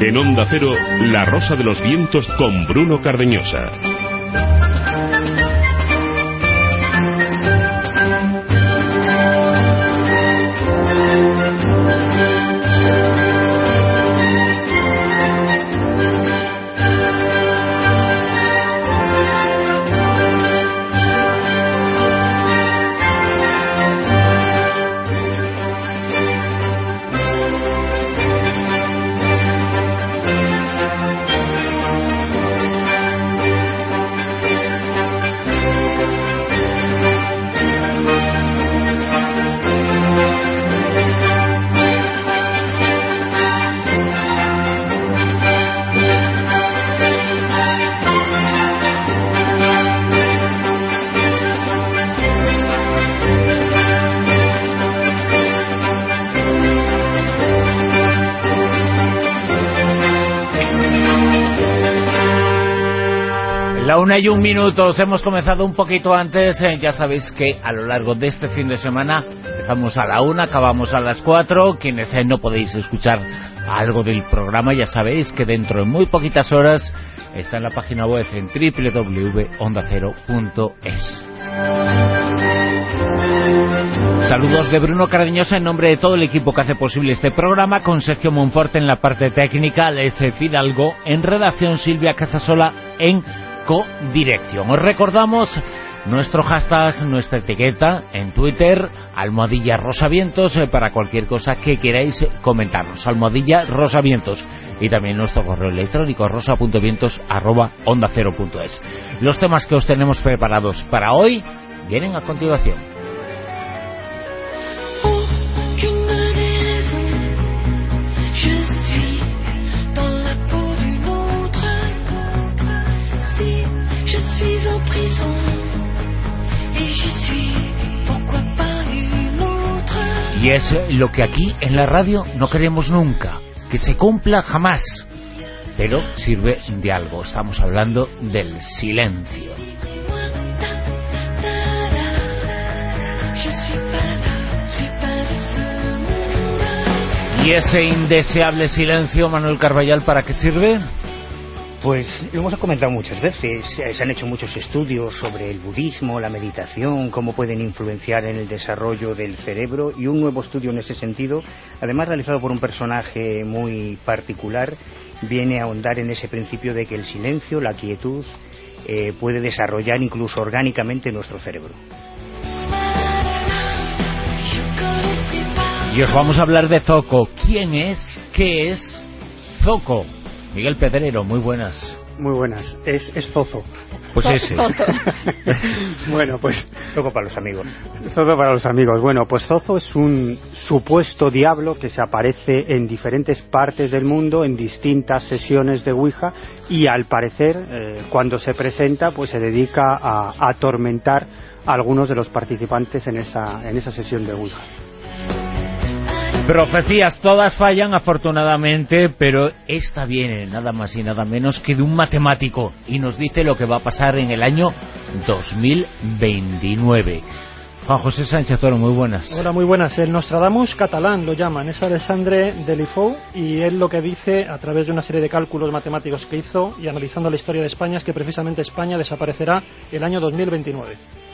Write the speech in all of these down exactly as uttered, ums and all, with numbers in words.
En Onda Cero, La Rosa de los Vientos con Bruno Cardeñosa. La una y un minutos, hemos comenzado un poquito antes, eh, ya sabéis que a lo largo de este fin de semana empezamos a la una, acabamos a las cuatro, quienes eh, no podéis escuchar algo del programa ya sabéis que dentro de muy poquitas horas está en la página web en doble u doble u doble u punto onda cero punto es. Saludos de Bruno Cardeñosa en nombre de todo el equipo que hace posible este programa, con Sergio Monforte en la parte técnica, Alex Fidalgo en redacción, Silvia Casasola en codirección. Os recordamos nuestro hashtag, nuestra etiqueta en Twitter, almohadilla rosavientos, eh, para cualquier cosa que queráis comentarnos, almohadilla rosavientos, y también nuestro correo electrónico rosa punto vientos arroba onda cero punto es. Los temas que os tenemos preparados para hoy vienen a continuación. Y es lo que aquí en la radio no queremos nunca, que se cumpla jamás, pero sirve de algo. Estamos hablando del silencio. ¿Y ese indeseable silencio, Manuel Carballal, para qué sirve? Pues lo hemos comentado muchas veces, se han hecho muchos estudios sobre el budismo, la meditación, cómo pueden influenciar en el desarrollo del cerebro, y un nuevo estudio en ese sentido, además realizado por un personaje muy particular, viene a ahondar en ese principio de que el silencio, la quietud, eh, puede desarrollar incluso orgánicamente nuestro cerebro. Y os vamos a hablar de Zoco. ¿Quién es? ¿Qué es Zoco? Miguel Pedrero, muy buenas. Muy buenas, es, es Zozo. Pues ese. Bueno, pues Zoco para los amigos. Zozo para los amigos. Bueno, pues Zozo es un supuesto diablo que se aparece en diferentes partes del mundo, en distintas sesiones de Ouija, y al parecer, eh, cuando se presenta, pues se dedica a, a atormentar a algunos de los participantes en esa, en esa sesión de Ouija. Profecías, todas fallan afortunadamente, pero esta viene nada más y nada menos que de un matemático y nos dice lo que va a pasar en el año dos mil veintinueve. Juan José Sánchez Toro, muy buenas. Hola, muy buenas. El Nostradamus catalán lo llaman, es Alexandre Delifou, y él lo que dice a través de una serie de cálculos matemáticos que hizo y analizando la historia de España es que precisamente España desaparecerá el año dos mil veintinueve.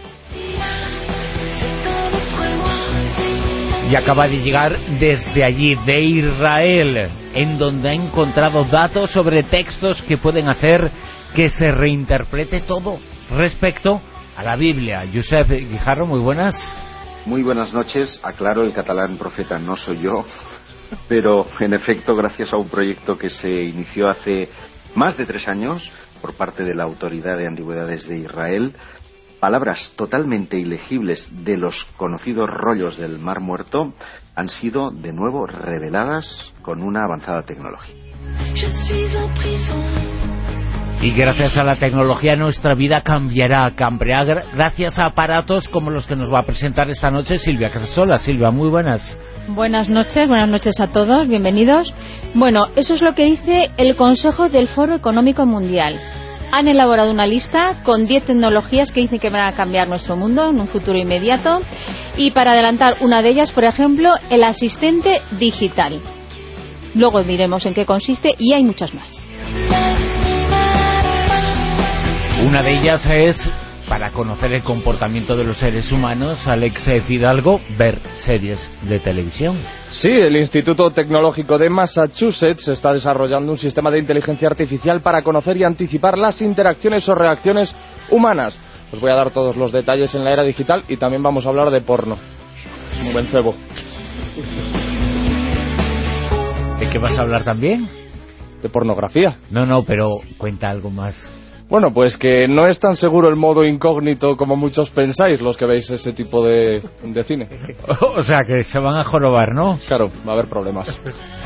Y acaba de llegar desde allí, de Israel, en donde ha encontrado datos sobre textos que pueden hacer que se reinterprete todo respecto a la Biblia. Josep Guijarro, muy buenas. Muy buenas noches. Aclaro, el catalán profeta no soy yo, pero en efecto, gracias a un proyecto que se inició hace más de tres años por parte de la Autoridad de Antigüedades de Israel, palabras totalmente ilegibles de los conocidos rollos del Mar Muerto han sido de nuevo reveladas con una avanzada tecnología. Y gracias a la tecnología nuestra vida cambiará, cambiará gracias a aparatos como los que nos va a presentar esta noche Silvia Casasola. Silvia, muy buenas. Buenas noches, buenas noches a todos, bienvenidos. Bueno, eso es lo que dice el Consejo del Foro Económico Mundial. Han elaborado una lista con diez tecnologías que dicen que van a cambiar nuestro mundo en un futuro inmediato, y para adelantar una de ellas, por ejemplo, el asistente digital. Luego diremos en qué consiste y hay muchas más. Una de ellas es, para conocer el comportamiento de los seres humanos, Alex Fidalgo, ver series de televisión. Sí, el Instituto Tecnológico de Massachusetts está desarrollando un sistema de inteligencia artificial para conocer y anticipar las interacciones o reacciones humanas. Os voy a dar todos los detalles en la era digital y también vamos a hablar de porno. Un buen cebo. ¿De qué vas a hablar también? De pornografía. No, no, pero cuenta algo más. Bueno, pues que no es tan seguro el modo incógnito como muchos pensáis los que veis ese tipo de, de cine. O sea, que se van a jorobar, ¿no? Claro, va a haber problemas.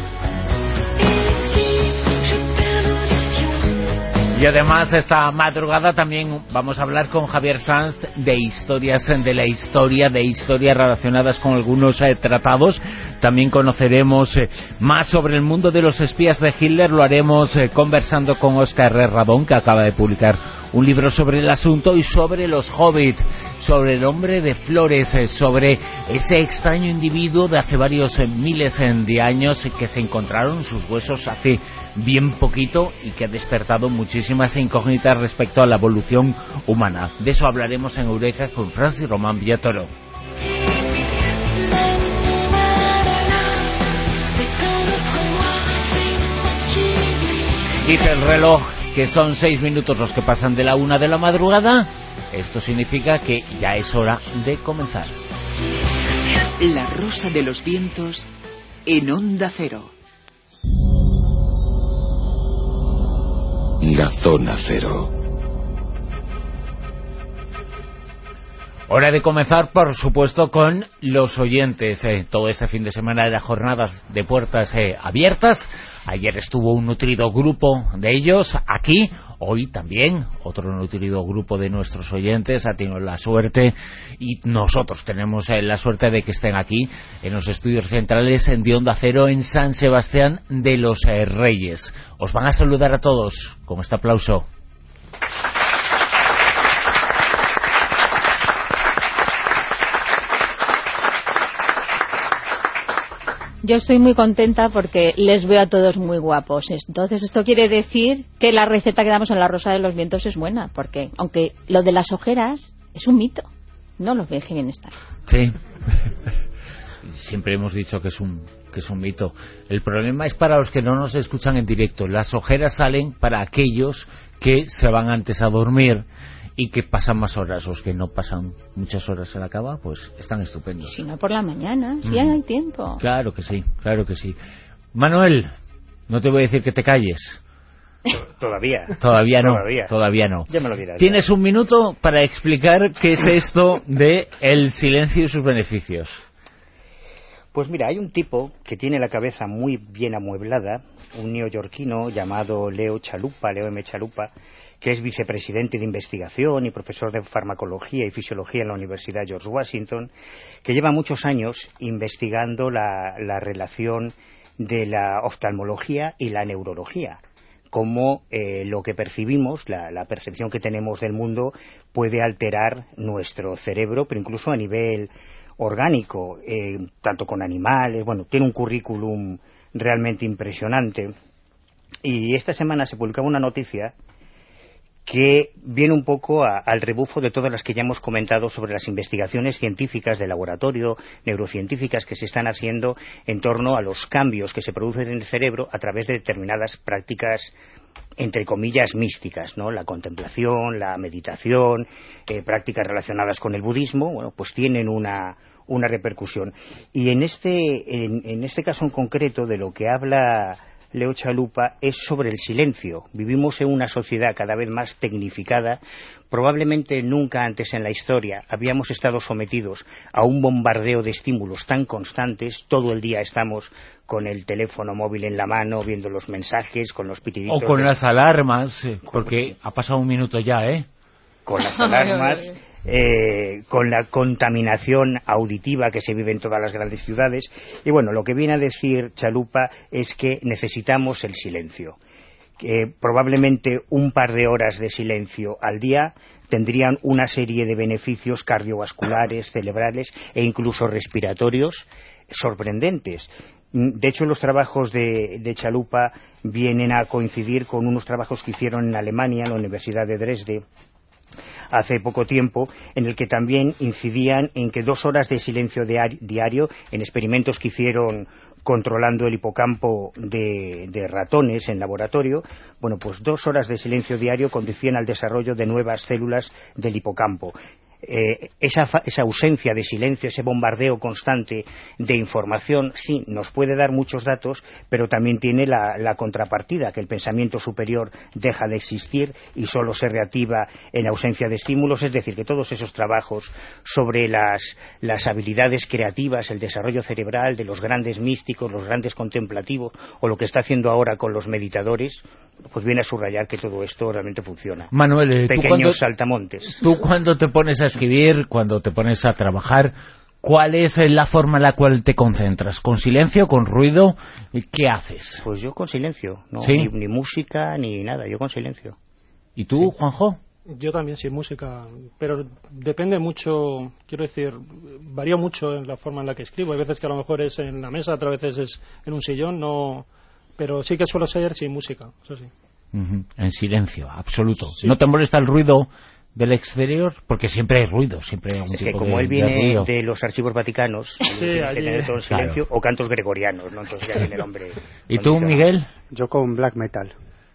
Y además esta madrugada también vamos a hablar con Javier Sanz de historias de la historia, de historias relacionadas con algunos eh, tratados. También conoceremos eh, más sobre el mundo de los espías de Hitler. Lo haremos eh, conversando con Óscar Radón, que acaba de publicar un libro sobre el asunto, y sobre los hobbits, sobre el hombre de flores, eh, sobre ese extraño individuo de hace varios eh, miles eh, de años eh, que se encontraron sus huesos hace bien poquito y que ha despertado muchísimas incógnitas respecto a la evolución humana. De eso hablaremos en Eureka con Francis Román Villatoro. Dice el reloj que son seis minutos los que pasan de la una de la madrugada. Esto significa que ya es hora de comenzar. La Rosa de los Vientos en Onda Cero. La Zona Cero. Hora de comenzar, por supuesto, con los oyentes. Eh, todo este fin de semana era jornadas de puertas eh, abiertas. Ayer estuvo un nutrido grupo de ellos aquí. Hoy también otro nutrido grupo de nuestros oyentes ha tenido la suerte, y nosotros tenemos eh, la suerte de que estén aquí en los estudios centrales de Onda Cero en San Sebastián de los eh, Reyes. Os van a saludar a todos con este aplauso. Yo estoy muy contenta porque les veo a todos muy guapos. Entonces esto quiere decir que la receta que damos en la Rosa de los Vientos es buena, porque aunque lo de las ojeras es un mito, no los ve que bien están. Sí, siempre hemos dicho que es un que es un mito. El problema es para los que no nos escuchan en directo. Las ojeras salen para aquellos que se van antes a dormir y que pasan más horas. Los que no pasan muchas horas en la cama, pues están estupendos. Si no por la mañana, si Mm. hay tiempo. Claro que sí, claro que sí. Manuel, no te voy a decir que te calles. Todavía. Todavía no, Todavía. todavía no. Ya me lo dirás. Tienes un minuto para explicar qué es esto de el silencio y sus beneficios. Pues mira, hay un tipo que tiene la cabeza muy bien amueblada, un neoyorquino llamado Leo Chalupa, Leo M. Chalupa, que es vicepresidente de investigación y profesor de farmacología y fisiología en la Universidad George Washington, que lleva muchos años investigando la, la relación de la oftalmología y la neurología, cómo eh, lo que percibimos, la, la percepción que tenemos del mundo, puede alterar nuestro cerebro, pero incluso a nivel orgánico, eh, tanto con animales. Bueno, tiene un currículum realmente impresionante. Y esta semana se publicaba una noticia que viene un poco a, al rebufo de todas las que ya hemos comentado sobre las investigaciones científicas de laboratorio, neurocientíficas, que se están haciendo en torno a los cambios que se producen en el cerebro a través de determinadas prácticas, entre comillas, místicas, ¿no? La contemplación, la meditación, eh, prácticas relacionadas con el budismo, bueno, pues tienen una, una repercusión. Y en este, en, en este caso en concreto, de lo que habla Leo Chalupa es sobre el silencio. Vivimos en una sociedad cada vez más tecnificada. Probablemente nunca antes en la historia habíamos estado sometidos a un bombardeo de estímulos tan constantes. Todo el día estamos con el teléfono móvil en la mano, viendo los mensajes, con los pitiditos. O con de... las alarmas, porque ha pasado un minuto ya, ¿eh? Con las alarmas... Eh, con la contaminación auditiva que se vive en todas las grandes ciudades. Y bueno, lo que viene a decir Chalupa es que necesitamos el silencio. Que probablemente un par de horas de silencio al día tendrían una serie de beneficios cardiovasculares, cerebrales e incluso respiratorios sorprendentes. De hecho, los trabajos de, de Chalupa vienen a coincidir con unos trabajos que hicieron en Alemania, en la Universidad de Dresde, hace poco tiempo, en el que también incidían en que dos horas de silencio diario, en experimentos que hicieron controlando el hipocampo de, de ratones en laboratorio, bueno, pues dos horas de silencio diario conducían al desarrollo de nuevas células del hipocampo. Eh, esa, esa ausencia de silencio, ese bombardeo constante de información, sí, nos puede dar muchos datos, pero también tiene la, la contrapartida, que el pensamiento superior deja de existir y solo se reactiva en ausencia de estímulos. Es decir, que todos esos trabajos sobre las, las habilidades creativas, el desarrollo cerebral de los grandes místicos, los grandes contemplativos, o lo que está haciendo ahora con los meditadores, pues viene a subrayar que todo esto realmente funciona. Manuel, eh, pequeños ¿tú cuando, saltamontes. Tú cuando te pones a escribir, cuando te pones a trabajar, ¿cuál es la forma en la cual te concentras? ¿Con silencio, con ruido? ¿Qué haces? Pues yo con silencio, no, ¿Sí? ni, ni música ni nada, yo con silencio. ¿Y tú, sí. Juanjo? Yo también, sin música, pero depende mucho, quiero decir, varía mucho en la forma en la que escribo. Hay veces que a lo mejor es en la mesa, otras veces es en un sillón, no, pero sí que suelo ser sin música, eso sí. Uh-huh. En silencio, absoluto. Sí. ¿No te molesta el ruido del exterior? Porque siempre hay ruido, siempre hay algún es tipo que como de, él viene de ruido. de los archivos vaticanos, sí, tiene allí... que tener todo en silencio, claro. O cantos gregorianos, ¿no? Entonces ya viene el hombre. ¿Y tú, Miguel? Yo con black metal.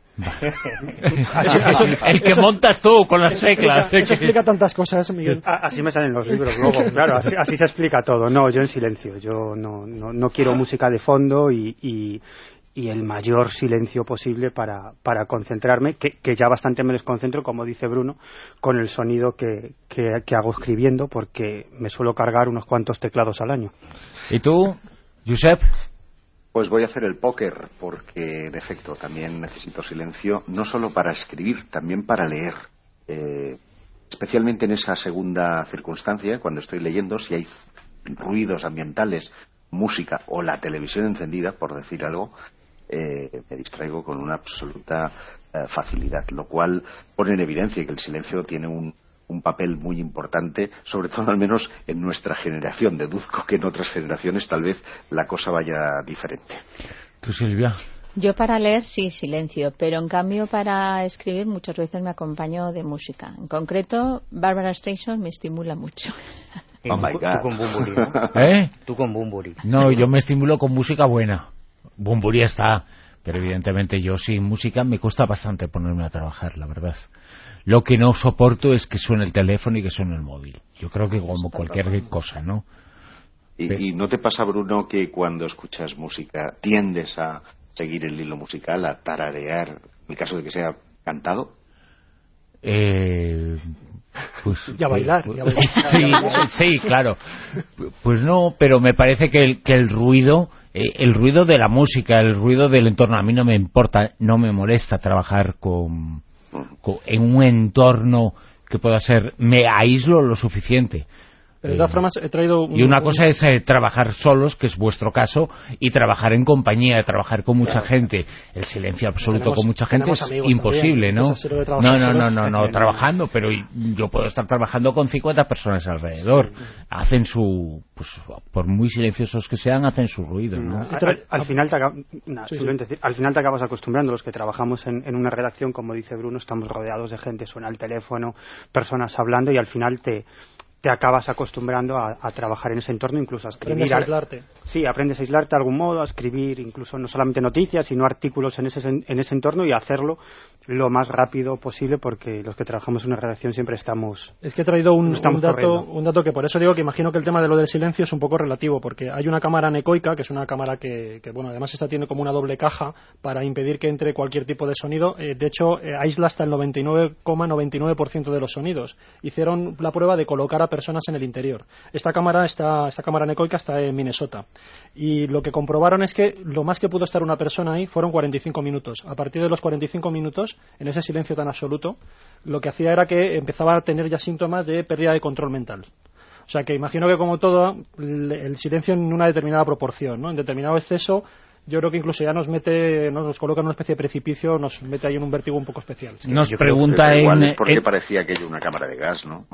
eso, eso, el que montas tú con las teclas. Eso, eso explica tantas cosas, Miguel. Así me salen los libros luego, claro, así, así se explica todo. No, yo en silencio, yo no, no, no quiero música de fondo y, y, y el mayor silencio posible para, para concentrarme, que, que ya bastante me desconcentro, como dice Bruno, con el sonido que, que, que hago escribiendo, porque me suelo cargar unos cuantos teclados al año. ¿Y tú, Josep? Pues voy a hacer el póker, porque en efecto también necesito silencio, no solo para escribir, también para leer. Eh, especialmente en esa segunda circunstancia, cuando estoy leyendo, si hay ruidos ambientales, música o la televisión encendida, por decir algo, eh, me distraigo con una absoluta eh, facilidad, lo cual pone en evidencia que el silencio tiene un un papel muy importante, sobre todo al menos en nuestra generación. Deduzco que en otras generaciones tal vez la cosa vaya diferente. ¿Tú, Silvia? Yo para leer sí, silencio, pero en cambio para escribir muchas veces me acompaño de música. En concreto, Barbara Streisand me estimula mucho. Oh my God. Tú con Bunbury, ¿no? ¿Eh? Tú con Bunbury. No, yo me estimulo con música buena. Bunbury está, pero evidentemente yo sin música me cuesta bastante ponerme a trabajar, la verdad. Lo que no soporto es que suene el teléfono y que suene el móvil. Yo creo que como cualquier cosa, ¿no? ¿Y, y no te pasa, Bruno, que cuando escuchas música tiendes a seguir el hilo musical, a tararear, en el caso de que sea cantado? Eh... Pues, y a bailar, pues, y a bailar. Sí, sí, claro. Pues no, pero me parece que el, que el ruido, eh, el ruido de la música, el ruido del entorno, a mí no me importa, no me molesta trabajar con... en un entorno que pueda ser, me aíslo lo suficiente. Pero de todas formas he traído un, y una un... cosa es eh, trabajar solos, que es vuestro caso, y trabajar en compañía, trabajar con mucha claro. gente. El silencio absoluto tenemos, con mucha gente es imposible, también, ¿no? No, no, no, no, no, trabajando, pero yo puedo estar trabajando con cincuenta personas alrededor. Sí. Hacen su, pues por muy silenciosos que sean, hacen su ruido, ¿no? Al, al, final, te acab... nah, sí, sí. Decir, al final te acabas acostumbrando. Los que trabajamos en, en una redacción, como dice Bruno, estamos rodeados de gente, suena el teléfono, personas hablando, y al final te... te acabas acostumbrando a, a trabajar en ese entorno, incluso a escribir. Aprendes a aislarte. Sí, aprendes a aislarte de algún modo, a escribir incluso no solamente noticias, sino artículos en ese, en ese entorno y hacerlo lo más rápido posible, porque los que trabajamos en una redacción siempre estamos... Es que he traído un, un, dato, un dato que por eso digo que imagino que el tema de lo del silencio es un poco relativo, porque hay una cámara anecoica, que es una cámara que, que bueno, además esta tiene como una doble caja para impedir que entre cualquier tipo de sonido. Eh, de hecho, eh, aísla hasta el noventa y nueve coma noventa y nueve por ciento de los sonidos. Hicieron la prueba de colocar a personas en el interior. Esta cámara está, esta cámara anecoica está en Minnesota. Y lo que comprobaron es que lo más que pudo estar una persona ahí fueron cuarenta y cinco minutos. A partir de los cuarenta y cinco minutos, en ese silencio tan absoluto, lo que hacía era que empezaba a tener ya síntomas de pérdida de control mental. O sea que imagino que como todo, el silencio en una determinada proporción, ¿no? En determinado exceso yo creo que incluso ya nos mete, nos, nos coloca en una especie de precipicio, nos mete ahí en un vértigo un poco especial. Nos yo pregunta creo que igual en... es porque en... parecía aquello una cámara de gas, ¿no?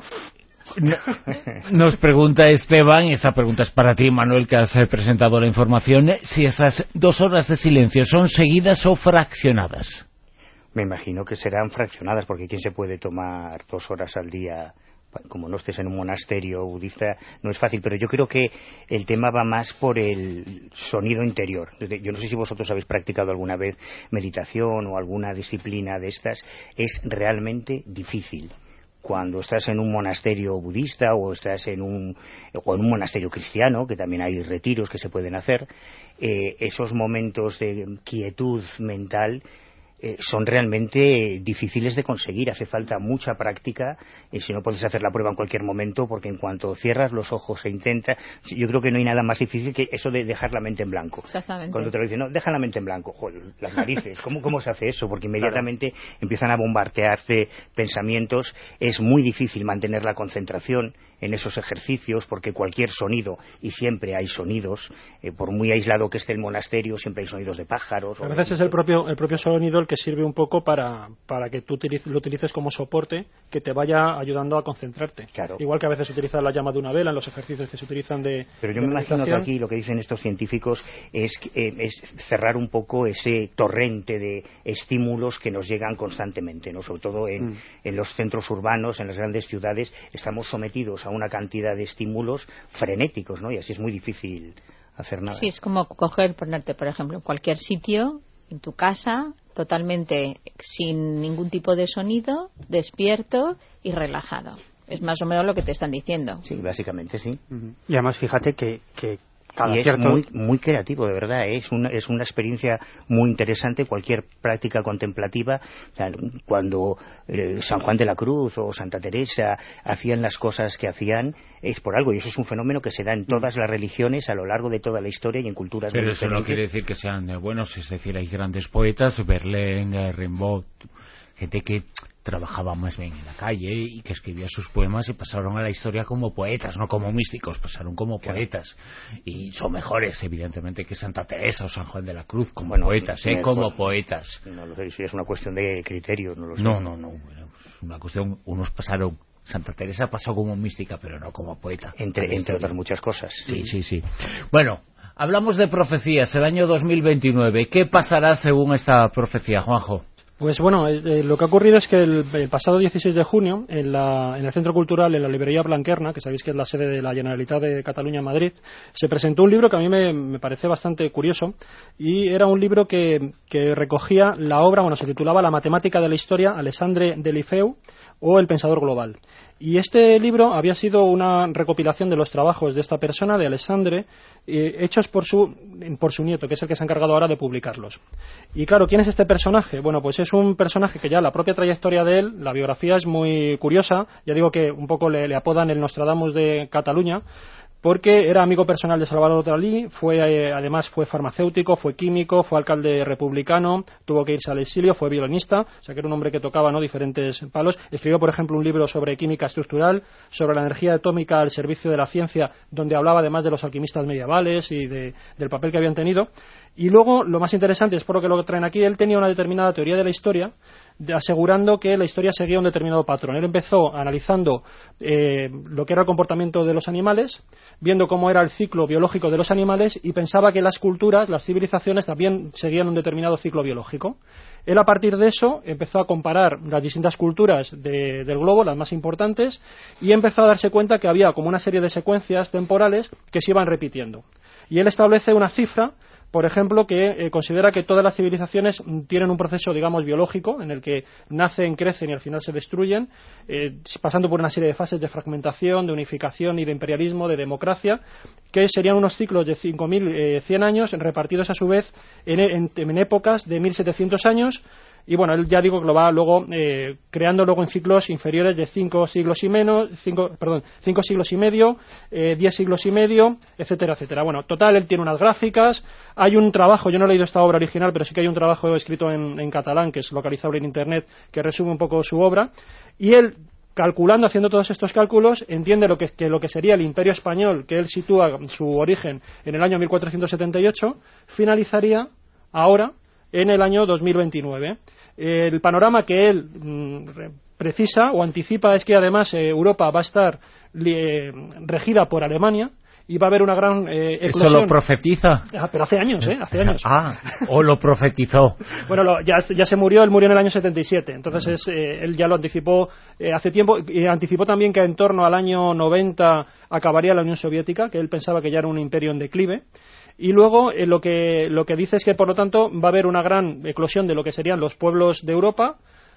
Nos pregunta Esteban, y esta pregunta es para ti, Manuel, que has presentado la información, si esas dos horas de silencio son seguidas o fraccionadas. Me imagino que serán fraccionadas, porque ¿quién se puede tomar dos horas al día? Como no estés en un monasterio budista, no es fácil, pero yo creo que el tema va más por el sonido interior. Yo no sé si vosotros habéis practicado alguna vez meditación o alguna disciplina de estas, es realmente difícil. Cuando estás en un monasterio budista o estás en un, o en un monasterio cristiano, que también hay retiros que se pueden hacer, eh, esos momentos de quietud mental eh, son realmente difíciles de conseguir. Hace falta mucha práctica, y si no puedes hacer la prueba en cualquier momento, porque en cuanto cierras los ojos e intentas, yo creo que no hay nada más difícil que eso de dejar la mente en blanco. Exactamente. Cuando te lo dicen, no, deja la mente en blanco, joder, las narices, ¿cómo, cómo se hace eso? Porque inmediatamente claro, empiezan a bombardearte pensamientos, es muy difícil mantener la concentración en esos ejercicios, porque cualquier sonido, y siempre hay sonidos, eh, por muy aislado que esté el monasterio, siempre hay sonidos de pájaros. A veces es el propio, el propio sonido el que sirve un poco para, para que tú utilices, lo utilices como soporte, que te vaya ayudando a concentrarte. Claro. Igual que a veces se utiliza la llama de una vela en los ejercicios que se utilizan de Pero yo de me imagino que meditación. aquí lo que dicen estos científicos es, eh, es cerrar un poco ese torrente de estímulos que nos llegan constantemente, ¿no? Sobre todo en, mm. en los centros urbanos, en las grandes ciudades, estamos sometidos a una cantidad de estímulos frenéticos, ¿no? Y así es muy difícil hacer nada. Sí, es como coger, ponerte, por ejemplo, en cualquier sitio, en tu casa, totalmente sin ningún tipo de sonido, despierto y relajado. Es más o menos lo que te están diciendo. Sí, básicamente sí. Uh-huh. Y además fíjate que, que cada y es cierto... muy, muy creativo, de verdad, ¿eh? es, una, es una experiencia muy interesante. Cualquier práctica contemplativa, o sea, cuando eh, San Juan de la Cruz o Santa Teresa hacían las cosas que hacían, es por algo, y eso es un fenómeno que se da en todas las religiones a lo largo de toda la historia y en culturas Pero muy eso diferentes. no quiere decir que sean eh, buenos, es decir, hay grandes poetas, Verlaine, Rimbaud, gente que trabajaba más bien en la calle y que escribía sus poemas y pasaron a la historia como poetas, no como místicos, pasaron como claro. poetas, y son mejores evidentemente que Santa Teresa o San Juan de la Cruz como bueno, poetas, ¿eh? Mejor. como poetas. No lo sé, eso es una cuestión de criterios, no lo sé. No, no, no, bueno, es una cuestión, unos pasaron, Santa Teresa pasó como mística, pero no como poeta. Entre, entre otras muchas cosas. Sí, sí, sí. Bueno, hablamos de profecías, el año dos mil veintinueve, ¿qué pasará según esta profecía, Juanjo? Pues bueno, eh, lo que ha ocurrido es que el, el pasado dieciséis de junio, en, la, en el Centro Cultural, en la librería Blanquerna, que sabéis que es la sede de la Generalitat de Cataluña en Madrid, se presentó un libro que a mí me, me parece bastante curioso, y era un libro que, que recogía la obra, bueno, se titulaba La matemática de la historia, Alexandre Delifeu, o El pensador global. Y este libro había sido una recopilación de los trabajos de esta persona, de Alexandre, eh, hechos por su, por su nieto, que es el que se ha encargado ahora de publicarlos. Y claro, ¿quién es este personaje? Bueno, pues es un personaje que ya la propia trayectoria de él, la biografía es muy curiosa, ya digo que un poco le, le apodan el Nostradamus de Cataluña, porque era amigo personal de Salvador Dalí, fue, eh, además fue farmacéutico, fue químico, fue alcalde republicano, tuvo que irse al exilio, fue violinista, o sea que era un hombre que tocaba, ¿no?, diferentes palos. Escribió, por ejemplo, un libro sobre química estructural, sobre la energía atómica al servicio de la ciencia, donde hablaba además de los alquimistas medievales y de, del papel que habían tenido. Y luego, lo más interesante, es por lo que lo traen aquí, él tenía una determinada teoría de la historia, de, asegurando que la historia seguía un determinado patrón. Él empezó analizando eh, lo que era el comportamiento de los animales, viendo cómo era el ciclo biológico de los animales, y pensaba que las culturas, las civilizaciones, también seguían un determinado ciclo biológico. Él, a partir de eso, empezó a comparar las distintas culturas de, del globo, las más importantes, y empezó a darse cuenta que había como una serie de secuencias temporales que se iban repitiendo. Y él establece una cifra, por ejemplo, que eh, considera que todas las civilizaciones tienen un proceso, digamos, biológico, en el que nacen, crecen y al final se destruyen, eh, pasando por una serie de fases de fragmentación, de unificación y de imperialismo, de democracia, que serían unos ciclos de cinco mil cien años, repartidos a su vez en, en, en épocas de mil setecientos años. Y bueno, él ya digo que lo va luego eh, creando luego en ciclos inferiores de cinco siglos y menos, cinco, perdón, cinco siglos y medio, eh, diez siglos y medio, etcétera, etcétera. Bueno, total, él tiene unas gráficas, hay un trabajo, yo no he leído esta obra original, pero sí que hay un trabajo escrito en, en catalán, que es localizable en internet, que resume un poco su obra, y él calculando, haciendo todos estos cálculos, entiende lo que, que lo que sería el Imperio Español, que él sitúa su origen en el año mil cuatrocientos setenta y ocho, finalizaría ahora en el año dos mil veintinueve. El panorama que él mmm, precisa o anticipa es que además eh, Europa va a estar eh, regida por Alemania, y va a haber una gran eh, eclosión. ¿Eso lo profetiza? Ah, pero hace años, ¿eh? Hace años. Ah, o lo profetizó. Bueno, lo, ya, ya se murió, él murió en el año setenta y siete, entonces es, eh, él ya lo anticipó eh, hace tiempo, y anticipó también que en torno al año noventa acabaría la Unión Soviética, que él pensaba que ya era un imperio en declive. Y luego eh, lo, que, lo que dice es que, por lo tanto, va a haber una gran eclosión de lo que serían los pueblos de Europa,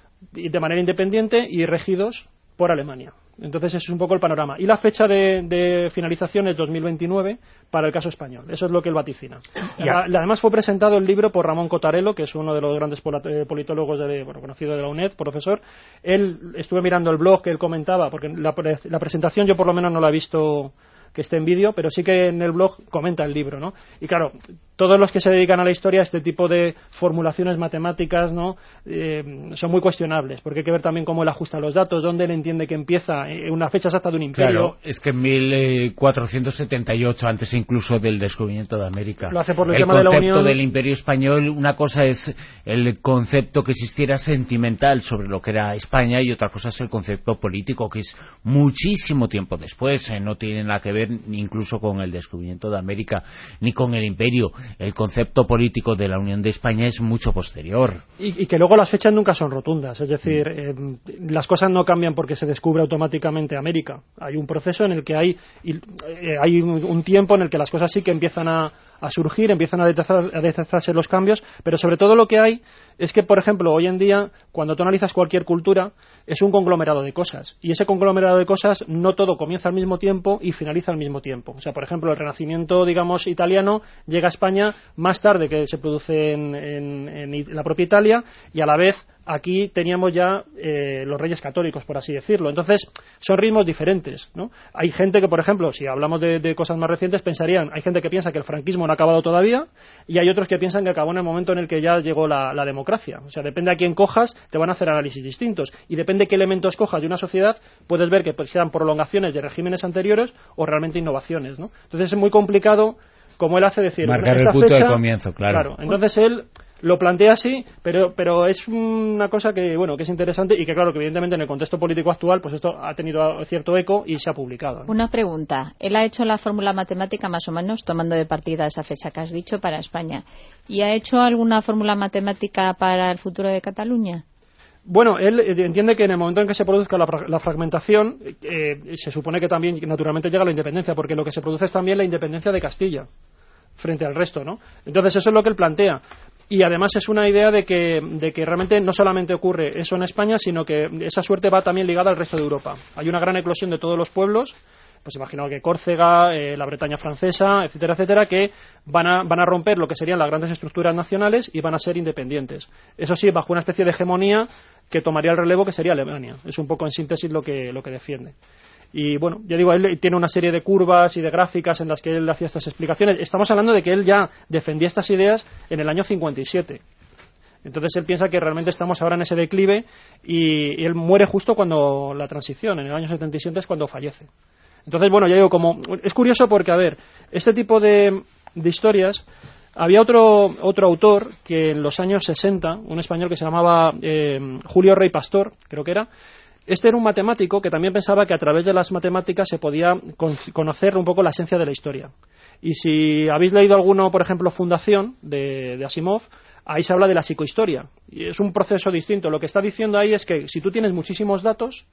de manera independiente y regidos por Alemania. Entonces ese es un poco el panorama. Y la fecha de, de finalización es dos mil veintinueve para el caso español. Eso es lo que él vaticina. Yeah. Además fue presentado el libro por Ramón Cotarello, que es uno de los grandes politólogos de, bueno, conocido de la UNED, profesor. Él, estuve mirando el blog que él comentaba, porque la, la presentación yo por lo menos no la he visto que esté en vídeo, pero sí que en el blog comenta el libro, ¿no? Y claro, todos los que se dedican a la historia, este tipo de formulaciones matemáticas, ¿no? Eh, son muy cuestionables, porque hay que ver también cómo él ajusta los datos, dónde él entiende que empieza eh, una fecha exacta de un imperio. Claro, es que en mil cuatrocientos setenta y ocho, antes incluso del descubrimiento de América, lo hace por el, el tema de la concepto Unión del Imperio Español, una cosa es el concepto que existiera sentimental sobre lo que era España y otra cosa es el concepto político, que es muchísimo tiempo después, eh, no tiene nada que ver ni incluso con el descubrimiento de América ni con el imperio. El concepto político de la Unión de España es mucho posterior. Y, y que luego las fechas nunca son rotundas, es decir, eh, las cosas no cambian porque se descubre automáticamente América. Hay un proceso en el que hay, eh, hay un, un tiempo en el que las cosas sí que empiezan a, a surgir, empiezan a detectar, a detectarse los cambios, pero sobre todo lo que hay es que, por ejemplo, hoy en día, cuando tú analizas cualquier cultura, es un conglomerado de cosas. Y ese conglomerado de cosas, no todo comienza al mismo tiempo y finaliza al mismo tiempo. O sea, por ejemplo, el Renacimiento, digamos, italiano, llega a España más tarde que se produce en, en, en la propia Italia, y a la vez aquí teníamos ya eh, los reyes católicos, por así decirlo. Entonces, son ritmos diferentes, ¿no? Hay gente que, por ejemplo, si hablamos de, de cosas más recientes, pensarían, hay gente que piensa que el franquismo no ha acabado todavía, y hay otros que piensan que acabó en el momento en el que ya llegó la, la democracia. O sea, depende a quién cojas, te van a hacer análisis distintos. Y depende qué elementos cojas de una sociedad, puedes ver que sean prolongaciones de regímenes anteriores o realmente innovaciones, ¿no? Entonces es muy complicado, como él hace, decir... marcar el punto fecha, de comienzo, claro. Claro, entonces él lo plantea así, pero pero es una cosa que, bueno, que es interesante y que, claro, que evidentemente en el contexto político actual, pues esto ha tenido cierto eco y se ha publicado, ¿no? Una pregunta. Él ha hecho la fórmula matemática más o menos, tomando de partida esa fecha que has dicho, para España. ¿Y ha hecho alguna fórmula matemática para el futuro de Cataluña? Bueno, él entiende que en el momento en que se produzca la, la fragmentación, eh, se supone que también, naturalmente, llega la independencia, porque lo que se produce es también la independencia de Castilla frente al resto, ¿no? Entonces eso es lo que él plantea. Y además es una idea de que, de que realmente no solamente ocurre eso en España, sino que esa suerte va también ligada al resto de Europa. Hay una gran eclosión de todos los pueblos, pues imagino que Córcega, eh, la Bretaña francesa, etcétera, etcétera, que van a, van a romper lo que serían las grandes estructuras nacionales y van a ser independientes. Eso sí, bajo una especie de hegemonía que tomaría el relevo, que sería Alemania. Es un poco en síntesis lo que, lo que defiende. Y bueno, ya digo, él tiene una serie de curvas y de gráficas en las que él hacía estas explicaciones. Estamos hablando de que él ya defendía estas ideas en el año cincuenta y siete. Entonces él piensa que realmente estamos ahora en ese declive y, y él muere justo cuando la transición, en el año setenta y siete es cuando fallece. Entonces, bueno, ya digo, como es curioso porque, a ver, este tipo de, de historias, había otro otro autor que en los años sesenta, un español que se llamaba eh, Julio Rey Pastor, creo que era. Este era un matemático que también pensaba que a través de las matemáticas se podía con, conocer un poco la esencia de la historia. Y si habéis leído alguno, por ejemplo, Fundación, de, de Asimov, ahí se habla de la psicohistoria. Y es un proceso distinto. Lo que está diciendo ahí es que si tú tienes muchísimos datos,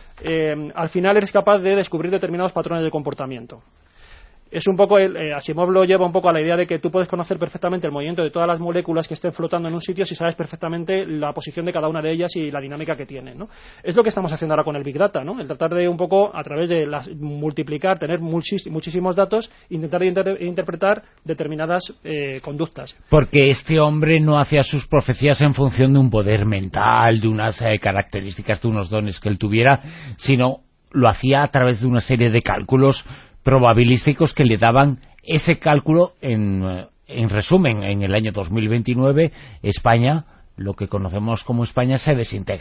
eh, al final eres capaz de descubrir determinados patrones de comportamiento. Es un poco, el, eh, Asimov lo lleva un poco a la idea de que tú puedes conocer perfectamente el movimiento de todas las moléculas que estén flotando en un sitio si sabes perfectamente la posición de cada una de ellas y la dinámica que tienen, ¿no? Es lo que estamos haciendo ahora con el Big Data, ¿no? El tratar de un poco, a través de las, multiplicar, tener muchis, muchísimos datos, intentar inter, interpretar determinadas eh, conductas. Porque este hombre no hacía sus profecías en función de un poder mental, de unas eh, características, de unos dones que él tuviera, sino lo hacía a través de una serie de cálculos probabilísticos que le daban ese cálculo. En, en resumen, en el año dos mil veintinueve España, lo que conocemos como España, se desintegra.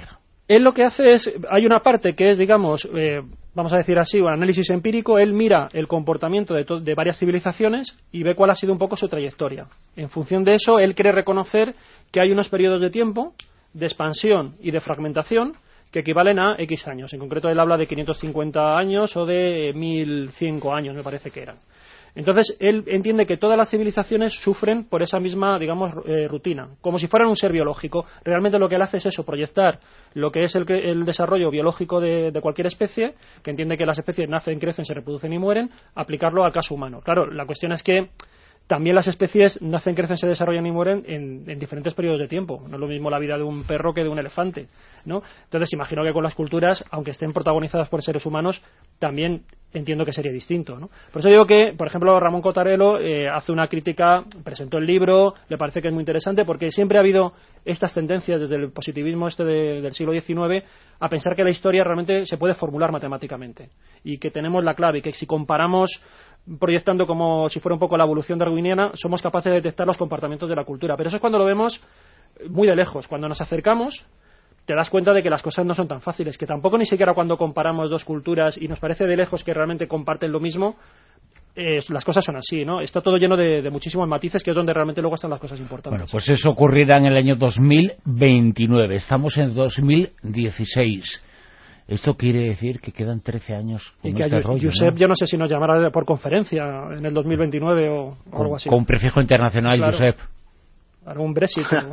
Él lo que hace es, hay una parte que es, digamos, eh, vamos a decir así, un análisis empírico. Él mira el comportamiento de, de varias civilizaciones y ve cuál ha sido un poco su trayectoria. En función de eso, él cree reconocer que hay unos periodos de tiempo de expansión y de fragmentación que equivalen a X años. En concreto, él habla de quinientos cincuenta años o de mil cinco años, me parece que eran. Entonces, él entiende que todas las civilizaciones sufren por esa misma, digamos, eh, rutina, como si fueran un ser biológico. Realmente lo que él hace es eso, proyectar lo que es el, el desarrollo biológico de, de cualquier especie, que entiende que las especies nacen, crecen, se reproducen y mueren, aplicarlo al caso humano. Claro, la cuestión es que también las especies nacen, crecen, se desarrollan y mueren en, en diferentes periodos de tiempo. No es lo mismo la vida de un perro que de un elefante, ¿no? Entonces, imagino que con las culturas, aunque estén protagonizadas por seres humanos, también entiendo que sería distinto, ¿no? Por eso digo que, por ejemplo, Ramón Cottarello eh, hace una crítica, presentó el libro, le parece que es muy interesante, porque siempre ha habido estas tendencias desde el positivismo este de, del siglo diecinueve a pensar que la historia realmente se puede formular matemáticamente y que tenemos la clave y que si comparamos proyectando como si fuera un poco la evolución darwiniana, somos capaces de detectar los comportamientos de la cultura. Pero eso es cuando lo vemos muy de lejos. Cuando nos acercamos, te das cuenta de que las cosas no son tan fáciles, que tampoco ni siquiera cuando comparamos dos culturas y nos parece de lejos que realmente comparten lo mismo, eh, las cosas son así, ¿no? Está todo lleno de, de muchísimos matices, que es donde realmente luego están las cosas importantes. Bueno, pues eso ocurrirá en el año dos mil veintinueve. Estamos en dos mil dieciséis. Esto quiere decir que quedan trece años con y que este a rollo, Josep, ¿no? Yo no sé si nos llamará por conferencia en el dos mil veintinueve o, o con, algo así. Con prefijo internacional, claro. Josep. Algún Brexit. ¿no?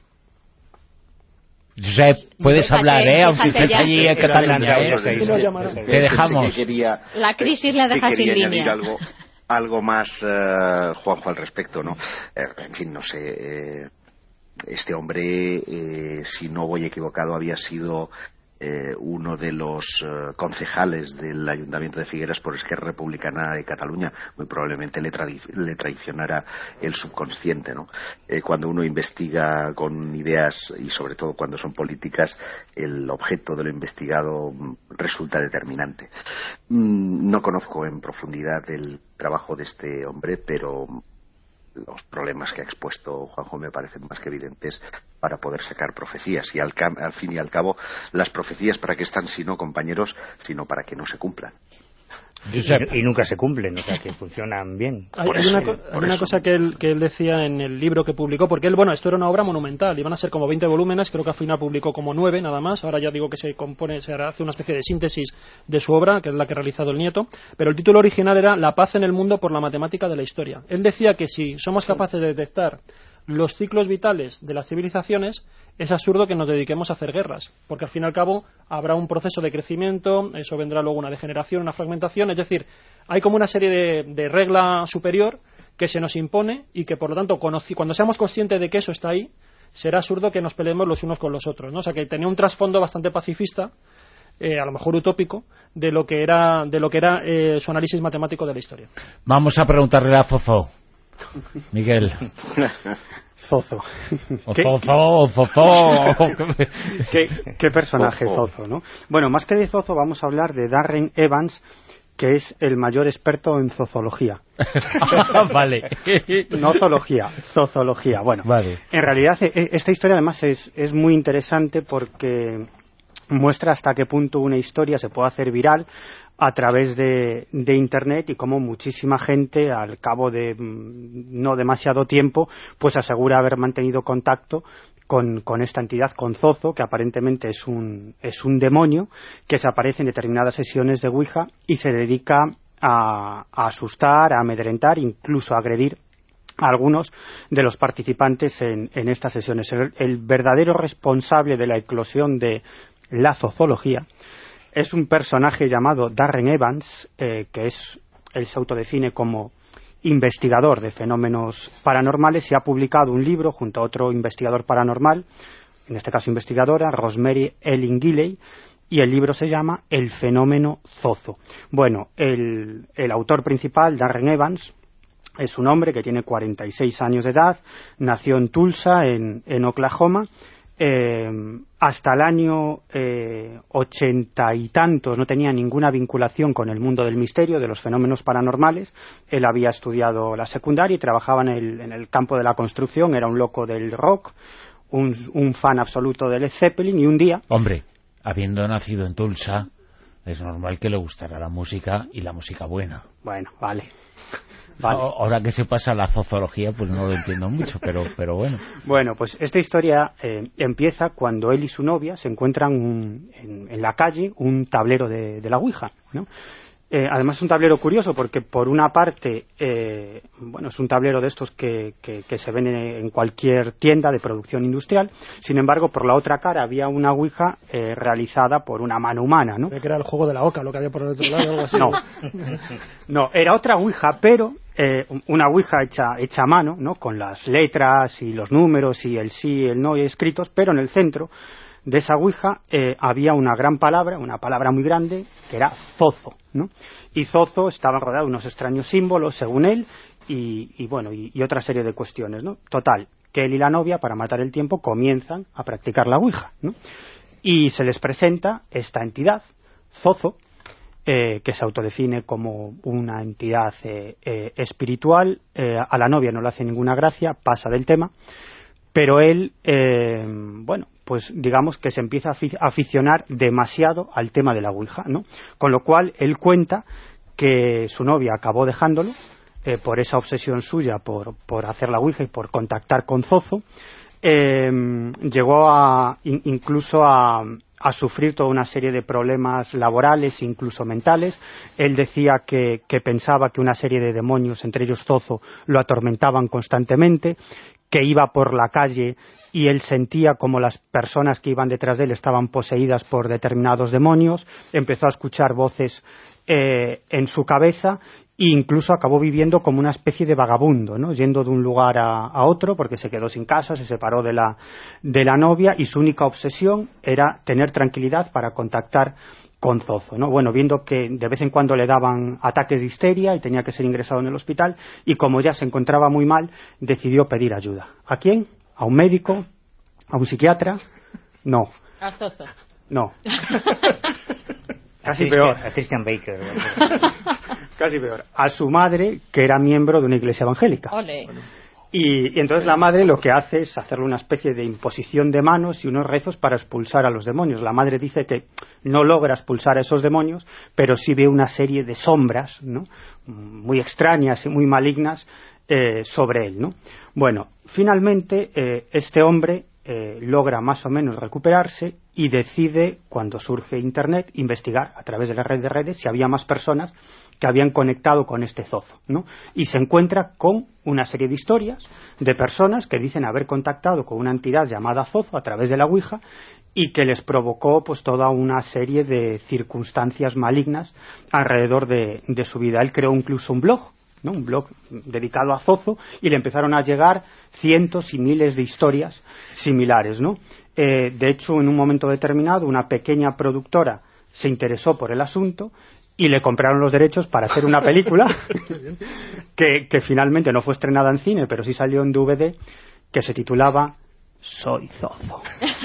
Josep, puedes Fíjate, hablar, ¿eh? Aunque fíjate estés ya. allí en Cataluña, ¿eh? Te dejamos. Que quería, La crisis la deja que sin quería línea. añadir algo, algo más, uh, Juanjo, al respecto, ¿no? Eh, en fin, no sé... Eh, este hombre, eh, si no voy equivocado, había sido... Eh, uno de los uh, concejales del Ayuntamiento de Figueras por Esquerra Republicana de Cataluña. Muy probablemente le, le traicionara el subconsciente, ¿no? Eh, cuando uno investiga con ideas y sobre todo cuando son políticas, el objeto de lo investigado resulta determinante. Mm, no conozco en profundidad el trabajo de este hombre, pero los problemas que ha expuesto Juanjo me parecen más que evidentes para poder sacar profecías. Y al, al fin y al cabo, las profecías, ¿para qué están si no, compañeros? Sino para que no se cumplan. Y, y nunca se cumplen, o sea, que funcionan bien. Hay, hay una, hay una cosa que él, que él decía en el libro que publicó, porque él, bueno, esto era una obra monumental, iban a ser como veinte volúmenes, creo que al final publicó como nueve nada más, ahora ya digo que se compone, se hace una especie de síntesis de su obra, que es la que ha realizado el nieto, pero el título original era La paz en el mundo por la matemática de la historia. Él decía que si somos capaces de detectar los ciclos vitales de las civilizaciones, es absurdo que nos dediquemos a hacer guerras, porque al fin y al cabo habrá un proceso de crecimiento, eso vendrá luego una degeneración, una fragmentación, es decir, hay como una serie de, de regla superior que se nos impone y que por lo tanto cuando seamos conscientes de que eso está ahí, será absurdo que nos peleemos los unos con los otros, ¿no? O sea que tenía un trasfondo bastante pacifista, eh, a lo mejor utópico, de lo que era, de lo que era eh, su análisis matemático de la historia. Vamos a preguntarle a Fofo. Miguel. Zozo. O Zozo, o Zozo. ¿Qué, qué personaje Zozo. Zozo, ¿no? Bueno, más que de Zozo vamos a hablar de Darren Evans, que es el mayor experto en zozología. Vale. No zoología, zozología. Bueno, vale. En realidad esta historia además es, es muy interesante porque muestra hasta qué punto una historia se puede hacer viral a través de, de Internet y cómo muchísima gente, al cabo de no demasiado tiempo, pues asegura haber mantenido contacto con, con esta entidad, con Zozo, que aparentemente es un, es un demonio que se aparece en determinadas sesiones de Ouija y se dedica a, a asustar, a amedrentar, incluso a agredir a algunos de los participantes en, en estas sesiones. El, el verdadero responsable de la eclosión de la zoología es un personaje llamado Darren Evans, eh, que es, él se autodefine como investigador de fenómenos paranormales y ha publicado un libro junto a otro investigador paranormal, en este caso investigadora, Rosemary Ellen Gilley, y el libro se llama El fenómeno Zozo. Bueno, el, el autor principal, Darren Evans, es un hombre que tiene cuarenta y seis años de edad, nació en Tulsa, en, en Oklahoma. Eh, hasta el año eh, ochenta y tantos no tenía ninguna vinculación con el mundo del misterio, de los fenómenos paranormales. Él había estudiado la secundaria y trabajaba en el, en el campo de la construcción, era un loco del rock, un, un fan absoluto de Led Zeppelin, y un día... Hombre. habiendo nacido en Tulsa, es normal que le gustará la música y la música buena. Bueno, vale. Vale. Ahora que se pasa a la zoología, pues no lo entiendo mucho, pero, pero bueno. Bueno, pues esta historia eh, empieza cuando él y su novia se encuentran un, en, en la calle un tablero de, de la Ouija, ¿no? Eh, además es un tablero curioso porque por una parte, eh, bueno, es un tablero de estos que, que, que se ven en, en cualquier tienda de producción industrial. Sin embargo, por la otra cara había una Ouija eh, realizada por una mano humana, ¿no? Que era el juego de la oca, lo que había por el otro lado, algo así. No, no, era otra Ouija, pero eh, una Ouija hecha, hecha a mano, ¿no? Con las letras y los números y el sí y el no escritos, pero en el centro de esa Ouija eh, había una gran palabra, una palabra muy grande, que era Zozo, ¿no? Y Zozo estaba rodeado de unos extraños símbolos, según él, y, y bueno, y, y otra serie de cuestiones, ¿no? Total, que él y la novia, para matar el tiempo, comienzan a practicar la Ouija, ¿no? Y se les presenta esta entidad, Zozo, eh, que se autodefine como una entidad eh, eh, espiritual. Eh, a la novia no le hace ninguna gracia, pasa del tema, pero él, eh, bueno, pues digamos que se empieza a aficionar demasiado al tema de la Ouija, ¿no? Con lo cual él cuenta que su novia acabó dejándolo eh, por esa obsesión suya por, por hacer la Ouija y por contactar con Zozo. Eh, llegó a in, incluso a, a sufrir toda una serie de problemas laborales, incluso mentales. Él decía que, que pensaba que una serie de demonios, entre ellos Zozo, lo atormentaban constantemente, que iba por la calle y él sentía como las personas que iban detrás de él estaban poseídas por determinados demonios. Empezó a escuchar voces eh, en su cabeza e incluso acabó viviendo como una especie de vagabundo, ¿no? Yendo de un lugar a, a otro porque se quedó sin casa, se separó de la, de la novia y su única obsesión era tener tranquilidad para contactar con Zozo, ¿no? Bueno, viendo que de vez en cuando le daban ataques de histeria y tenía que ser ingresado en el hospital, y como ya se encontraba muy mal, decidió pedir ayuda. ¿A quién? ¿A un médico? ¿A un psiquiatra? No. A Zozo. No. Casi a peor. A Christian Baker. Casi peor. A su madre, que era miembro de una iglesia evangélica. Ole. Y, y entonces la madre lo que hace es hacerle una especie de imposición de manos y unos rezos para expulsar a los demonios. La madre dice que no logra expulsar a esos demonios, pero sí ve una serie de sombras, ¿no? Muy extrañas y muy malignas eh, sobre él, ¿no? Bueno, finalmente eh, este hombre eh, logra más o menos recuperarse y decide, cuando surge Internet, investigar a través de la red de redes si había más personas que habían conectado con este Zozo, ¿no? Y se encuentra con una serie de historias de personas que dicen haber contactado con una entidad llamada Zozo a través de la Ouija y que les provocó pues toda una serie de circunstancias malignas alrededor de, de su vida. Él creó incluso un blog, ¿no? Un blog dedicado a Zozo, y le empezaron a llegar cientos y miles de historias similares, ¿no? Eh, de hecho, en un momento determinado, una pequeña productora se interesó por el asunto y le compraron los derechos para hacer una película que, que finalmente no fue estrenada en cine, pero sí salió en D V D, que se titulaba Soy Zozo.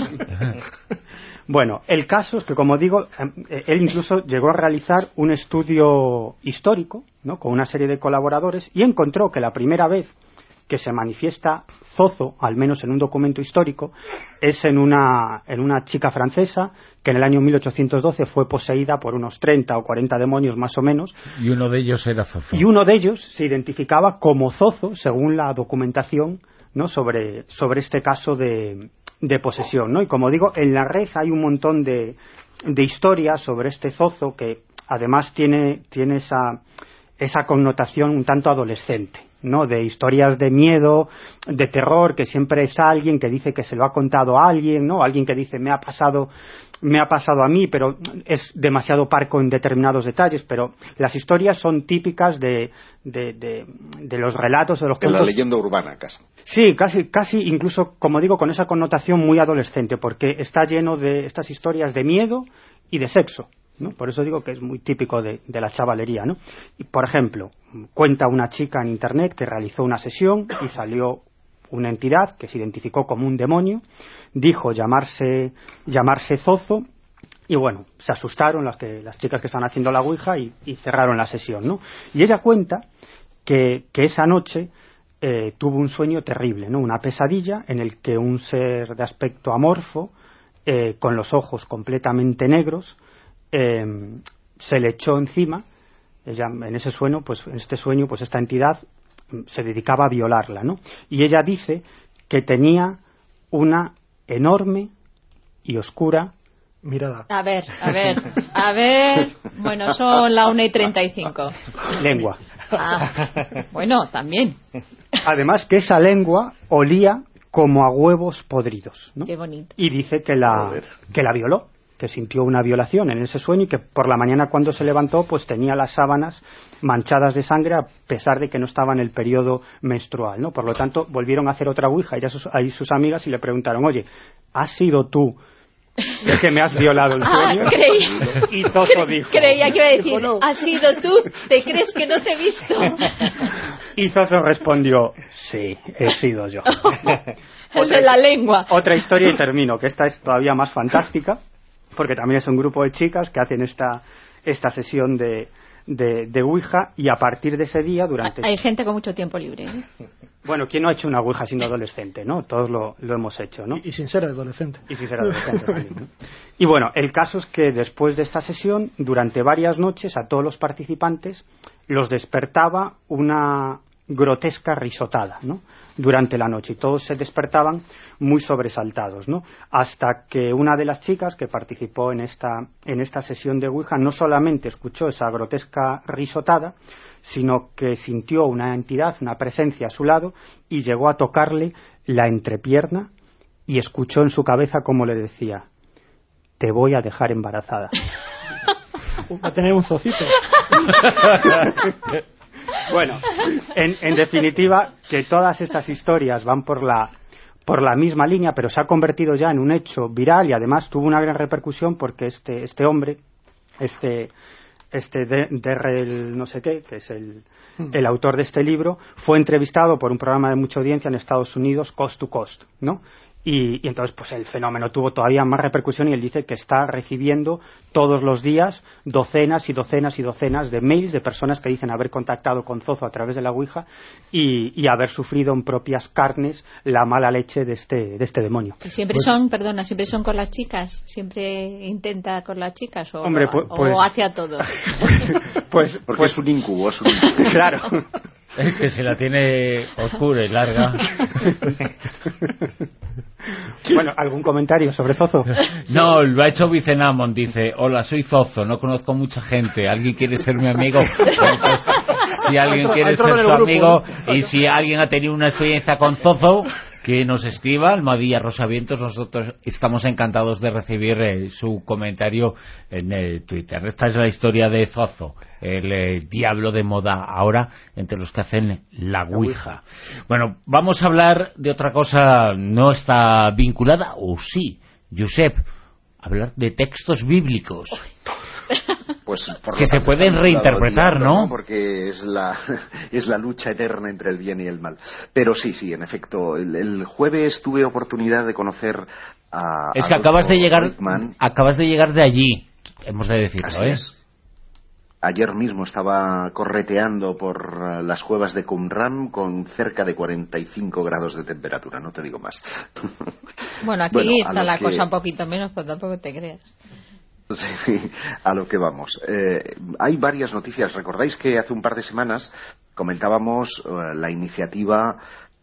Bueno, el caso es que, como digo, él incluso llegó a realizar un estudio histórico, ¿no? Con una serie de colaboradores, y encontró que la primera vez que se manifiesta Zozo, al menos en un documento histórico, es en una, en una chica francesa que en el año mil ochocientos doce fue poseída por unos treinta o cuarenta demonios más o menos. Y uno de ellos era Zozo. Y uno de ellos se identificaba como Zozo, según la documentación, ¿no? sobre, sobre este caso de, de posesión, ¿no? Y como digo, en la red hay un montón de, de historias sobre este Zozo que además tiene, tiene esa, esa connotación un tanto adolescente, ¿no? De historias de miedo, de terror, que siempre es alguien que dice que se lo ha contado a alguien, ¿no? Alguien que dice me ha pasado me ha pasado a mí, pero es demasiado parco en determinados detalles. Pero las historias son típicas de, de, de, de los relatos, de los cuentos. De la leyenda urbana, casi. Sí, casi, casi incluso, como digo, con esa connotación muy adolescente, porque está lleno de estas historias de miedo y de sexo, ¿no? Por eso digo que es muy típico de, de la chavalería, ¿no? Y, por ejemplo, cuenta una chica en Internet que realizó una sesión y salió una entidad que se identificó como un demonio, dijo llamarse llamarse Zozo, y bueno, se asustaron las que las chicas que estaban haciendo la Ouija y, y cerraron la sesión, ¿no? Y ella cuenta que, que esa noche eh, tuvo un sueño terrible, ¿no? Una pesadilla en el que un ser de aspecto amorfo eh, con los ojos completamente negros, eh, se le echó encima. Ella, en ese sueño, pues en este sueño, pues esta entidad se dedicaba a violarla, ¿no? Y ella dice que tenía una enorme y oscura mirada. A ver, a ver, a ver. Bueno, son la una y treinta y cinco. Lengua. Ah, bueno, también. Además que esa lengua olía como a huevos podridos, ¿no? Qué bonito. Y dice que la, que la violó, que sintió una violación en ese sueño y que por la mañana cuando se levantó pues tenía las sábanas manchadas de sangre a pesar de que no estaba en el periodo menstrual, ¿no? Por lo tanto, volvieron a hacer otra ouija y a sus, ahí sus amigas y le preguntaron, oye, ¿has sido tú el que me has violado el sueño? Ah, creí, y Zozo dijo, creía que iba a decir, dijo, no. ¿has sido tú? ¿Te crees que no te he visto? Y Zozo respondió, sí, he sido yo. El de la lengua. Otra historia y termino, que esta es todavía más fantástica, porque también es un grupo de chicas que hacen esta, esta sesión de, de, de Ouija, y a partir de ese día, durante... Hay gente con mucho tiempo libre, ¿eh? Bueno, ¿quién no ha hecho una Ouija siendo adolescente, no? Todos lo, lo hemos hecho, ¿no? Y, y sin ser adolescente. Y sin ser adolescente también, ¿no? Y bueno, el caso es que después de esta sesión, durante varias noches, a todos los participantes los despertaba una grotesca risotada, ¿no? Durante la noche, y todos se despertaban muy sobresaltados, ¿no? Hasta que una de las chicas que participó en esta, en esta sesión de Ouija no solamente escuchó esa grotesca risotada, sino que sintió una entidad, una presencia a su lado, y llegó a tocarle la entrepierna y escuchó en su cabeza como le decía, te voy a dejar embarazada. Va a tener un zocito. Bueno, en, en definitiva, que todas estas historias van por la por la misma línea, pero se ha convertido ya en un hecho viral y además tuvo una gran repercusión porque este este hombre, este este Darrell no sé qué, que es el, el autor de este libro, fue entrevistado por un programa de mucha audiencia en Estados Unidos, Coast to Coast, ¿no? Y, y entonces pues el fenómeno tuvo todavía más repercusión y él dice que está recibiendo todos los días docenas y docenas y docenas de mails de personas que dicen haber contactado con Zozo a través de la Ouija y, y haber sufrido en propias carnes la mala leche de este, de este demonio. ¿Y siempre pues, son, perdona, siempre son con las chicas? ¿Siempre intenta con las chicas o, hombre, pues, o pues, hace a todos? pues, Porque pues, es un incubo, es un incubo. Claro. Es que se la tiene oscura y larga. Bueno, ¿algún comentario sobre Zozo? No, lo ha hecho Vicenamon, dice, hola, soy Zozo, no conozco mucha gente, ¿alguien quiere ser mi amigo? Bueno, pues, si alguien quiere ser su amigo y si alguien ha tenido una experiencia con Zozo, que nos escriba, Almadía Rosavientos, nosotros estamos encantados de recibir eh, su comentario en el Twitter. Esta es la historia de Zozo, el eh, diablo de moda ahora entre los que hacen la Ouija. Bueno, vamos a hablar de otra cosa, no está vinculada, o sí, Josep, hablar de textos bíblicos. Pues, por que se pueden reinterpretar, diablo, ¿no? ¿no? Porque es la, es la lucha eterna entre el bien y el mal. Pero sí, sí, en efecto, el, el jueves tuve oportunidad de conocer a... Es que a acabas de llegar, Rickman. acabas de llegar de allí, hemos de decirlo, Así ¿eh? Es. Ayer mismo estaba correteando por las cuevas de Qumran con cerca de cuarenta y cinco grados de temperatura, no te digo más. Bueno, aquí bueno, está la que... cosa un poquito menos, pues tampoco te creas. Sí, a lo que vamos. Eh, hay varias noticias. ¿Recordáis que hace un par de semanas comentábamos uh, la iniciativa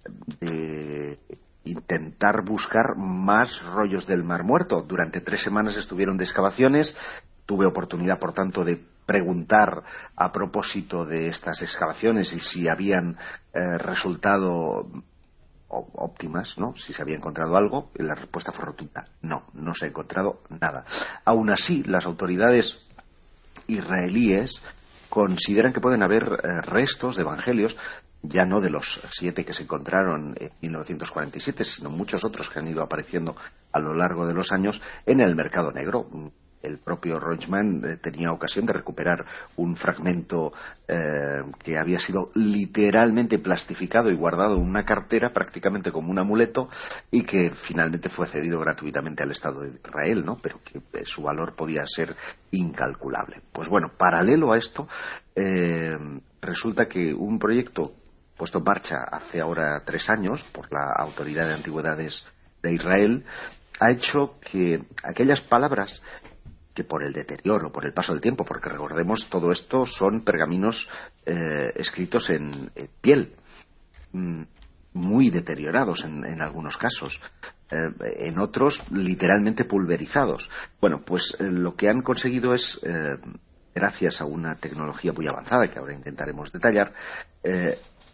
de intentar buscar más rollos del Mar Muerto? Durante tres semanas estuvieron de excavaciones. Tuve oportunidad, por tanto, de preguntar a propósito de estas excavaciones y si habían eh, resultado óptimas, ¿no? Si se había encontrado algo. La respuesta fue rotunda. No, no se ha encontrado nada. Aún así, las autoridades israelíes consideran que pueden haber eh, restos de evangelios, ya no de los siete que se encontraron en mil novecientos cuarenta y siete, sino muchos otros que han ido apareciendo a lo largo de los años en el mercado negro. El propio Rochman eh, tenía ocasión de recuperar un fragmento eh, que había sido literalmente plastificado y guardado en una cartera prácticamente como un amuleto y que finalmente fue cedido gratuitamente al Estado de Israel, ¿no? Pero que eh, su valor podía ser incalculable. Pues bueno, paralelo a esto, eh, resulta que un proyecto puesto en marcha hace ahora tres años por la Autoridad de Antigüedades de Israel ha hecho que aquellas palabras que por el deterioro, por el paso del tiempo, porque recordemos, todo esto son pergaminos eh, escritos en, en piel, mm, muy deteriorados en, en algunos casos, eh, en otros literalmente pulverizados. Bueno, pues eh, lo que han conseguido es, eh, gracias a una tecnología muy avanzada que ahora intentaremos detallar, eh,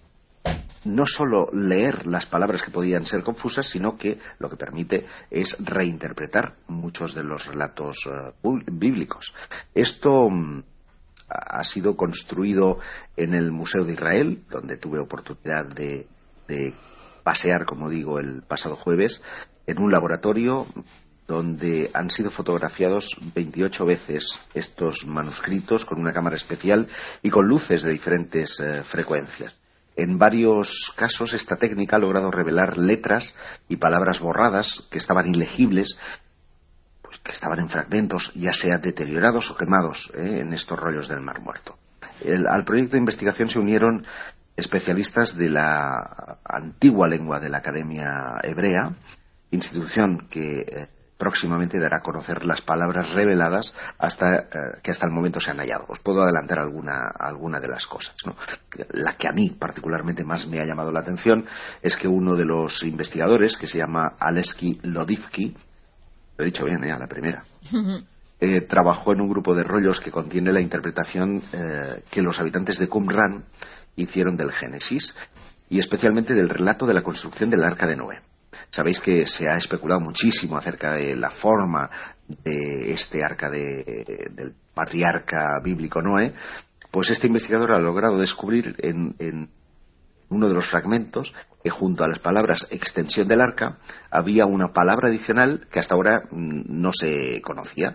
no solo leer las palabras que podían ser confusas, sino que lo que permite es reinterpretar muchos de los relatos uh, bíblicos. Esto um, ha sido construido en el Museo de Israel, donde tuve oportunidad de, de pasear, como digo, el pasado jueves, en un laboratorio donde han sido fotografiados veintiocho veces estos manuscritos con una cámara especial y con luces de diferentes uh, frecuencias. En varios casos esta técnica ha logrado revelar letras y palabras borradas que estaban ilegibles, pues que estaban en fragmentos, ya sea deteriorados o quemados ¿eh? en estos rollos del Mar Muerto. El, al proyecto de investigación se unieron especialistas de la antigua lengua de la Academia Hebrea, institución que eh, próximamente dará a conocer las palabras reveladas hasta eh, que hasta el momento se han hallado. Os puedo adelantar alguna, alguna de las cosas, ¿no? La que a mí particularmente más me ha llamado la atención es que uno de los investigadores, que se llama Aleski Lodivki, lo he dicho bien, ¿eh? A la primera, eh, trabajó en un grupo de rollos que contiene la interpretación eh, que los habitantes de Qumran hicieron del Génesis y especialmente del relato de la construcción del Arca de Noé. Sabéis que se ha especulado muchísimo acerca de la forma de este arca de, del patriarca bíblico Noé. Pues este investigador ha logrado descubrir en, en uno de los fragmentos que junto a las palabras extensión del arca había una palabra adicional que hasta ahora no se conocía,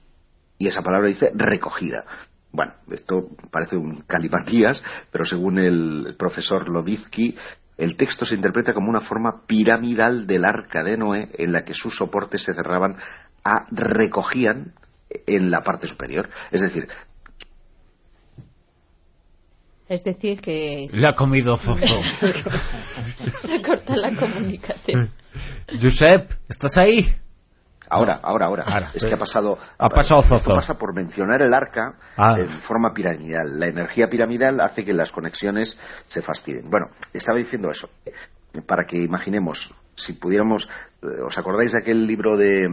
y esa palabra dice recogida. Bueno, esto parece un calimaquías, pero según el profesor Lodivki, el texto se interpreta como una forma piramidal del arca de Noé en la que sus soportes se cerraban a recogían en la parte superior. Es decir... Es decir que... Le ha comido Zozo. Se corta la comunicación. Josep, ¿estás ahí? Ahora, ahora, ahora, ahora. Es que ha pasado... Ha pasado Zozo. Esto pasa por mencionar el arca ah. en forma piramidal. La energía piramidal hace que las conexiones se fastidien. Bueno, estaba diciendo eso, para que imaginemos, si pudiéramos... ¿Os acordáis de aquel libro de...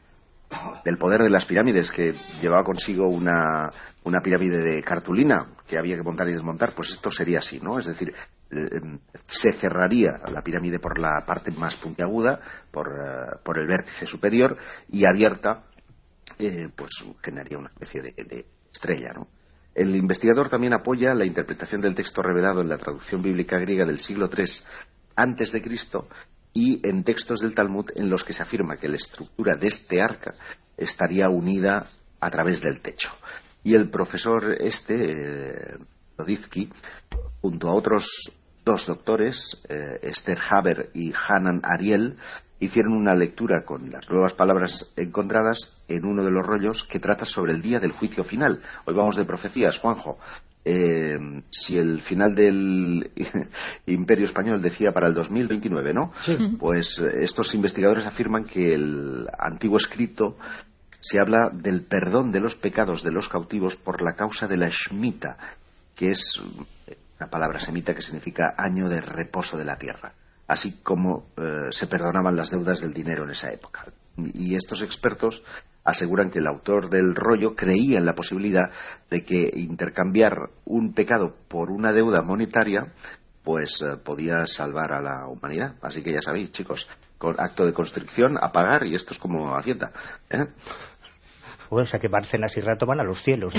del poder de las pirámides que llevaba consigo una, una pirámide de cartulina que había que montar y desmontar? Pues esto sería así, ¿no? Es decir, eh, se cerraría la pirámide por la parte más puntiaguda, por, uh, por el vértice superior, y abierta eh, pues generaría una especie de, de estrella, ¿no? El investigador también apoya la interpretación del texto revelado en la traducción bíblica griega del siglo tres antes de Cristo y en textos del Talmud en los que se afirma que la estructura de este arca estaría unida a través del techo. Y el profesor este, eh, Lodivki, junto a otros dos doctores, eh, Esther Haber y Hanan Ariel, hicieron una lectura con las nuevas palabras encontradas en uno de los rollos que trata sobre el día del juicio final. Hoy vamos de profecías, Juanjo. Eh, si el final del Imperio Español decía para el dos mil veintinueve, ¿no? Sí. Pues estos investigadores afirman que el antiguo escrito se habla del perdón de los pecados de los cautivos por la causa de la Shemitah, que es una palabra semita que significa año de reposo de la tierra, así como eh, se perdonaban las deudas del dinero en esa época. Y estos expertos aseguran que el autor del rollo creía en la posibilidad de que intercambiar un pecado por una deuda monetaria pues eh, podía salvar a la humanidad. Así que ya sabéis, chicos, con acto de constricción a pagar, y esto es como Hacienda, ¿eh? Bueno, o sea que Bárcenas y Rato van a los cielos,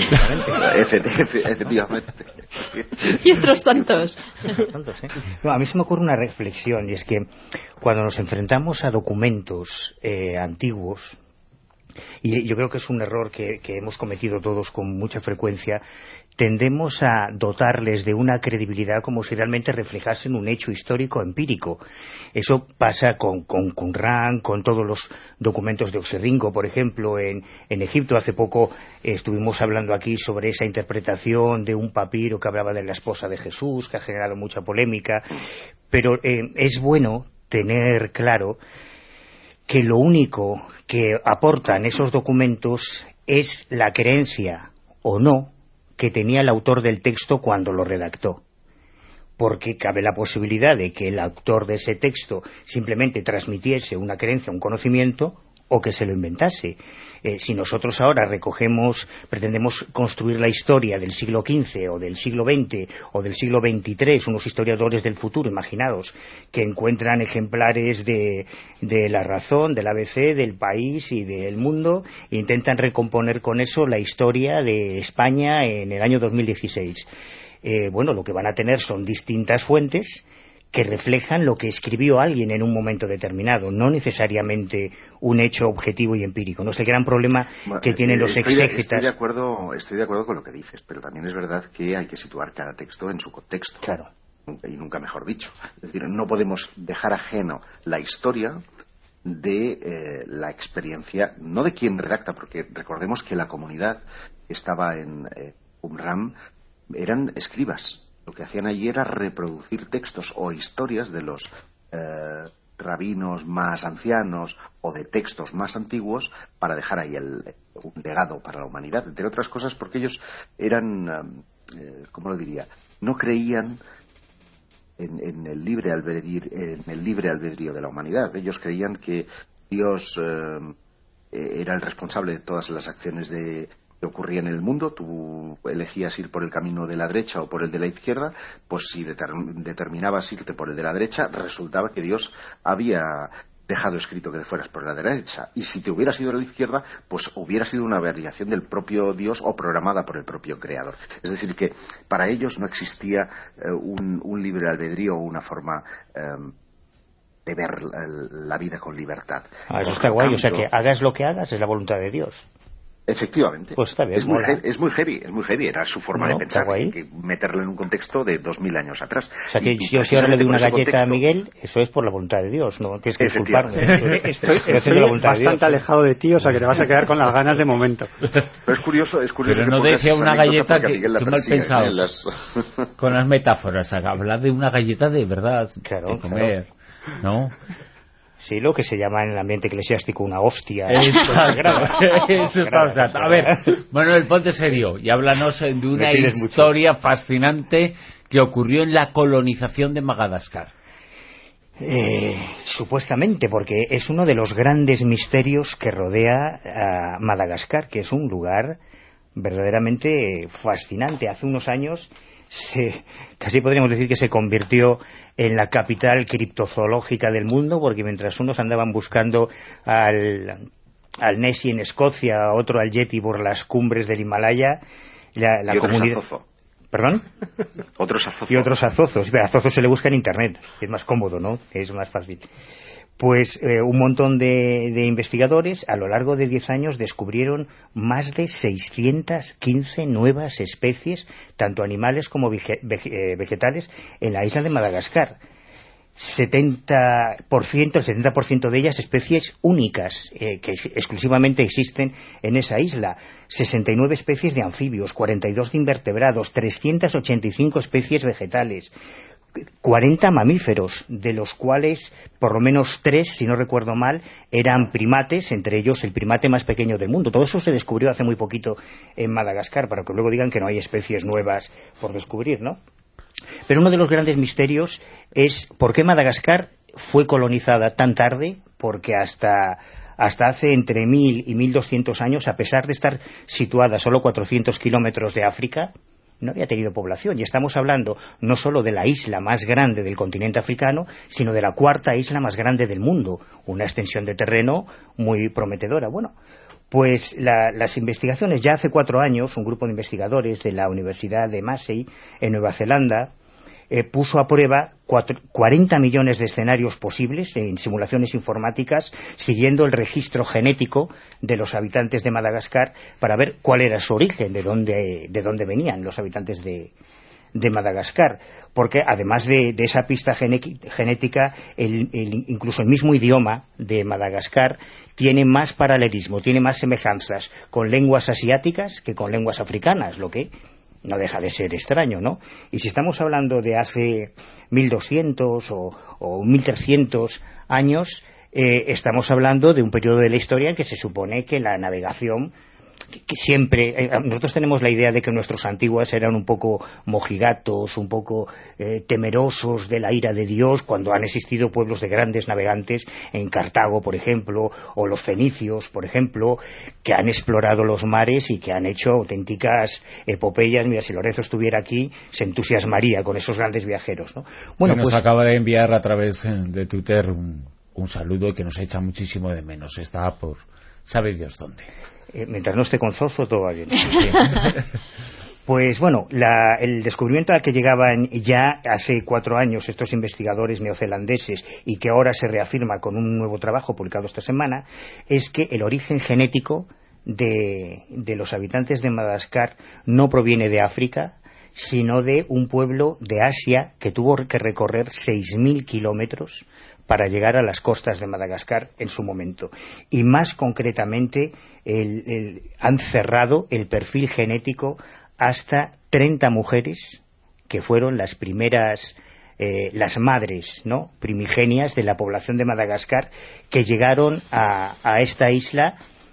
efectivamente. Y otros tantos. tantos ¿eh? No, a mí se me ocurre una reflexión, y es que cuando nos enfrentamos a documentos eh, antiguos, y yo creo que es un error que, que hemos cometido todos con mucha frecuencia, tendemos a dotarles de una credibilidad como si realmente reflejasen un hecho histórico empírico. Eso pasa con, con Qumran, con todos los documentos de Oxirrinco, por ejemplo, en, en Egipto. Hace poco eh, estuvimos hablando aquí sobre esa interpretación de un papiro que hablaba de la esposa de Jesús, que ha generado mucha polémica, pero eh, es bueno tener claro que lo único que aportan esos documentos es la creencia o no que tenía el autor del texto cuando lo redactó. Porque cabe la posibilidad de que el autor de ese texto simplemente transmitiese una creencia, un conocimiento, o que se lo inventase. Eh, si nosotros ahora recogemos, pretendemos construir la historia del siglo quince o del siglo veinte o del siglo veintitrés, unos historiadores del futuro, imaginados, que encuentran ejemplares de, de La Razón, del A B C, del País y del Mundo, e intentan recomponer con eso la historia de España en el año dos mil dieciséis. Eh, bueno, lo que van a tener son distintas fuentes que reflejan lo que escribió alguien en un momento determinado, no necesariamente un hecho objetivo y empírico. No es el gran problema bueno, que tienen los estoy, exégetas. Estoy de acuerdo, estoy de acuerdo con lo que dices, pero también es verdad que hay que situar cada texto en su contexto. Claro. Y nunca mejor dicho. Es decir, no podemos dejar ajeno la historia de eh, la experiencia, no de quien redacta, porque recordemos que la comunidad que estaba en eh, Qumran eran escribas. Lo que hacían allí era reproducir textos o historias de los eh, rabinos más ancianos o de textos más antiguos para dejar ahí el, un legado para la humanidad, entre otras cosas porque ellos eran, eh, ¿cómo lo diría?, no creían en, en, el libre albedrío, en el libre albedrío de la humanidad. Ellos creían que Dios eh, era el responsable de todas las acciones de que ocurría en el mundo. Tú elegías ir por el camino de la derecha o por el de la izquierda, pues si determ- determinabas irte por el de la derecha, resultaba que Dios había dejado escrito que fueras por la derecha, y si te hubieras ido a la izquierda, pues hubiera sido una variación del propio Dios o programada por el propio Creador. Es decir, que para ellos no existía eh, un, un libre albedrío o una forma eh, de ver la, la vida con libertad. Ah, eso está guay, o sea que hagas lo que hagas es la voluntad de Dios. Efectivamente. Pues está bien, es, muy he- es muy heavy, es muy heavy. Era su forma no, de pensar, que, que meterlo en un contexto de dos mil años atrás. O sea que y, yo si ahora le doy una galleta contexto, a Miguel, eso es por la voluntad de Dios, no tienes que disculparme. Estoy, estoy la voluntad bastante de Dios. alejado de ti, o sea que te vas a quedar con las ganas de momento. Pero es curioso, es curioso. Pero que no pongas decía esa una anécdota galleta porque a que, Miguel la que mal persiguen, pensado. ¿eh? Las... Con las metáforas, hablar de una galleta de verdad, Claro, de comer, claro. ¿no? Sí, lo que se llama en el ambiente eclesiástico una hostia. Exacto. Eso está exacto. A ver, Manuel, ponte serio y háblanos de una historia mucho. fascinante que ocurrió en la colonización de Madagascar. Eh, supuestamente, porque es uno de los grandes misterios que rodea a Madagascar, que es un lugar verdaderamente fascinante. Hace unos años se, casi podríamos decir que se convirtió en la capital criptozoológica del mundo, porque mientras unos andaban buscando al, al Nessie en Escocia, otro al Yeti por las cumbres del Himalaya, la, la y otros comunidad... a Zozo. ¿Perdón? Otros a Zozo. Y otros a Zozos. A Zozo se le busca en internet, es más cómodo, ¿no? Es más fácil. Pues eh, un montón de, de investigadores a lo largo de diez años descubrieron más de seiscientas quince nuevas especies, tanto animales como vege, vege, eh, vegetales, en la isla de Madagascar. setenta por ciento, el setenta por ciento de ellas especies únicas, eh, que exclusivamente existen en esa isla. sesenta y nueve especies de anfibios, cuarenta y dos de invertebrados, trescientas ochenta y cinco especies vegetales, cuarenta mamíferos, de los cuales por lo menos tres, si no recuerdo mal, eran primates, entre ellos el primate más pequeño del mundo. Todo eso se descubrió hace muy poquito en Madagascar, para que luego digan que no hay especies nuevas por descubrir, ¿no? Pero uno de los grandes misterios es por qué Madagascar fue colonizada tan tarde, porque hasta... hasta hace entre mil y mil doscientos años, a pesar de estar situada a solo cuatrocientos kilómetros de África, no había tenido población. Y estamos hablando no solo de la isla más grande del continente africano, sino de la cuarta isla más grande del mundo, una extensión de terreno muy prometedora. Bueno, pues la, las investigaciones, ya hace cuatro años, un grupo de investigadores de la Universidad de Massey, en Nueva Zelanda, eh, puso a prueba cuatro, cuarenta millones de escenarios posibles en simulaciones informáticas, siguiendo el registro genético de los habitantes de Madagascar para ver cuál era su origen, de dónde, de dónde venían los habitantes de, de Madagascar, porque además de, de esa pista genética, el, el, incluso el mismo idioma de Madagascar tiene más paralelismo, tiene más semejanzas con lenguas asiáticas que con lenguas africanas, lo que no deja de ser extraño, ¿no? Y si estamos hablando de hace mil doscientos o, o mil trescientos años, eh, estamos hablando de un periodo de la historia en que se supone que la navegación, que siempre, eh, nosotros tenemos la idea de que nuestros antiguos eran un poco mojigatos, un poco eh, temerosos de la ira de Dios, cuando han existido pueblos de grandes navegantes en Cartago, por ejemplo, o los fenicios, por ejemplo, que han explorado los mares y que han hecho auténticas epopeyas. Mira, si Lorenzo estuviera aquí, se entusiasmaría con esos grandes viajeros, ¿no? Bueno, que nos pues, acaba de enviar a través de Twitter un, un saludo que nos echa muchísimo de menos. Está por sabe Dios dónde. Eh, mientras no esté con Zozo, todo va bien. Sí. Pues bueno, la, el descubrimiento al que llegaban ya hace cuatro años estos investigadores neozelandeses y que ahora se reafirma con un nuevo trabajo publicado esta semana, es que el origen genético de, de los habitantes de Madagascar no proviene de África, sino de un pueblo de Asia que tuvo que recorrer seis mil kilómetros para llegar a las costas de Madagascar en su momento. Y más concretamente, el, el, han cerrado el perfil genético hasta treinta mujeres que fueron las primeras, eh, las madres, ¿no?, primigenias de la población de Madagascar, que llegaron a, a esta isla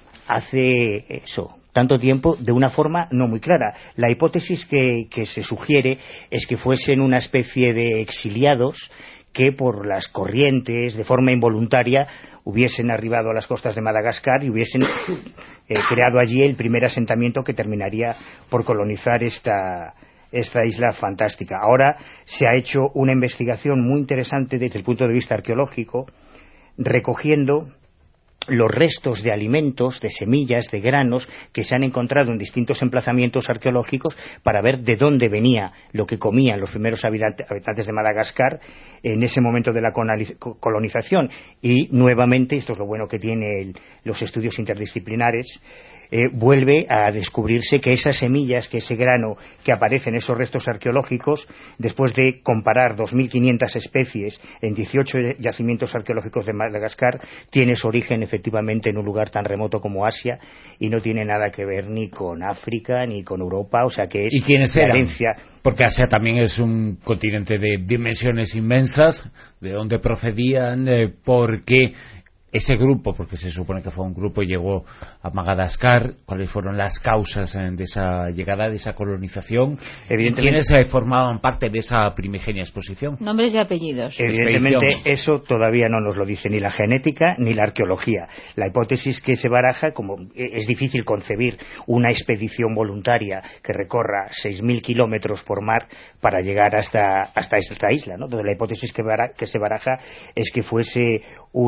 hace eso, tanto tiempo, de una forma no muy clara. La hipótesis que, que se sugiere es que fuesen una especie de exiliados que por las corrientes, de forma involuntaria, hubiesen arribado a las costas de Madagascar y hubiesen eh, creado allí el primer asentamiento que terminaría por colonizar esta, esta isla fantástica. Ahora se ha hecho una investigación muy interesante desde el punto de vista arqueológico, recogiendo los restos de alimentos, de semillas, de granos que se han encontrado en distintos emplazamientos arqueológicos para ver de dónde venía lo que comían los primeros habitantes de Madagascar en ese momento de la colonización. Y nuevamente, esto es lo bueno que tiene el, los estudios interdisciplinares, Eh, vuelve a descubrirse que esas semillas, que ese grano que aparece en esos restos arqueológicos, después de comparar dos mil quinientas especies en dieciocho yacimientos arqueológicos de Madagascar, tiene su origen efectivamente en un lugar tan remoto como Asia y no tiene nada que ver ni con África ni con Europa, o sea que es ¿Y quiénes eran? herencia. Porque Asia también es un continente de dimensiones inmensas. ¿De dónde procedían? Eh, ¿Por qué ese grupo, porque se supone que fue un grupo, llegó a Madagascar? ¿Cuáles fueron las causas de esa llegada, de esa colonización? ¿Quiénes eh, formaban parte de esa primigenia exposición? Nombres y apellidos. Evidentemente eso todavía no nos lo dice ni la genética ni la arqueología. La hipótesis que se baraja, como es difícil concebir una expedición voluntaria que recorra seis mil kilómetros por mar para llegar hasta, hasta esta isla, ¿no? Entonces la hipótesis que, bara, que se baraja es que fuese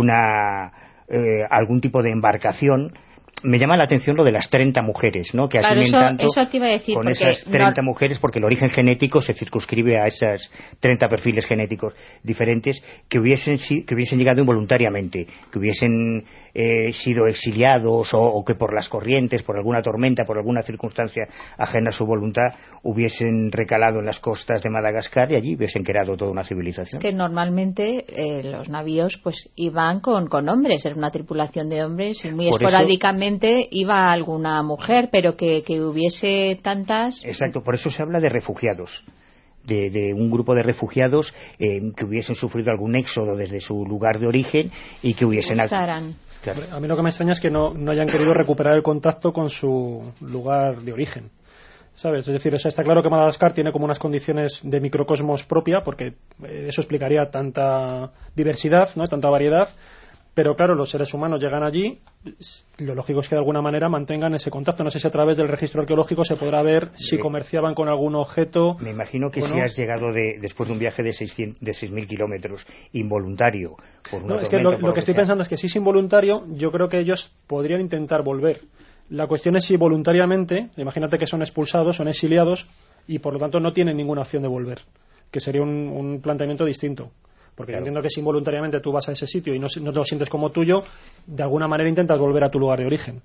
una Eh, algún tipo de embarcación. Me llama la atención lo de las treinta mujeres, ¿no?, que claro, aquí eso, tanto eso te iba a decir, con esas treinta no... mujeres, porque el origen genético se circunscribe a esas treinta perfiles genéticos diferentes que hubiesen, que hubiesen llegado involuntariamente, que hubiesen eh, sido exiliados o, o que por las corrientes, por alguna tormenta, por alguna circunstancia ajena a su voluntad, hubiesen recalado en las costas de Madagascar y allí hubiesen creado toda una civilización. Es que normalmente eh, los navíos pues iban con, con hombres, era una tripulación de hombres y muy por esporádicamente eso iba alguna mujer, pero que, que hubiese tantas... Exacto, por eso se habla de refugiados. De, de un grupo de refugiados eh, que hubiesen sufrido algún éxodo desde su lugar de origen y que hubiesen... Buscaran. Claro. A mí lo que me extraña es que no, no hayan querido recuperar el contacto con su lugar de origen, ¿sabes? Es decir, está claro que Madagascar tiene como unas condiciones de microcosmos propia, porque eso explicaría tanta diversidad, ¿no?, tanta variedad. Pero claro, los seres humanos llegan allí, lo lógico es que de alguna manera mantengan ese contacto. No sé si a través del registro arqueológico se podrá ver si comerciaban con algún objeto. Me imagino que bueno, si has llegado de, después de un viaje de seis mil kilómetros involuntario por una no, es que lo, lo que estoy pensando es que si es involuntario, yo creo que ellos podrían intentar volver. La cuestión es si voluntariamente, imagínate que son expulsados, son exiliados y por lo tanto no tienen ninguna opción de volver, que sería un, un planteamiento distinto. Porque claro, yo entiendo que si involuntariamente tú vas a ese sitio y no, no te lo sientes como tuyo, de alguna manera intentas volver a tu lugar de origen.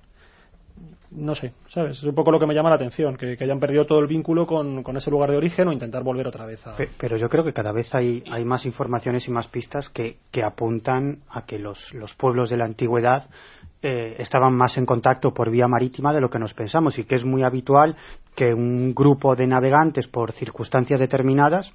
No sé, ¿sabes? Es un poco lo que me llama la atención, que, que hayan perdido todo el vínculo con, con ese lugar de origen o intentar volver otra vez a... Pero yo creo que cada vez hay, hay más informaciones y más pistas que, que apuntan a que los, los pueblos de la antigüedad eh, estaban más en contacto por vía marítima de lo que nos pensamos, y que es muy habitual que un grupo de navegantes, por circunstancias determinadas,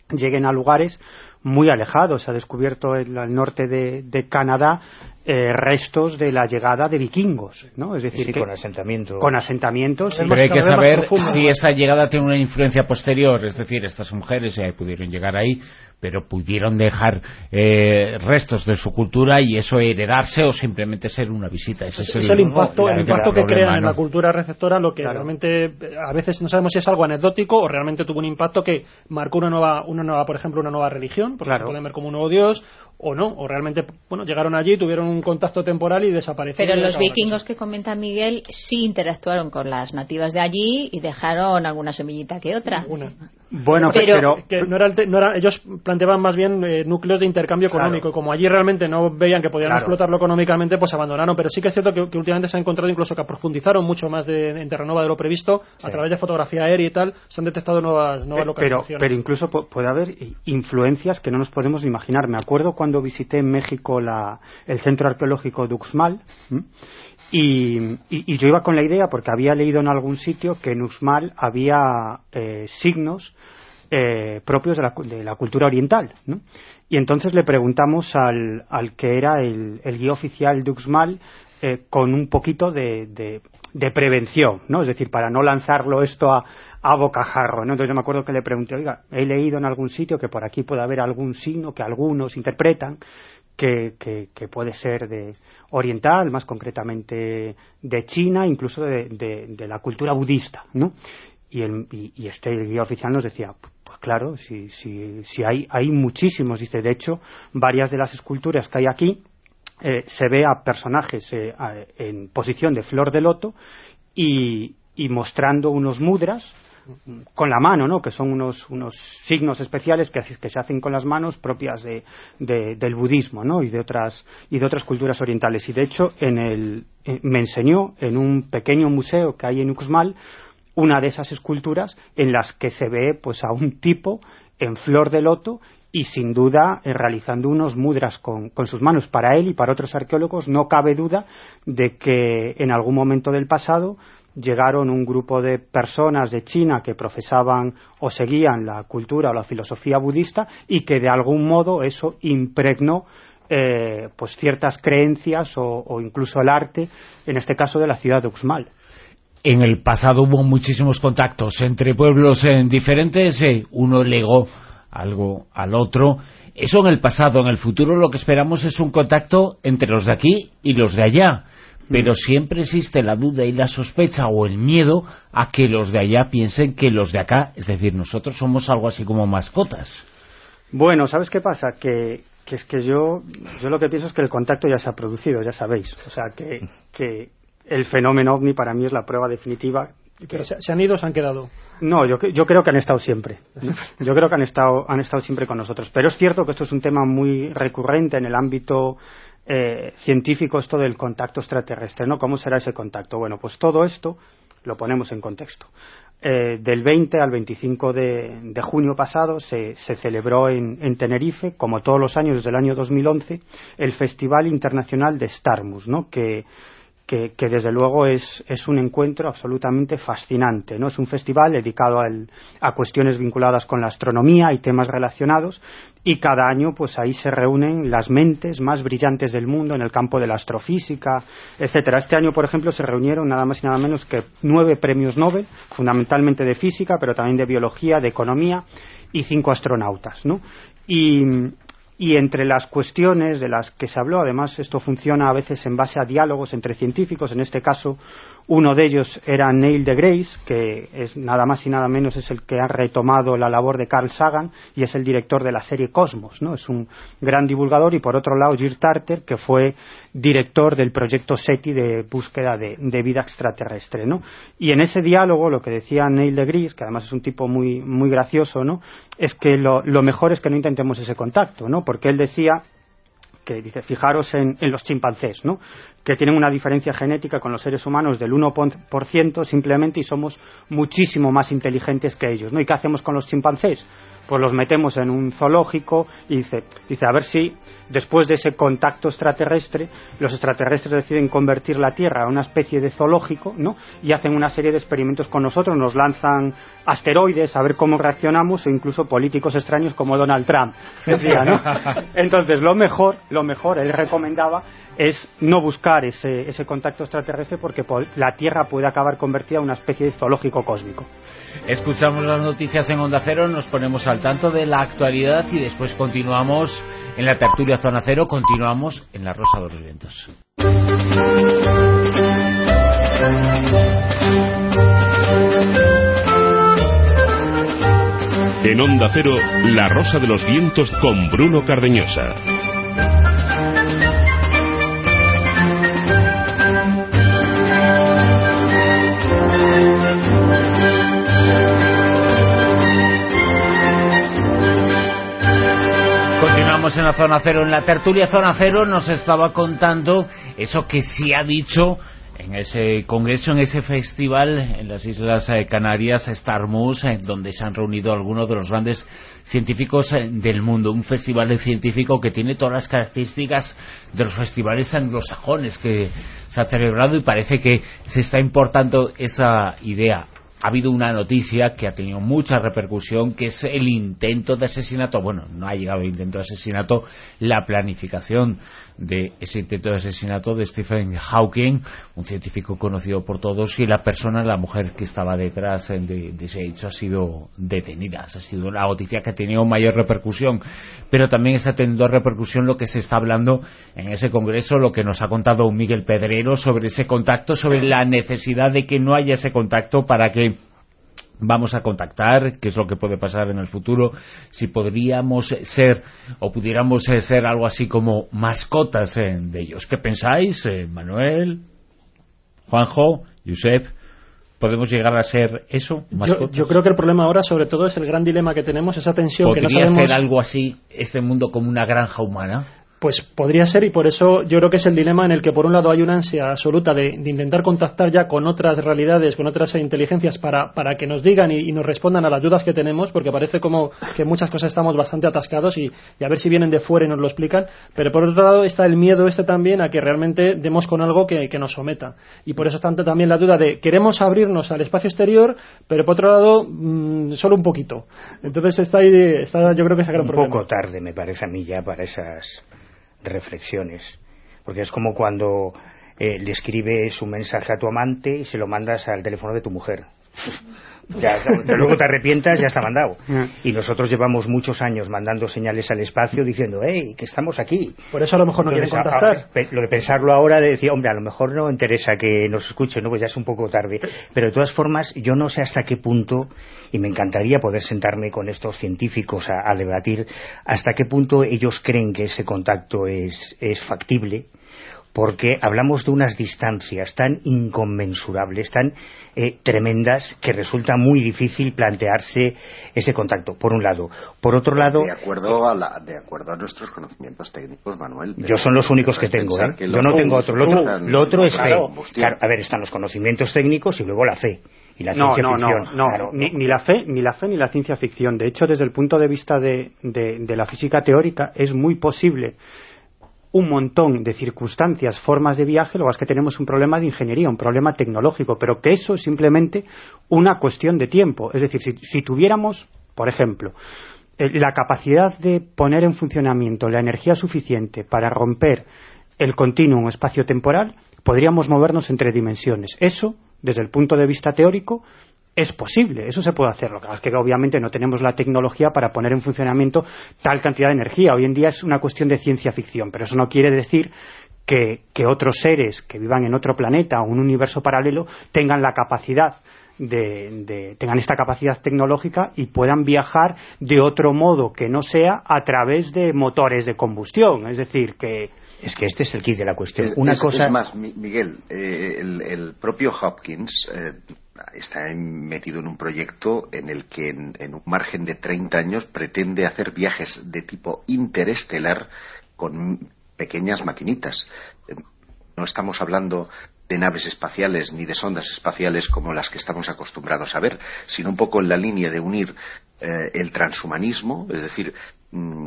lleguen a lugares muy alejados. Se ha descubierto en el norte de, de Canadá eh, restos de la llegada de vikingos, ¿no? Es decir, sí, que, con asentamientos. Con asentamientos. Pero hay que saber si esa llegada tiene una influencia posterior, es decir, estas mujeres ya pudieron llegar ahí, pero pudieron dejar eh, restos de su cultura y eso heredarse o simplemente ser una visita. Ese es el, es el impacto, el impacto que problema, crean ¿no? en la cultura receptora, lo que claro. realmente a veces no sabemos si es algo anecdótico o realmente tuvo un impacto que marcó una nueva, una nueva por ejemplo, una nueva religión, porque claro. se pueden ver como un nuevo dios, o no, o realmente, bueno, llegaron allí, tuvieron un contacto temporal y desaparecieron. Pero y los vikingos que comenta Miguel sí interactuaron con las nativas de allí y dejaron alguna semillita que otra. Una. Bueno, pero, pero que no era, el te, no era ellos planteaban más bien eh, núcleos de intercambio económico, claro. y como allí realmente no veían que podían claro. explotarlo económicamente, pues abandonaron. Pero sí que es cierto que, que últimamente se ha encontrado incluso que profundizaron mucho más de, en Terranova de lo previsto, sí. a través de fotografía aérea y tal, se han detectado nuevas, nuevas eh, localizaciones. Pero, pero incluso puede haber influencias que no nos podemos ni imaginar. Me acuerdo cuando visité en México la, el centro arqueológico de Uxmal, ¿m? Y, y, y yo iba con la idea, porque había leído en algún sitio que en Uxmal había eh, signos eh, propios de la, de la cultura oriental, ¿no? Y entonces le preguntamos al, al que era el, el guía oficial de Uxmal eh, con un poquito de, de, de prevención, ¿no? Es decir, para no lanzarlo esto a, a bocajarro, ¿no? Entonces yo me acuerdo que le pregunté, oiga, he leído en algún sitio que por aquí puede haber algún signo que algunos interpretan Que, que, que puede ser de oriental, más concretamente de China, incluso de, de, de la cultura budista, ¿no? Y, el, y, y este guía oficial nos decía, pues claro, si, si, si hay, hay muchísimos, dice, de hecho, varias de las esculturas que hay aquí eh, se ve a personajes eh, a, en posición de flor de loto y, y mostrando unos mudras con la mano, ¿no? Que son unos, unos signos especiales que, que se hacen con las manos propias de, de, del budismo, ¿no? Y de otras y de otras culturas orientales. Y de hecho en el, eh, me enseñó en un pequeño museo que hay en Uxmal una de esas esculturas en las que se ve pues a un tipo en flor de loto y sin duda eh, realizando unos mudras con, con sus manos. Para él y para otros arqueólogos no cabe duda de que en algún momento del pasado llegaron un grupo de personas de China que profesaban o seguían la cultura o la filosofía budista y que de algún modo eso impregnó eh, pues ciertas creencias o, o incluso el arte, en este caso de la ciudad de Uxmal. En el pasado hubo muchísimos contactos entre pueblos eh, diferentes, eh, uno legó algo al otro. Eso en el pasado. En el futuro lo que esperamos es un contacto entre los de aquí y los de allá. Pero siempre existe la duda y la sospecha o el miedo a que los de allá piensen que los de acá, es decir, nosotros somos algo así como mascotas. Bueno, ¿sabes qué pasa? Que, que es que yo, yo lo que pienso es que el contacto ya se ha producido, ya sabéis. O sea, que, que el fenómeno ovni para mí es la prueba definitiva. ¿Pero se, se han ido o se han quedado? No, yo, yo creo que han estado siempre. Yo creo que han estado, han estado siempre con nosotros. Pero es cierto que esto es un tema muy recurrente en el ámbito Eh, científico, esto del contacto extraterrestre, ¿no? ¿Cómo será ese contacto? Bueno, pues todo esto lo ponemos en contexto. Eh, del veinte al veinticinco de, de junio pasado se, se celebró en, en Tenerife, como todos los años desde el año dos mil once, el Festival Internacional de Starmus, ¿no? Que, que, que desde luego es, es un encuentro absolutamente fascinante, ¿no? Es un festival dedicado al, a cuestiones vinculadas con la astronomía y temas relacionados, y cada año pues ahí se reúnen las mentes más brillantes del mundo en el campo de la astrofísica, etcétera. Este año, por ejemplo, se reunieron nada más y nada menos que nueve premios Nobel, fundamentalmente de física, pero también de biología, de economía, y cinco astronautas, ¿no? Y Y entre las cuestiones de las que se habló, además esto funciona a veces en base a diálogos entre científicos, en este caso uno de ellos era Neil deGrasse, que es nada más y nada menos es el que ha retomado la labor de Carl Sagan y es el director de la serie Cosmos, ¿no? Es un gran divulgador. Y por otro lado Jill Tarter, que fue director del proyecto SETI de búsqueda de, de vida extraterrestre, ¿no? Y en ese diálogo lo que decía Neil deGrasse, que además es un tipo muy, muy gracioso, ¿no? Es que lo, lo mejor es que no intentemos ese contacto, ¿no? Porque él decía que dice, fijaros en, en los chimpancés, ¿no? Que tienen una diferencia genética con los seres humanos del uno por ciento simplemente, y somos muchísimo más inteligentes que ellos, ¿no? ¿Y qué hacemos con los chimpancés? Pues los metemos en un zoológico y dice, dice a ver si después de ese contacto extraterrestre los extraterrestres deciden convertir la Tierra a una especie de zoológico, ¿no? Y hacen una serie de experimentos con nosotros, nos lanzan asteroides a ver cómo reaccionamos, o incluso políticos extraños como Donald Trump, decía, ¿no? Entonces lo mejor, lo mejor, él recomendaba es no buscar ese, ese contacto extraterrestre, porque la Tierra puede acabar convertida en una especie de zoológico cósmico. Escuchamos las noticias en Onda Cero, nos ponemos al tanto de la actualidad y después continuamos en la tertulia Zona Cero, continuamos en La Rosa de los Vientos. En Onda Cero, La Rosa de los Vientos con Bruno Cardeñosa. Continuamos en la Zona Cero, en la tertulia Zona Cero nos estaba contando eso que sí ha dicho en ese congreso, en ese festival en las Islas Canarias, Starmus, donde se han reunido algunos de los grandes científicos del mundo. Un festival científico que tiene todas las características de los festivales anglosajones que se ha celebrado, y parece que se está importando esa idea. Ha habido una noticia que ha tenido mucha repercusión, que es el intento de asesinato. Bueno, no ha llegado el intento de asesinato, la planificación de ese intento de asesinato de Stephen Hawking, un científico conocido por todos, y la persona, la mujer que estaba detrás de, de ese hecho ha sido detenida. Ha sido una noticia que ha tenido mayor repercusión, pero también está teniendo repercusión lo que se está hablando en ese congreso, lo que nos ha contado Miguel Pedrero sobre ese contacto, sobre la necesidad de que no haya ese contacto para que vamos a contactar, qué es lo que puede pasar en el futuro, si podríamos ser o pudiéramos ser algo así como mascotas eh, de ellos. ¿Qué pensáis, eh, Manuel, Juanjo, Josep? ¿Podemos llegar a ser eso, mascotas? Yo, yo creo que el problema ahora, sobre todo, es el gran dilema que tenemos, esa tensión que no sabemos... ¿Podría ser algo así, este mundo, como una granja humana? Pues podría ser, y por eso yo creo que es el dilema en el que por un lado hay una ansia absoluta de, de intentar contactar ya con otras realidades, con otras inteligencias para, para que nos digan y, y nos respondan a las dudas que tenemos, porque parece como que en muchas cosas estamos bastante atascados y, y a ver si vienen de fuera y nos lo explican, pero por otro lado está el miedo este también a que realmente demos con algo que, que nos someta, y por eso está también la duda de queremos abrirnos al espacio exterior, pero por otro lado mmm, solo un poquito. Entonces está ahí, está, yo creo que es el gran un problema. Un poco tarde me parece a mí ya para esas reflexiones, porque es como cuando eh, le escribes un mensaje a tu amante y se lo mandas al teléfono de tu mujer. Ya, que luego te arrepientas, ya está mandado. Y nosotros llevamos muchos años mandando señales al espacio diciendo, hey, que estamos aquí. Por eso a lo mejor no quieren contactar. Lo de pensarlo ahora, de decir, hombre, a lo mejor no interesa que nos escuchen, no, pues ya es un poco tarde. Pero de todas formas, yo no sé hasta qué punto, y me encantaría poder sentarme con estos científicos a, a debatir, hasta qué punto ellos creen que ese contacto es, es factible, porque hablamos de unas distancias tan inconmensurables, tan eh, tremendas, que resulta muy difícil plantearse ese contacto, por un lado. Por otro lado... De acuerdo a, la, de acuerdo a nuestros conocimientos técnicos, Manuel. Yo son los únicos que tengo, ¿eh? Yo no tengo otro. Lo otro, lo otro es fe. Claro, a ver, están los conocimientos técnicos y luego la fe. Y la no, ciencia no, ficción. no, no, claro. ni, ni la fe, ni la fe ni la ciencia ficción. De hecho, desde el punto de vista de, de, de la física teórica, es muy posible un montón de circunstancias, formas de viaje. Lo que es que tenemos un problema de ingeniería, un problema tecnológico, pero que eso es simplemente una cuestión de tiempo. Es decir, si, si tuviéramos, por ejemplo, eh, la capacidad de poner en funcionamiento la energía suficiente para romper el continuum espacio-temporal, podríamos movernos entre dimensiones. Eso, desde el punto de vista teórico, es posible, eso se puede hacer. Lo que pasa es que obviamente no tenemos la tecnología para poner en funcionamiento tal cantidad de energía. Hoy en día es una cuestión de ciencia ficción, pero eso no quiere decir que, que otros seres que vivan en otro planeta o un universo paralelo tengan la capacidad de, de tengan esta capacidad tecnológica y puedan viajar de otro modo que no sea a través de motores de combustión. Es decir, que es que este es el kit de la cuestión. Es, una es, cosa es más, Miguel, eh, el, el propio Hopkins eh, está metido en un proyecto en el que en, en un margen de treinta años pretende hacer viajes de tipo interestelar con pequeñas maquinitas. No estamos hablando de naves espaciales ni de sondas espaciales como las que estamos acostumbrados a ver, sino un poco en la línea de unir eh, el transhumanismo, es decir, mmm,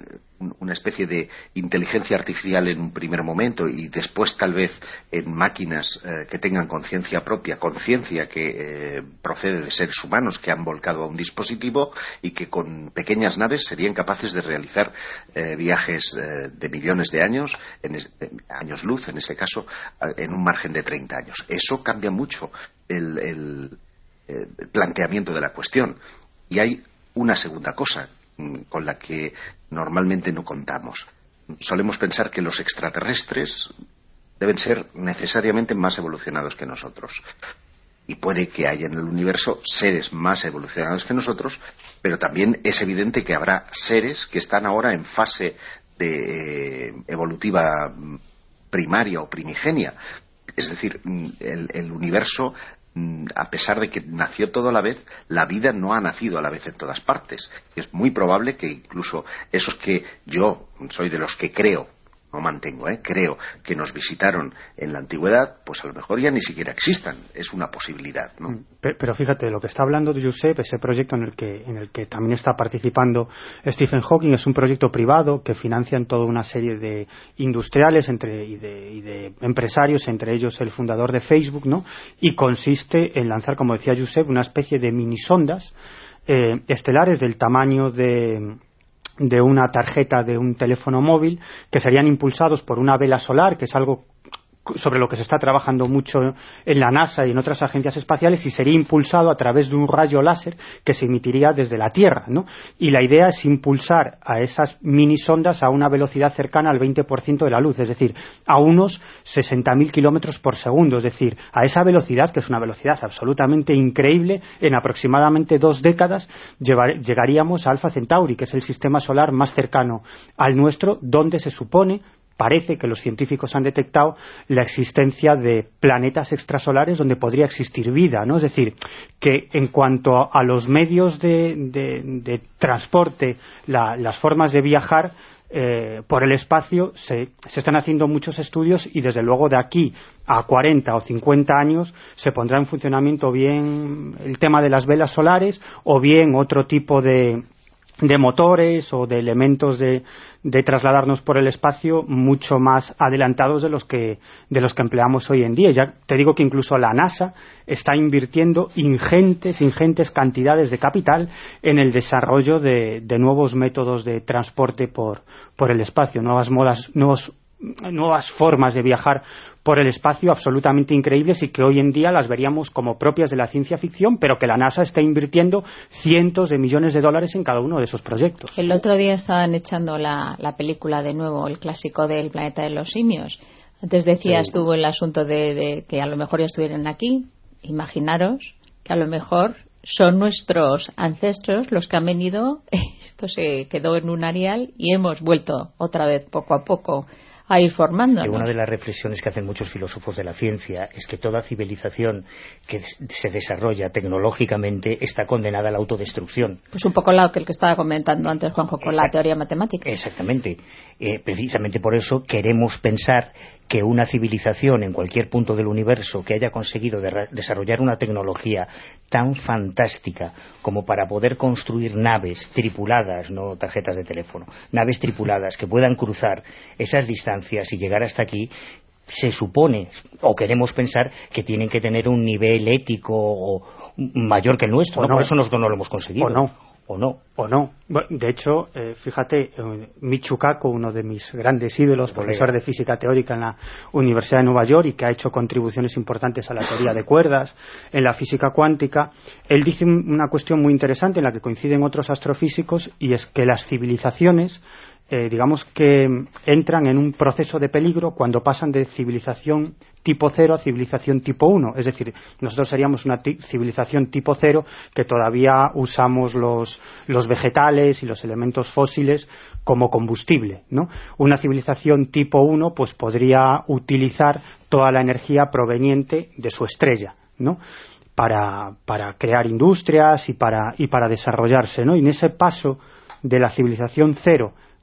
una especie de inteligencia artificial en un primer momento y después tal vez en máquinas eh, que tengan conciencia propia, conciencia que eh, procede de seres humanos que han volcado a un dispositivo y que con pequeñas naves serían capaces de realizar eh, viajes eh, de millones de años, en es, en años luz en ese caso, en un margen de treinta años. Eso cambia mucho el, el, el planteamiento de la cuestión. Y hay una segunda cosa con la que normalmente no contamos. Solemos pensar que los extraterrestres deben ser necesariamente más evolucionados que nosotros. Y puede que haya en el universo seres más evolucionados que nosotros, pero también es evidente que habrá seres que están ahora en fase de, eh, evolutiva primaria o primigenia. Es decir, el, el universo, a pesar de que nació todo a la vez, la vida no ha nacido a la vez en todas partes. Es muy probable que incluso esos que yo soy de los que creo, no mantengo, ¿eh? creo que nos visitaron en la antigüedad, pues a lo mejor ya ni siquiera existan. Es una posibilidad, ¿no? Pero fíjate, lo que está hablando de Josep, ese proyecto en el que en el que también está participando Stephen Hawking, es un proyecto privado que financian toda una serie de industriales entre y de, y de empresarios, entre ellos el fundador de Facebook, ¿no? Y consiste en lanzar, como decía Josep, una especie de minisondas eh, estelares del tamaño de de una tarjeta de un teléfono móvil, que serían impulsados por una vela solar, que es algo sobre lo que se está trabajando mucho en la NASA y en otras agencias espaciales, y sería impulsado a través de un rayo láser que se emitiría desde la Tierra, ¿no? Y la idea es impulsar a esas mini sondas a una velocidad cercana al veinte por ciento de la luz, es decir, a unos sesenta mil kilómetros por segundo, es decir, a esa velocidad, que es una velocidad absolutamente increíble. En aproximadamente dos décadas llevar, llegaríamos a Alpha Centauri, que es el sistema solar más cercano al nuestro, donde se supone, parece que los científicos han detectado la existencia de planetas extrasolares donde podría existir vida, ¿no? Es decir, que en cuanto a los medios de, de, de transporte, la, las formas de viajar eh, por el espacio, se, se están haciendo muchos estudios, y desde luego de aquí a cuarenta o cincuenta años se pondrá en funcionamiento bien el tema de las velas solares, o bien otro tipo de de motores o de elementos de, de trasladarnos por el espacio mucho más adelantados de los que de los que empleamos hoy en día. Ya te digo que incluso la NASA está invirtiendo ingentes, ingentes cantidades de capital en el desarrollo de, de nuevos métodos de transporte por, por el espacio, nuevas modas, nuevos nuevas formas de viajar por el espacio absolutamente increíbles, y que hoy en día las veríamos como propias de la ciencia ficción, pero que la NASA está invirtiendo cientos de millones de dólares en cada uno de esos proyectos. El otro día estaban echando la, la película de nuevo, el clásico del Planeta de los Simios. Antes decías sí. tú el asunto de, de que a lo mejor ya estuvieran aquí. Imaginaros que a lo mejor son nuestros ancestros los que han venido, esto se quedó en un areal y hemos vuelto otra vez poco a poco a ir formándonos. Una de las reflexiones que hacen muchos filósofos de la ciencia es que toda civilización que se desarrolla tecnológicamente está condenada a la autodestrucción. Pues un poco lo que el que estaba comentando antes Juanjo con Exact- la teoría matemática. Exactamente. Eh, precisamente por eso queremos pensar que una civilización en cualquier punto del universo que haya conseguido de desarrollar una tecnología tan fantástica como para poder construir naves tripuladas, no tarjetas de teléfono, naves tripuladas que puedan cruzar esas distancias y llegar hasta aquí, se supone, o queremos pensar, que tienen que tener un nivel ético mayor que el nuestro, ¿no? No, por eso nosotros no lo hemos conseguido. O no. O no. O no. Bueno, de hecho, eh, fíjate, eh, Michio Kaku, uno de mis grandes ídolos, profesor de física teórica en la Universidad de Nueva York y que ha hecho contribuciones importantes a la teoría de cuerdas, en la física cuántica, él dice una cuestión muy interesante en la que coinciden otros astrofísicos, y es que las civilizaciones, eh, digamos que entran en un proceso de peligro cuando pasan de civilización tipo cero a civilización tipo uno, es decir, nosotros seríamos una t- civilización tipo cero que todavía usamos los, los vegetales y los elementos fósiles como combustible, ¿no? Una civilización tipo uno pues podría utilizar toda la energía proveniente de su estrella, ¿no? Para, para crear industrias y para, y para desarrollarse, ¿no? Y en ese paso de la civilización cero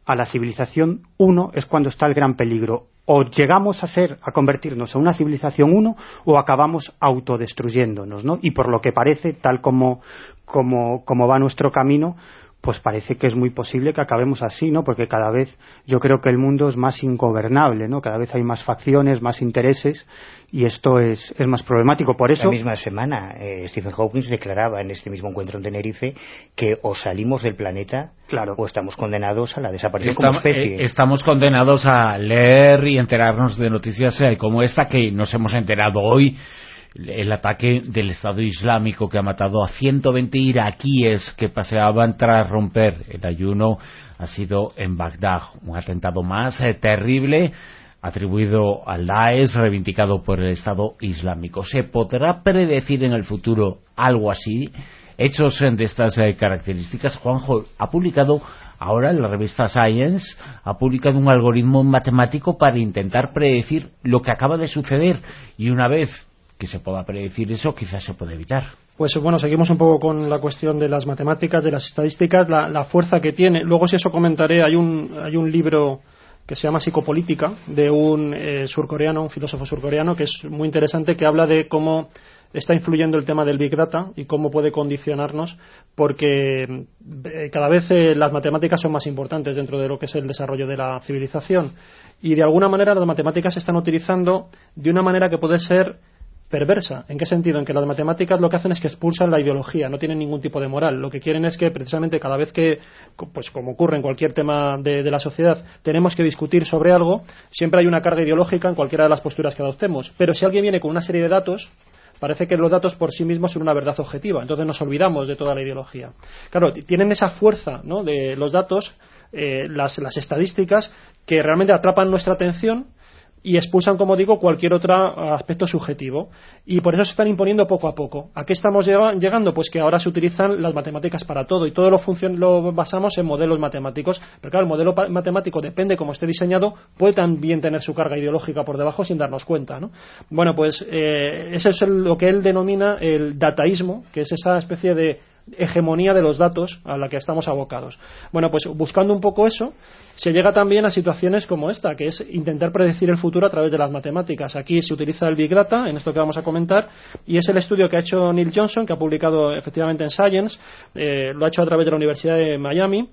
a la civilización uno es cuando está el gran peligro. O llegamos a ser, a convertirnos en una civilización uno, o acabamos autodestruyéndonos, ¿no? Y por lo que parece, tal como, como, como va nuestro camino, pues parece que es muy posible que acabemos así, ¿no? Porque cada vez yo creo que el mundo es más ingobernable, ¿no? Cada vez hay más facciones, más intereses, y esto es, es más problemático. Por eso... La misma semana, eh, Stephen Hawking declaraba en este mismo encuentro en Tenerife que o salimos del planeta, claro, o estamos condenados a la desaparición Estamos, como especie. Eh, estamos condenados a leer y enterarnos de noticias eh, como esta que nos hemos enterado hoy. El ataque del Estado Islámico que ha matado a ciento veinte iraquíes que paseaban tras romper el ayuno ha sido en Bagdad. Un atentado más eh, terrible atribuido al Daesh, reivindicado por el Estado Islámico. ¿Se podrá predecir en el futuro algo así? Hechos eh, de estas eh, características. Juanjo ha publicado ahora en la revista Science, ha publicado un algoritmo matemático para intentar predecir lo que acaba de suceder, y una vez que se pueda predecir eso, quizás se puede evitar. Pues bueno, seguimos un poco con la cuestión de las matemáticas, de las estadísticas, la, la fuerza que tiene. Luego, si eso comentaré, hay un, hay un libro que se llama Psicopolítica, de un eh, surcoreano, un filósofo surcoreano, que es muy interesante, que habla de cómo está influyendo el tema del Big Data y cómo puede condicionarnos, porque eh, cada vez eh, las matemáticas son más importantes dentro de lo que es el desarrollo de la civilización. Y de alguna manera las matemáticas se están utilizando de una manera que puede ser perversa. ¿En qué sentido? En que las matemáticas lo que hacen es que expulsan la ideología, no tienen ningún tipo de moral. Lo que quieren es que precisamente cada vez que, pues como ocurre en cualquier tema de, de la sociedad, tenemos que discutir sobre algo, siempre hay una carga ideológica en cualquiera de las posturas que adoptemos. Pero si alguien viene con una serie de datos, parece que los datos por sí mismos son una verdad objetiva, entonces nos olvidamos de toda la ideología. Claro, tienen esa fuerza, ¿no?, de los datos, eh, las, las estadísticas, que realmente atrapan nuestra atención y expulsan, como digo, cualquier otro aspecto subjetivo. Y por eso se están imponiendo poco a poco. ¿A qué estamos llegando? Pues que ahora se utilizan las matemáticas para todo, y todo lo, lo basamos en modelos matemáticos. Pero claro, el modelo matemático, depende cómo esté diseñado, puede también tener su carga ideológica por debajo sin darnos cuenta, ¿no? Bueno, pues eh, eso es el, lo que él denomina el dataísmo, que es esa especie de hegemonía de los datos a la que estamos abocados. Bueno, pues buscando un poco eso, se llega también a situaciones como esta, que es intentar predecir el futuro a través de las matemáticas. Aquí se utiliza el Big Data, en esto que vamos a comentar, y es el estudio que ha hecho Neil Johnson, que ha publicado efectivamente en Science, eh, lo ha hecho a través de la Universidad de Miami,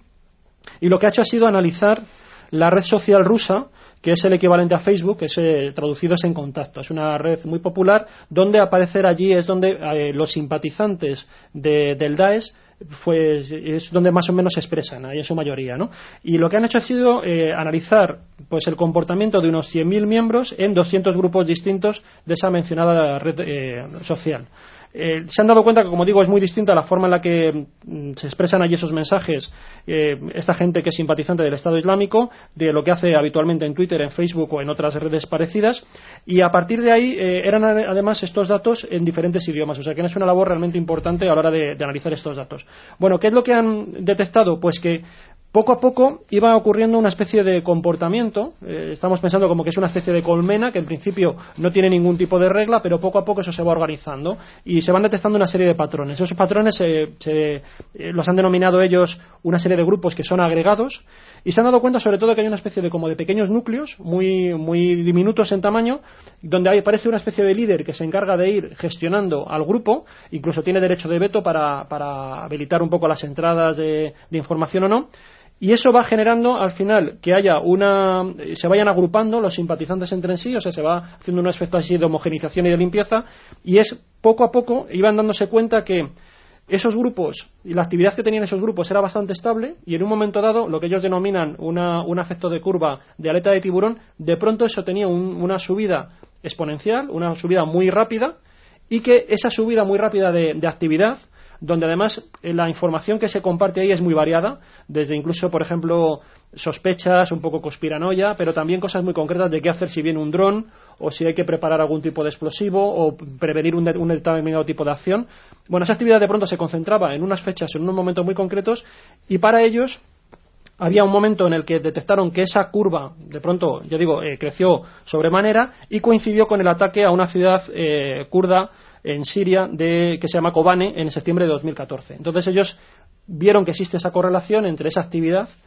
y lo que ha hecho ha sido analizar la red social rusa, que es el equivalente a Facebook, que es eh, traducido es en contacto. Es una red muy popular, donde aparecer allí es donde eh, los simpatizantes de, del Daesh, pues es donde más o menos se expresan, ahí en su mayoría, ¿no? Y lo que han hecho ha sido eh, analizar pues el comportamiento de unos cien mil miembros en doscientos grupos distintos de esa mencionada red eh, social. Eh, se han dado cuenta que, como digo, es muy distinta la forma en la que mm, se expresan allí esos mensajes eh, esta gente que es simpatizante del Estado Islámico, de lo que hace habitualmente en Twitter, en Facebook o en otras redes parecidas, y a partir de ahí eh, eran además estos datos en diferentes idiomas, o sea que es una labor realmente importante a la hora de, de analizar estos datos. Bueno, ¿qué es lo que han detectado? Pues que poco a poco iba ocurriendo una especie de comportamiento, eh, estamos pensando como que es una especie de colmena que en principio no tiene ningún tipo de regla, pero poco a poco eso se va organizando y se van detectando una serie de patrones. Esos patrones eh, se, eh, los han denominado ellos una serie de grupos que son agregados, y se han dado cuenta sobre todo que hay una especie de como de pequeños núcleos muy, muy diminutos en tamaño, donde hay, aparece una especie de líder que se encarga de ir gestionando al grupo, incluso tiene derecho de veto para, para habilitar un poco las entradas de, de información o no. Y eso va generando al final que haya una, se vayan agrupando los simpatizantes entre sí, o sea, se va haciendo un efecto así de homogenización y de limpieza, y es poco a poco iban dándose cuenta que esos grupos y la actividad que tenían esos grupos era bastante estable, y en un momento dado lo que ellos denominan una, un efecto de curva de aleta de tiburón, de pronto eso tenía un, una subida exponencial, una subida muy rápida, y que esa subida muy rápida de, de actividad, donde además eh, la información que se comparte ahí es muy variada, desde incluso, por ejemplo, sospechas, un poco conspiranoia, pero también cosas muy concretas de qué hacer si viene un dron, o si hay que preparar algún tipo de explosivo, o prevenir un, de, un determinado tipo de acción. Bueno, esa actividad de pronto se concentraba en unas fechas, en unos momentos muy concretos, y para ellos había un momento en el que detectaron que esa curva, de pronto, yo digo, eh, creció sobremanera, y coincidió con el ataque a una ciudad eh, kurda en Siria de, que se llama Kobane en septiembre de dos mil catorce. Entonces ellos vieron que existe esa correlación entre esa actividad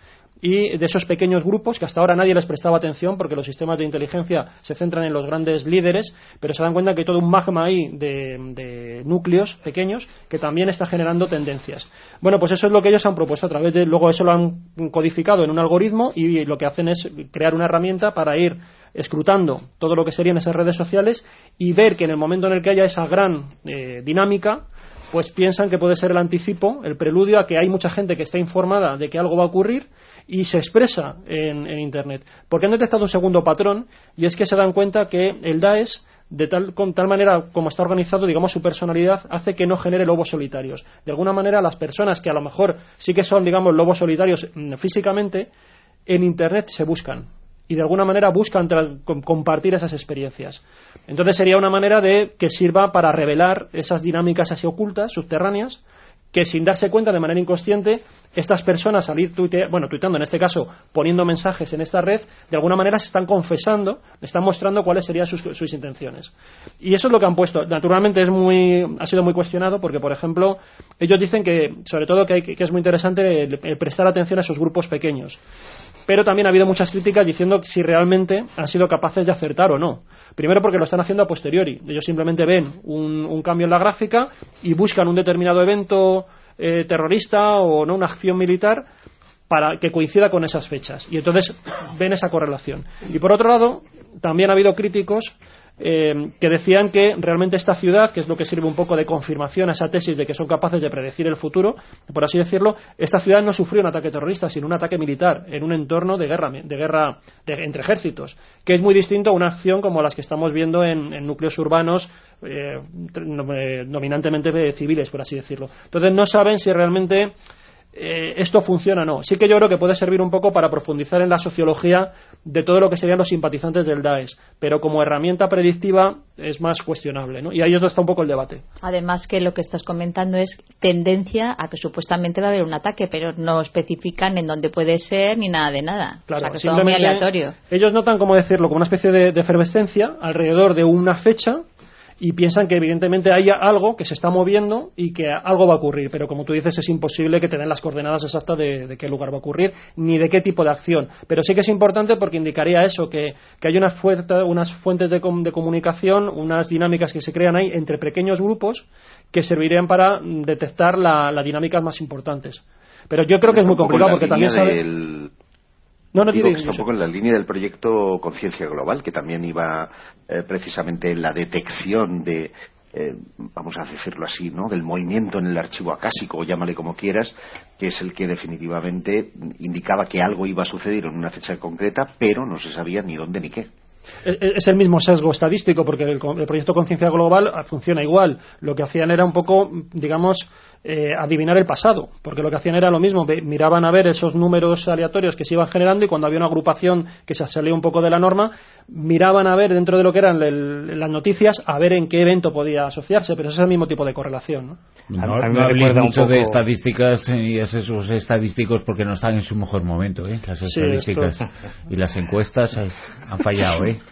y de esos pequeños grupos que hasta ahora nadie les prestaba atención porque los sistemas de inteligencia se centran en los grandes líderes, pero se dan cuenta que hay todo un magma ahí de, de núcleos pequeños que también está generando tendencias. Bueno, pues eso es lo que ellos han propuesto a través de, luego eso lo han codificado en un algoritmo y lo que hacen es crear una herramienta para ir escrutando todo lo que serían esas redes sociales y ver que en el momento en el que haya esa gran eh, dinámica, pues piensan que puede ser el anticipo, el preludio a que hay mucha gente que está informada de que algo va a ocurrir y se expresa en, en Internet. Porque han detectado un segundo patrón, y es que se dan cuenta que el Daesh, de tal, con tal manera como está organizado, digamos, su personalidad, hace que no genere lobos solitarios. De alguna manera, las personas que a lo mejor sí que son, digamos, lobos solitarios mmm, físicamente, en Internet se buscan. Y de alguna manera buscan compartir esas experiencias. Entonces sería una manera de que sirva para revelar esas dinámicas así ocultas, subterráneas, que sin darse cuenta de manera inconsciente, estas personas al ir tuite, bueno, tuiteando, en este caso, poniendo mensajes en esta red, de alguna manera se están confesando, están mostrando cuáles serían sus, sus intenciones. Y eso es lo que han puesto. Naturalmente es muy, ha sido muy cuestionado porque, por ejemplo, ellos dicen que, sobre todo, que, hay, que es muy interesante el, el prestar atención a esos grupos pequeños. Pero también ha habido muchas críticas diciendo si realmente han sido capaces de acertar o no. Primero porque lo están haciendo a posteriori. Ellos simplemente ven un, un cambio en la gráfica y buscan un determinado evento eh, terrorista o no una acción militar para que coincida con esas fechas. Y entonces ven esa correlación. Y por otro lado, también ha habido críticos Eh, que decían que realmente esta ciudad, que es lo que sirve un poco de confirmación a esa tesis de que son capaces de predecir el futuro, por así decirlo, esta ciudad no sufrió un ataque terrorista, sino un ataque militar en un entorno de guerra, de guerra de, entre ejércitos, que es muy distinto a una acción como las que estamos viendo en, en núcleos urbanos eh, dominantemente civiles, por así decirlo. Entonces no saben si realmente Eh, esto funciona o no. Sí que yo creo que puede servir un poco para profundizar en la sociología de todo lo que serían los simpatizantes del Daesh, pero como herramienta predictiva es más cuestionable, ¿no? Y ahí es donde está un poco el debate. Además que lo que estás comentando es tendencia a que supuestamente va a haber un ataque, pero no especifican en dónde puede ser ni nada de nada. Claro, o sea, que es todo muy aleatorio. Ellos notan, como decirlo, como una especie de, de efervescencia alrededor de una fecha y piensan que evidentemente hay algo que se está moviendo y que algo va a ocurrir, pero como tú dices es imposible que te den las coordenadas exactas de, de qué lugar va a ocurrir ni de qué tipo de acción, pero sí que es importante porque indicaría eso, que, que hay unas, fuerte, unas fuentes de, com, de comunicación, unas dinámicas que se crean ahí entre pequeños grupos que servirían para detectar las la dinámicas más importantes, pero yo creo que es muy complicado porque también sabe... Del... No, no Digo tiene, que está un poco en la línea del proyecto Conciencia Global, que también iba eh, precisamente en la detección de, eh, vamos a decirlo así, ¿no?, del movimiento en el archivo acásico, o llámale como quieras, que es el que definitivamente indicaba que algo iba a suceder en una fecha concreta, pero no se sabía ni dónde ni qué. Es el mismo sesgo estadístico, porque el, el proyecto Conciencia Global funciona igual. Lo que hacían era un poco, digamos, eh, adivinar el pasado, porque lo que hacían era lo mismo, miraban a ver esos números aleatorios que se iban generando y cuando había una agrupación que se salía un poco de la norma, miraban a ver dentro de lo que eran el, las noticias, a ver en qué evento podía asociarse, pero ese es el mismo tipo de correlación, ¿no? No, a mí me no habléis mucho poco... de estadísticas y esos estadísticos porque no están en su mejor momento, ¿eh? Las estadísticas sí, y las encuestas han fallado, ¿eh?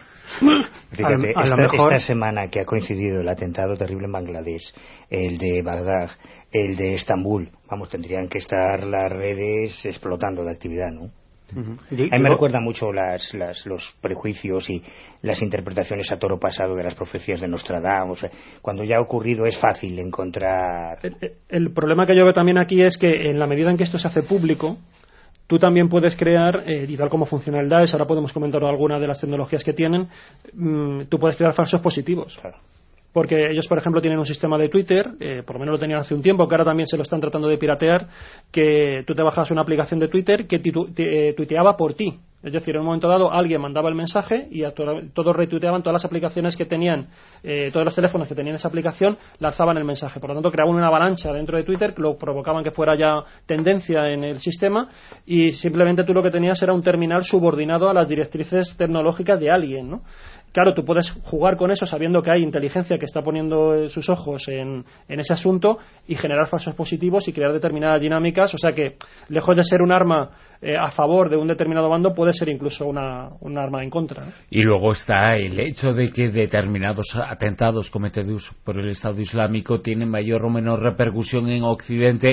Fíjate, a, a esta, mejor... esta semana que ha coincidido el atentado terrible en Bangladesh, el de Bagdad, el de Estambul, vamos, tendrían que estar las redes explotando de actividad, ¿no? Uh-huh. A mí me recuerda mucho las, las, los prejuicios y las interpretaciones a toro pasado de las profecías de Nostradamus. Cuando ya ha ocurrido es fácil encontrar... El, el problema que yo veo también aquí es que en la medida en que esto se hace público, tú también puedes crear, eh, y tal como funciona el Daesh, ahora podemos comentar algunas de las tecnologías que tienen, mmm, tú puedes crear falsos positivos. Claro. Porque ellos, por ejemplo, tienen un sistema de Twitter, eh, por lo menos lo tenían hace un tiempo, que ahora también se lo están tratando de piratear, que tú te bajas una aplicación de Twitter que titu- te, eh, tuiteaba por ti. Es decir, en un momento dado alguien mandaba el mensaje y a to- todos retuiteaban, todas las aplicaciones que tenían, eh, todos los teléfonos que tenían esa aplicación lanzaban el mensaje. Por lo tanto, creaban una avalancha dentro de Twitter, que lo provocaban que fuera ya tendencia en el sistema y simplemente tú lo que tenías era un terminal subordinado a las directrices tecnológicas de alguien, ¿no? Claro, tú puedes jugar con eso sabiendo que hay inteligencia que está poniendo sus ojos en, en ese asunto y generar falsos positivos y crear determinadas dinámicas. O sea que, lejos de ser un arma eh, a favor de un determinado bando, puede ser incluso una, un arma en contra, ¿no? Y luego está el hecho de que determinados atentados cometidos por el Estado Islámico tienen mayor o menor repercusión en Occidente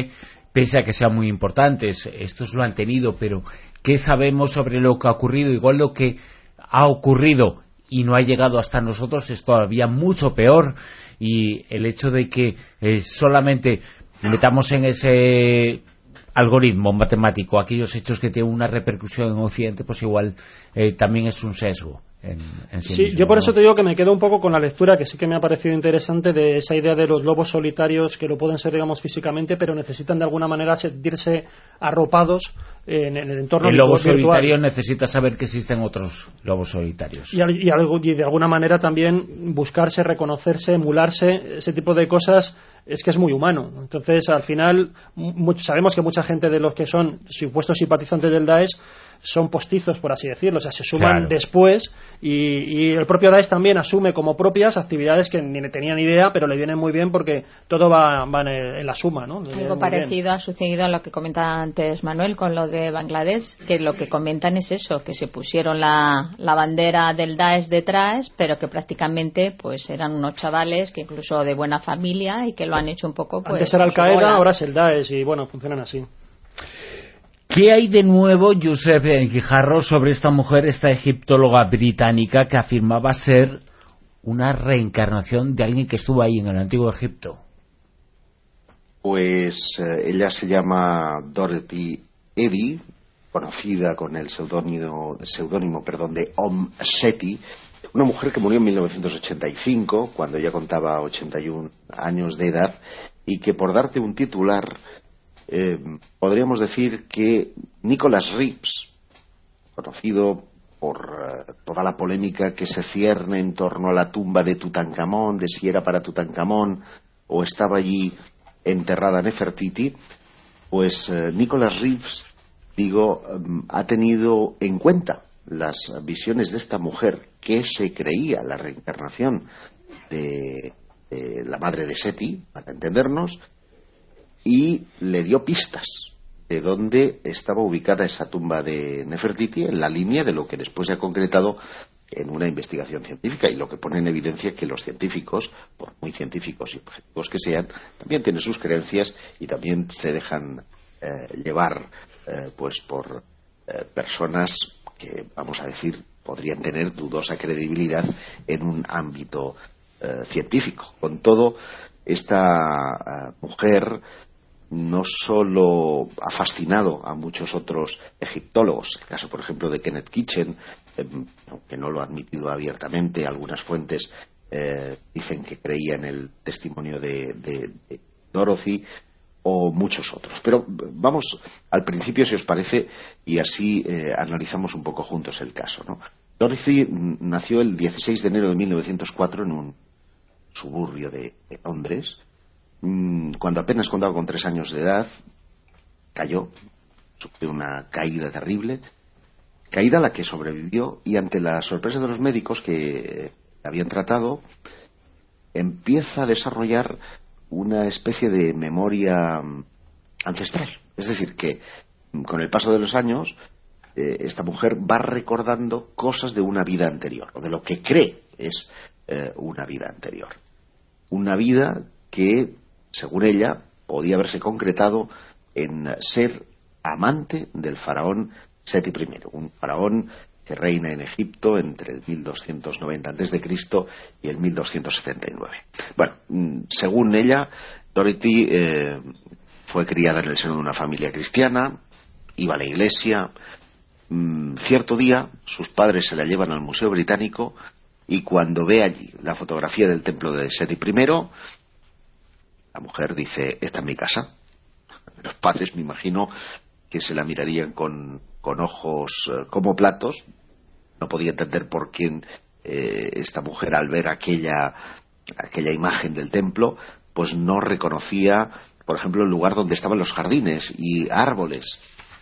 pese a que sean muy importantes, estos lo han tenido, pero ¿qué sabemos sobre lo que ha ocurrido? Igual lo que ha ocurrido y no ha llegado hasta nosotros es todavía mucho peor, y el hecho de que eh, solamente metamos en ese algoritmo matemático aquellos hechos que tienen una repercusión en Occidente, pues igual eh, también es un sesgo en, en sí, sí mismo, yo por ¿no? eso te digo que me quedo un poco con la lectura, que sí que me ha parecido interesante, de esa idea de los lobos solitarios, que lo pueden ser, digamos, físicamente, pero necesitan de alguna manera sentirse arropados en, en el entorno el lobo virtual. solitario necesita saber que existen otros lobos solitarios y, y, algo, y de alguna manera también buscarse, reconocerse, emularse, ese tipo de cosas. Es que es muy humano. Entonces, al final, mucho, sabemos que mucha gente de los que son supuestos simpatizantes del Daesh son postizos, por así decirlo, o sea, se suman claro. después, y, y el propio Daesh también asume como propias actividades que ni tenía ni idea, pero le vienen muy bien porque todo va, va en, el, en la suma, ¿no? Algo parecido ha sucedido a lo que comentaba antes Manuel con lo de Bangladesh, que lo que comentan es eso, que se pusieron la, la bandera del Daesh detrás, pero que prácticamente pues eran unos chavales que incluso de buena familia y que lo han hecho un poco pues antes era Al Qaeda, ahora es el Daesh, y bueno, funcionan así. ¿Qué hay de nuevo, Josep Guijarro, sobre esta mujer, esta egiptóloga británica que afirmaba ser una reencarnación de alguien que estuvo ahí en el antiguo Egipto? Pues eh, ella se llama Dorothy Eddy, conocida con el seudónimo, seudónimo perdón, de Om Seti, una mujer que murió en mil novecientos ochenta y cinco, cuando ella contaba ochenta y un años de edad, y que, por darte un titular, eh, podríamos decir que Nicholas Reeves, conocido por uh, toda la polémica que se cierne en torno a la tumba de Tutankamón, de si era para Tutankamón o estaba allí enterrada Nefertiti, pues uh, Nicholas Reeves, digo, um, ha tenido en cuenta las visiones de esta mujer, que se creía la reencarnación de, de la madre de Seti, para entendernos, y le dio pistas de dónde estaba ubicada esa tumba de Nefertiti, en la línea de lo que después se ha concretado en una investigación científica, y lo que pone en evidencia que los científicos, por muy científicos y objetivos que sean, también tienen sus creencias y también se dejan eh, llevar eh, pues por eh, personas que, vamos a decir, podrían tener dudosa credibilidad en un ámbito eh, científico. Con todo, esta uh, mujer no solo ha fascinado a muchos otros egiptólogos, el caso, por ejemplo, de Kenneth Kitchen, eh, aunque no lo ha admitido abiertamente, algunas fuentes eh, dicen que creía en el testimonio de, de, de Dorothy, o muchos otros. Pero vamos al principio, si os parece, y así eh, analizamos un poco juntos el caso, ¿no? Dorothy nació el dieciséis de enero de mil novecientos cuatro en un suburbio de, de Londres. Cuando apenas contaba con tres años de edad, cayó, sufrió una caída terrible, caída a la que sobrevivió, y ante la sorpresa de los médicos que la habían tratado, empieza a desarrollar una especie de memoria ancestral. Es decir, que con el paso de los años, eh, esta mujer va recordando cosas de una vida anterior, o de lo que cree es eh, una vida anterior. Una vida que, según ella, podía haberse concretado en ser amante del faraón Seti primero, un faraón que reina en Egipto entre el mil doscientos noventa antes de Cristo y el mil doscientos setenta y nueve. Bueno, según ella, Dorothy eh, fue criada en el seno de una familia cristiana, iba a la iglesia. Mm, cierto día, sus padres se la llevan al Museo Británico, y cuando ve allí la fotografía del templo de Seti primero, la mujer dice: esta es mi casa. Los padres, me imagino, que se la mirarían con, con ojos eh, como platos. No podía entender por qué eh, esta mujer, al ver aquella, aquella imagen del templo, pues no reconocía, por ejemplo, el lugar donde estaban los jardines y árboles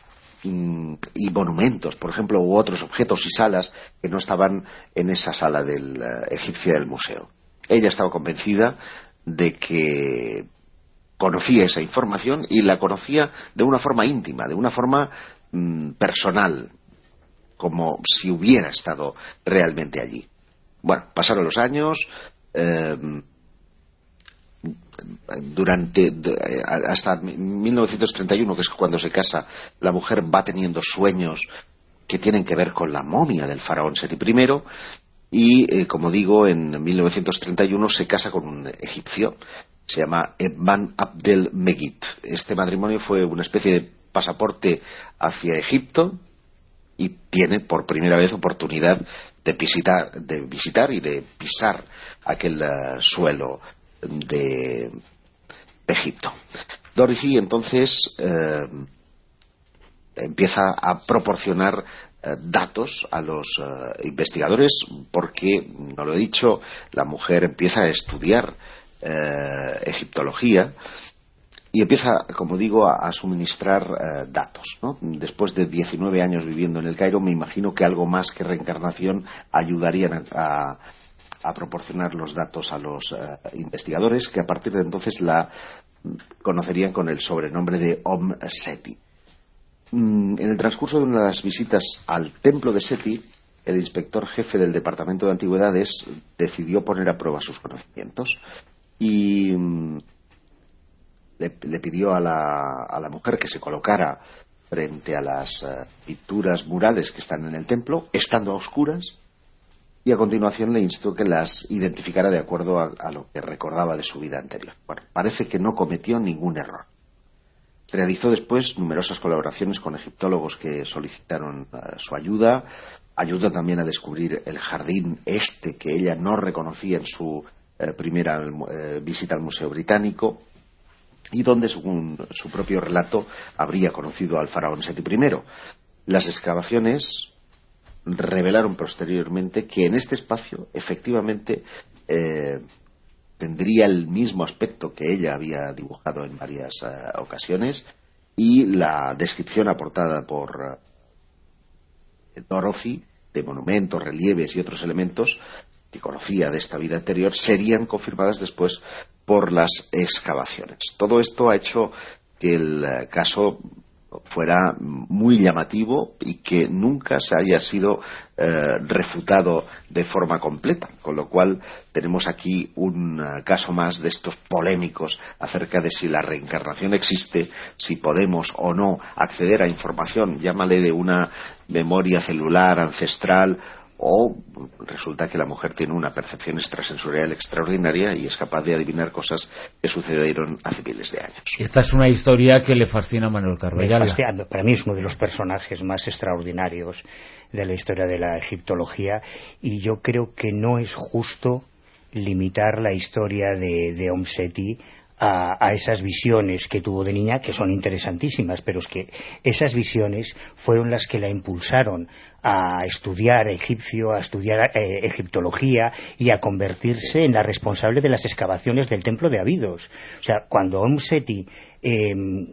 y monumentos, por ejemplo, u otros objetos y salas que no estaban en esa sala del uh, egipcia del museo. Ella estaba convencida de que conocía esa información, y la conocía de una forma íntima, de una forma mm, personal, como si hubiera estado realmente allí. Bueno, pasaron los años, eh, durante hasta mil novecientos treinta y uno, que es cuando se casa, la mujer va teniendo sueños que tienen que ver con la momia del faraón Seti primero, y eh, como digo, en mil novecientos treinta y uno se casa con un egipcio, se llama Ebn Abdel Megid. Este matrimonio fue una especie de pasaporte hacia Egipto y tiene por primera vez oportunidad de visitar, de visitar y de pisar aquel uh, suelo de, de Egipto. Dorothy entonces eh, empieza a proporcionar eh, datos a los eh, investigadores porque, no lo he dicho, la mujer empieza a estudiar eh, egiptología y empieza, como digo, a, a suministrar eh, datos, ¿no? Después de diecinueve años viviendo en el Cairo, me imagino que algo más que reencarnación ayudarían a, a, a proporcionar los datos a los eh, investigadores, que a partir de entonces la conocerían con el sobrenombre de Om Seti. En el transcurso de una de las visitas al templo de Seti, el inspector jefe del Departamento de Antigüedades decidió poner a prueba sus conocimientos y le, le pidió a la, a la mujer que se colocara frente a las uh, pinturas murales que están en el templo, estando a oscuras, y a continuación le instó que las identificara de acuerdo a, a lo que recordaba de su vida anterior. Bueno, parece que no cometió ningún error. Realizó después numerosas colaboraciones con egiptólogos que solicitaron uh, su ayuda, ayudó también a descubrir el jardín este que ella no reconocía en su uh, primera uh, visita al Museo Británico, y donde, según su propio relato, habría conocido al faraón Seti primero. Las excavaciones revelaron posteriormente que en este espacio, efectivamente, eh, tendría el mismo aspecto que ella había dibujado en varias uh, ocasiones, y la descripción aportada por uh, Dorothy de monumentos, relieves y otros elementos que conocía de esta vida anterior serían confirmadas después por las excavaciones. Todo esto ha hecho que el uh, caso fuera muy llamativo y que nunca se haya sido eh, refutado de forma completa, con lo cual tenemos aquí un uh, caso más de estos polémicos acerca de si la reencarnación existe, si podemos o no acceder a información, llámale de una memoria celular ancestral, o resulta que la mujer tiene una percepción extrasensorial extraordinaria y es capaz de adivinar cosas que sucedieron hace miles de años. Esta es una historia que le fascina a Manuel Carvallal. Para mí es uno de los personajes más extraordinarios de la historia de la egiptología, y yo creo que no es justo limitar la historia de, de Om Seti A, a esas visiones que tuvo de niña, que son interesantísimas, pero es que esas visiones fueron las que la impulsaron a estudiar egipcio, a estudiar eh, egiptología y a convertirse en la responsable de las excavaciones del templo de Abidos. O sea, cuando Om Seti eh,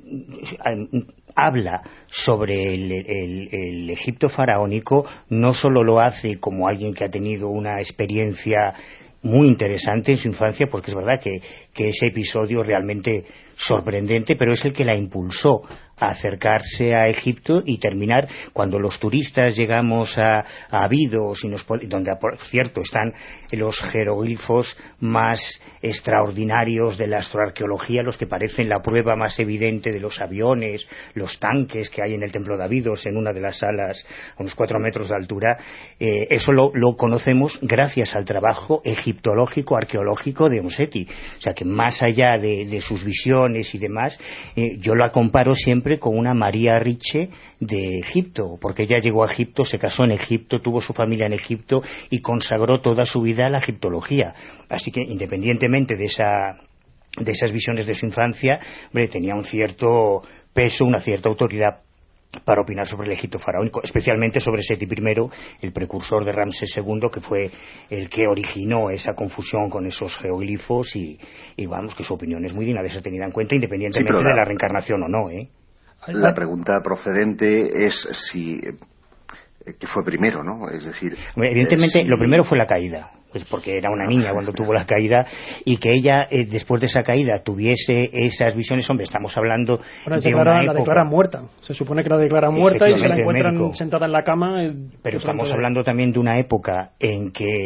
habla sobre el, el, el Egipto faraónico, no solo lo hace como alguien que ha tenido una experiencia muy interesante en su infancia, porque es verdad que, que ese episodio realmente sorprendente, pero es el que la impulsó a acercarse a Egipto y terminar cuando los turistas llegamos a, a Abidos, y nos, donde por cierto están los jeroglifos más extraordinarios de la astroarqueología, los que parecen la prueba más evidente de los aviones, los tanques que hay en el templo de Abidos, en una de las salas a unos cuatro metros de altura. Eh, eso lo, lo conocemos gracias al trabajo egiptológico arqueológico de Om Seti. O sea que más allá de, de sus visiones y demás, eh, yo la comparo siempre con una María Riche de Egipto, porque ella llegó a Egipto, se casó en Egipto, tuvo su familia en Egipto y consagró toda su vida a la egiptología. Así que, independientemente de esa de esas visiones de su infancia, hombre, tenía un cierto peso, una cierta autoridad para opinar sobre el Egipto faraónico, especialmente sobre Seti primero, el precursor de Ramsés segundo, que fue el que originó esa confusión con esos geoglifos, y, y vamos, que su opinión es muy digna de ser tenida en cuenta, independientemente sí, la, de la reencarnación o no, ¿eh? La pregunta procedente es si que fue primero, ¿no? Es decir, evidentemente eh, si... lo primero fue la caída, pues porque era una niña cuando tuvo la caída, y que ella eh, después de esa caída tuviese esas visiones. Hombre, estamos hablando bueno, de declara, una época... La declara muerta, se supone que la declara muerta y se la encuentran sentada en la cama. Pero estamos hablando también de una época en que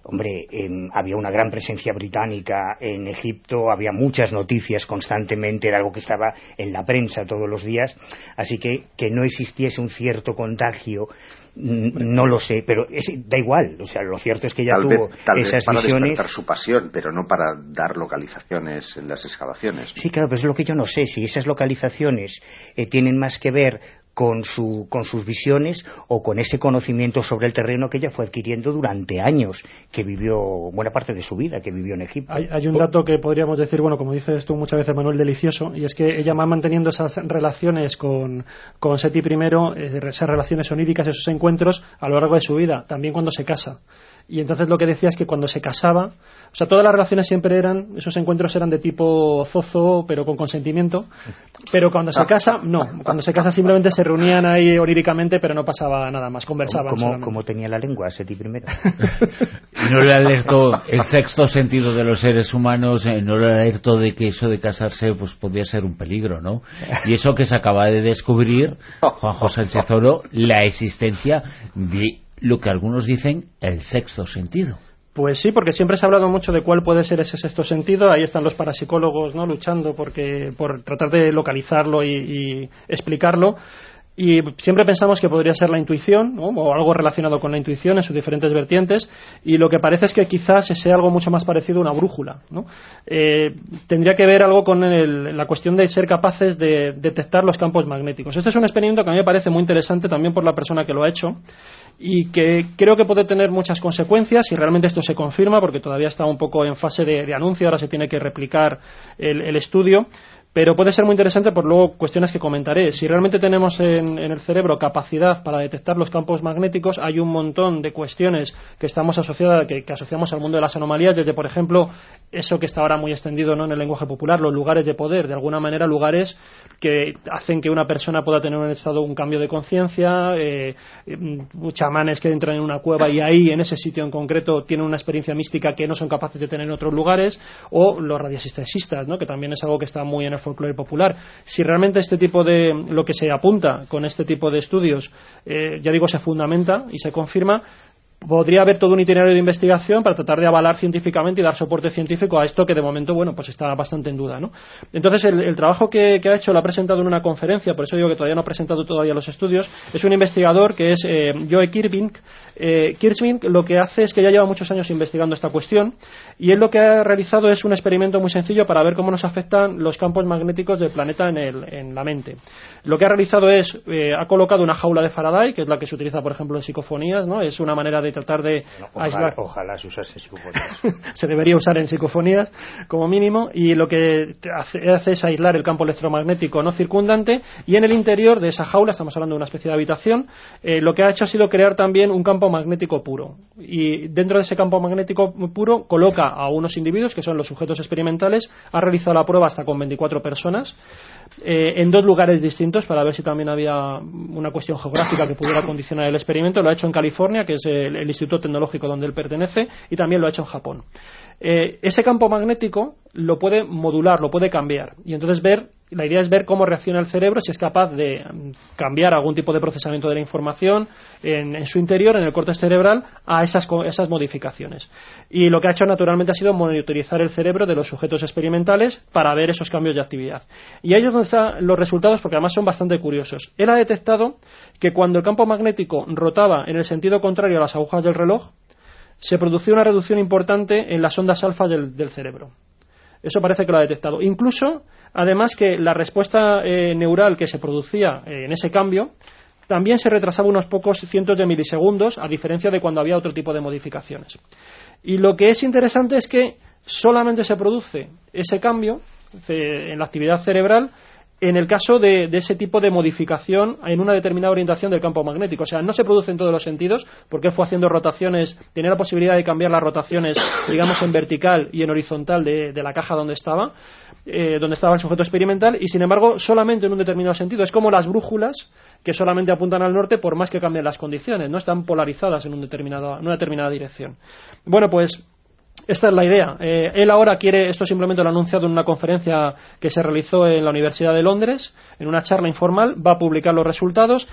hombre, eh, había una gran presencia británica en Egipto, había muchas noticias constantemente, era algo que estaba en la prensa todos los días, así que que no existiese un cierto contagio, no lo sé, pero es, da igual, o sea, lo cierto es que ya tal tuvo vez, tal esas vez para visiones. Despertar su pasión, pero no para dar localizaciones en las excavaciones. Sí, claro, pero es lo que yo no sé, si esas localizaciones eh, tienen más que ver con su con sus visiones o con ese conocimiento sobre el terreno que ella fue adquiriendo durante años, que vivió buena parte de su vida, que vivió en Egipto. Hay, hay un dato que podríamos decir, bueno, como dices tú muchas veces, Manuel, delicioso, y es que ella va manteniendo esas relaciones con, con Seti primero, esas relaciones oníricas, esos encuentros a lo largo de su vida, también cuando se casa. Y entonces lo que decía es que cuando se casaba, o sea, todas las relaciones siempre eran, esos encuentros eran de tipo zozo, pero con consentimiento, pero cuando se casa, no, cuando se casa simplemente se reunían ahí oníricamente, pero no pasaba nada más, conversaban. ¿Cómo, cómo tenía la lengua Seti primero? No le alertó el sexto sentido de los seres humanos, eh, no le alertó de que eso de casarse pues podía ser un peligro, ¿no? Y eso que se acaba de descubrir Juanjo Sánchez Oro, la existencia de lo que algunos dicen el sexto sentido. Pues sí, porque siempre se ha hablado mucho de cuál puede ser ese sexto sentido. Ahí están los parapsicólogos, ¿no?, luchando porque por tratar de localizarlo y, y explicarlo. Y siempre pensamos que podría ser la intuición, ¿no?, o algo relacionado con la intuición en sus diferentes vertientes, y lo que parece es que quizás sea algo mucho más parecido a una brújula, ¿no? Eh, tendría que ver algo con el, la cuestión de ser capaces de detectar los campos magnéticos. Este es un experimento que a mí me parece muy interesante también por la persona que lo ha hecho, y que creo que puede tener muchas consecuencias si realmente esto se confirma, porque todavía está un poco en fase de, de anuncio, ahora se tiene que replicar el, el estudio, pero puede ser muy interesante por luego cuestiones que comentaré. Si realmente tenemos en, en el cerebro capacidad para detectar los campos magnéticos, hay un montón de cuestiones que estamos asociadas, que, que asociamos al mundo de las anomalías, desde, por ejemplo, eso que está ahora muy extendido, ¿no?, en el lenguaje popular, los lugares de poder, de alguna manera lugares que hacen que una persona pueda tener un estado, un cambio de conciencia, eh, chamanes que entran en una cueva y ahí, en ese sitio en concreto, tienen una experiencia mística que no son capaces de tener en otros lugares, o los radiasistesistas, ¿no?, que también es algo que está muy en el folclore popular. Si realmente este tipo de, lo que se apunta con este tipo de estudios, eh, ya digo, se fundamenta y se confirma, podría haber todo un itinerario de investigación para tratar de avalar científicamente y dar soporte científico a esto que de momento, bueno, pues está bastante en duda, ¿no? Entonces el, el trabajo que, que ha hecho lo ha presentado en una conferencia, por eso digo que todavía no ha presentado todavía los estudios. Es un investigador que es eh, Joe Kirchvink. Eh, Kirchvink lo que hace es que ya lleva muchos años investigando esta cuestión, y él lo que ha realizado es un experimento muy sencillo para ver cómo nos afectan los campos magnéticos del planeta en, el, en la mente. Lo que ha realizado es, eh, ha colocado una jaula de Faraday, que es la que se utiliza por ejemplo en psicofonías, ¿no? Es una manera de tratar de no, ojalá, aislar. Ojalá se usase en psicofonías. Se debería usar en psicofonías como mínimo, y lo que hace, hace es aislar el campo electromagnético no circundante, y en el interior de esa jaula, estamos hablando de una especie de habitación, eh, lo que ha hecho ha sido crear también un campo magnético puro, y dentro de ese campo magnético puro coloca a unos individuos que son los sujetos experimentales. Ha realizado la prueba hasta con veinticuatro personas eh, en dos lugares distintos para ver si también había una cuestión geográfica que pudiera condicionar el experimento. Lo ha hecho en California, que es el, el instituto tecnológico donde él pertenece, y también lo ha hecho en Japón. Eh, ese campo magnético lo puede modular, lo puede cambiar, y entonces ver, la idea es ver cómo reacciona el cerebro, si es capaz de cambiar algún tipo de procesamiento de la información en, en su interior, en el córtex cerebral, a esas, esas modificaciones. Y lo que ha hecho naturalmente ha sido monitorizar el cerebro de los sujetos experimentales para ver esos cambios de actividad. Y ahí es donde están los resultados, porque además son bastante curiosos. Él ha detectado que cuando el campo magnético rotaba en el sentido contrario a las agujas del reloj, se producía una reducción importante en las ondas alfa del, del cerebro. Eso parece que lo ha detectado. Incluso, además, que la respuesta eh, neural que se producía eh, en ese cambio también se retrasaba unos pocos cientos de milisegundos, a diferencia de cuando había otro tipo de modificaciones. Y lo que es interesante es que solamente se produce ese cambio eh, en la actividad cerebral en el caso de, de ese tipo de modificación en una determinada orientación del campo magnético. O sea, no se produce en todos los sentidos, porque él fue haciendo rotaciones, tenía la posibilidad de cambiar las rotaciones, digamos, en vertical y en horizontal de, de la caja donde estaba, eh, donde estaba el sujeto experimental, y sin embargo, solamente en un determinado sentido. Es como las brújulas, que solamente apuntan al norte por más que cambien las condiciones, no están polarizadas en, un determinado, en una determinada dirección. Bueno, pues esta es la idea. Eh, él ahora quiere, esto simplemente lo ha anunciado en una conferencia que se realizó en la Universidad de Londres, en una charla informal, va a publicar los resultados.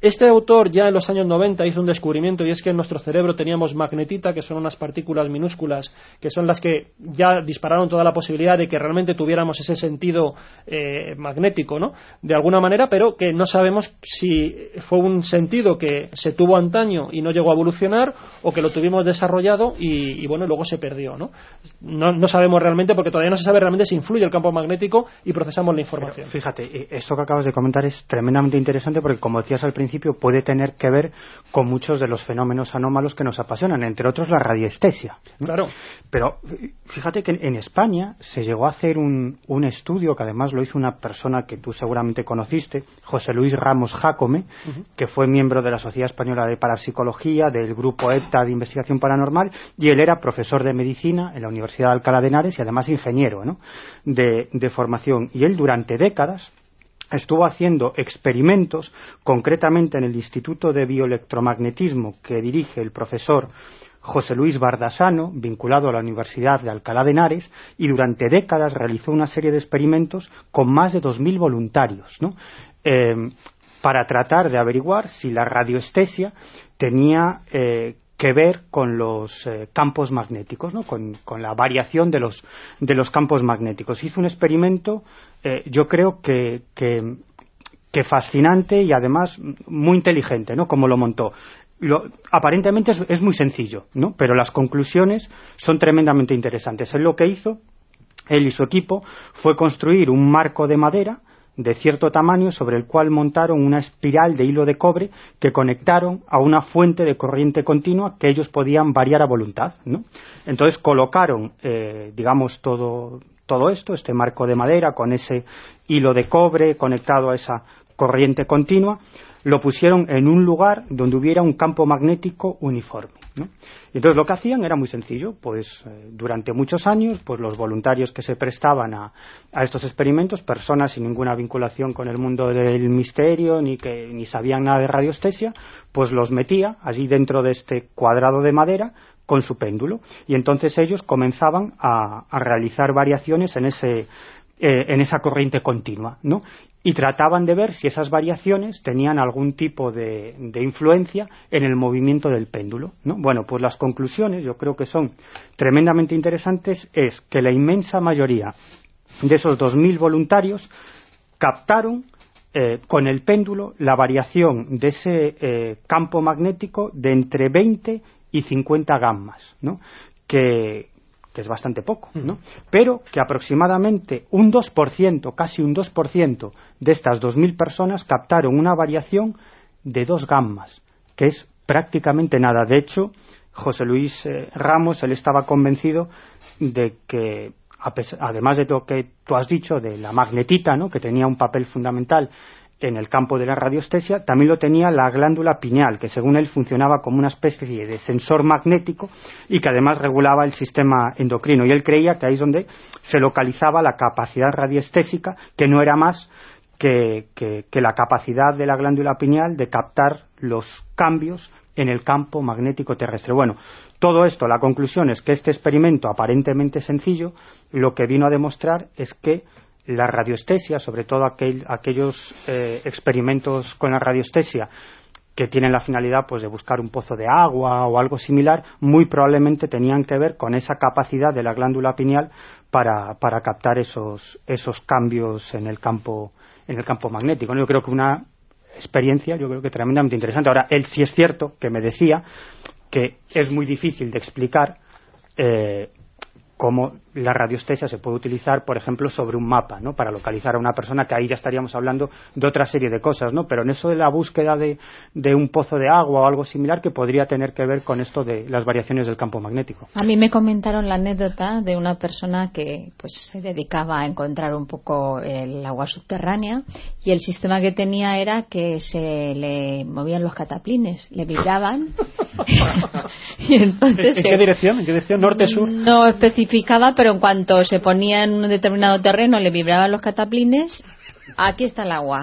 Este autor ya en los años noventa hizo un descubrimiento, y es que en nuestro cerebro teníamos magnetita, que son unas partículas minúsculas, que son las que ya dispararon toda la posibilidad de que realmente tuviéramos ese sentido eh, magnético, ¿no? De alguna manera, pero que no sabemos si fue un sentido que se tuvo antaño y no llegó a evolucionar, o que lo tuvimos desarrollado y, y bueno, luego se perdió, ¿no? No, no sabemos realmente, porque todavía no se sabe realmente si influye el campo magnético y procesamos la información. Pero fíjate, esto que acabas de comentar es tremendamente interesante, porque como decías al principio, puede tener que ver con muchos de los fenómenos anómalos que nos apasionan, entre otros la radiestesia, ¿no? Claro. Pero fíjate que en España se llegó a hacer un, un estudio, que además lo hizo una persona que tú seguramente conociste, José Luis Ramos Jácome, uh-huh. que fue miembro de la Sociedad Española de Parapsicología, del grupo E P T A de Investigación Paranormal, y él era profesor de medicina en la Universidad de Alcalá de Henares y además ingeniero, ¿no? de, de formación. Y él durante décadas estuvo haciendo experimentos, concretamente en el Instituto de Bioelectromagnetismo que dirige el profesor José Luis Bardasano, vinculado a la Universidad de Alcalá de Henares, y durante décadas realizó una serie de experimentos con más de dos mil voluntarios, ¿no? Eh, para tratar de averiguar si la radioestesia tenía eh, que ver con los eh, campos magnéticos, ¿no? con, con la variación de los, de los campos magnéticos. Hizo un experimento, eh, yo creo que, que, que fascinante y además muy inteligente, ¿no? Como lo montó. Lo, aparentemente es, es muy sencillo, ¿no? Pero las conclusiones son tremendamente interesantes. Él lo que hizo, él y su equipo, fue construir un marco de madera de cierto tamaño sobre el cual montaron una espiral de hilo de cobre que conectaron a una fuente de corriente continua que ellos podían variar a voluntad, ¿no? Entonces colocaron, eh, digamos, todo, todo esto, este marco de madera con ese hilo de cobre conectado a esa corriente continua, lo pusieron en un lugar donde hubiera un campo magnético uniforme, ¿no? Y entonces lo que hacían era muy sencillo, pues eh, durante muchos años, pues los voluntarios que se prestaban a, a estos experimentos, personas sin ninguna vinculación con el mundo del misterio, ni que ni sabían nada de radiestesia, pues los metía allí dentro de este cuadrado de madera con su péndulo, y entonces ellos comenzaban a, a realizar variaciones en ese Eh, en esa corriente continua, ¿no? Y trataban de ver si esas variaciones tenían algún tipo de, de influencia en el movimiento del péndulo, ¿no? Bueno, pues las conclusiones, yo creo que son tremendamente interesantes, es que la inmensa mayoría de esos dos mil voluntarios captaron eh, con el péndulo la variación de ese eh, campo magnético de entre veinte y cincuenta gammas, ¿no? Que que es bastante poco, ¿no? Pero que aproximadamente un dos por ciento, casi un dos por ciento de estas dos mil personas captaron una variación de dos gammas, que es prácticamente nada. De hecho, José Luis eh, Ramos, él estaba convencido de que, a pesar, además de lo que tú has dicho, de la magnetita, ¿no?, que tenía un papel fundamental en el campo de la radioestesia, también lo tenía la glándula pineal, que según él funcionaba como una especie de sensor magnético y que además regulaba el sistema endocrino. Y él creía que ahí es donde se localizaba la capacidad radioestésica, que no era más que, que, que la capacidad de la glándula pineal de captar los cambios en el campo magnético terrestre. Bueno, todo esto, la conclusión es que este experimento aparentemente sencillo, lo que vino a demostrar es que la radioestesia, sobre todo aquel, aquellos eh, experimentos con la radioestesia que tienen la finalidad pues de buscar un pozo de agua o algo similar, muy probablemente tenían que ver con esa capacidad de la glándula pineal para, para captar esos, esos cambios en el campo, en el campo magnético. Yo creo que una experiencia, yo creo que tremendamente interesante. Ahora, él sí es cierto que me decía que es muy difícil de explicar eh, cómo la radioestesia se puede utilizar, por ejemplo, sobre un mapa, ¿no?, para localizar a una persona, que ahí ya estaríamos hablando de otra serie de cosas, ¿no? Pero en eso de la búsqueda de, de un pozo de agua o algo similar, que podría tener que ver con esto de las variaciones del campo magnético. A mí me comentaron la anécdota de una persona que pues se dedicaba a encontrar un poco el agua subterránea, y el sistema que tenía era que se le movían los cataplines, le vibraban. Y entonces ¿En qué dirección? ¿En qué dirección? ¿Norte-sur? No especificaba, pero en cuanto se ponía en un determinado terreno le vibraban los cataplines. Aquí está el agua.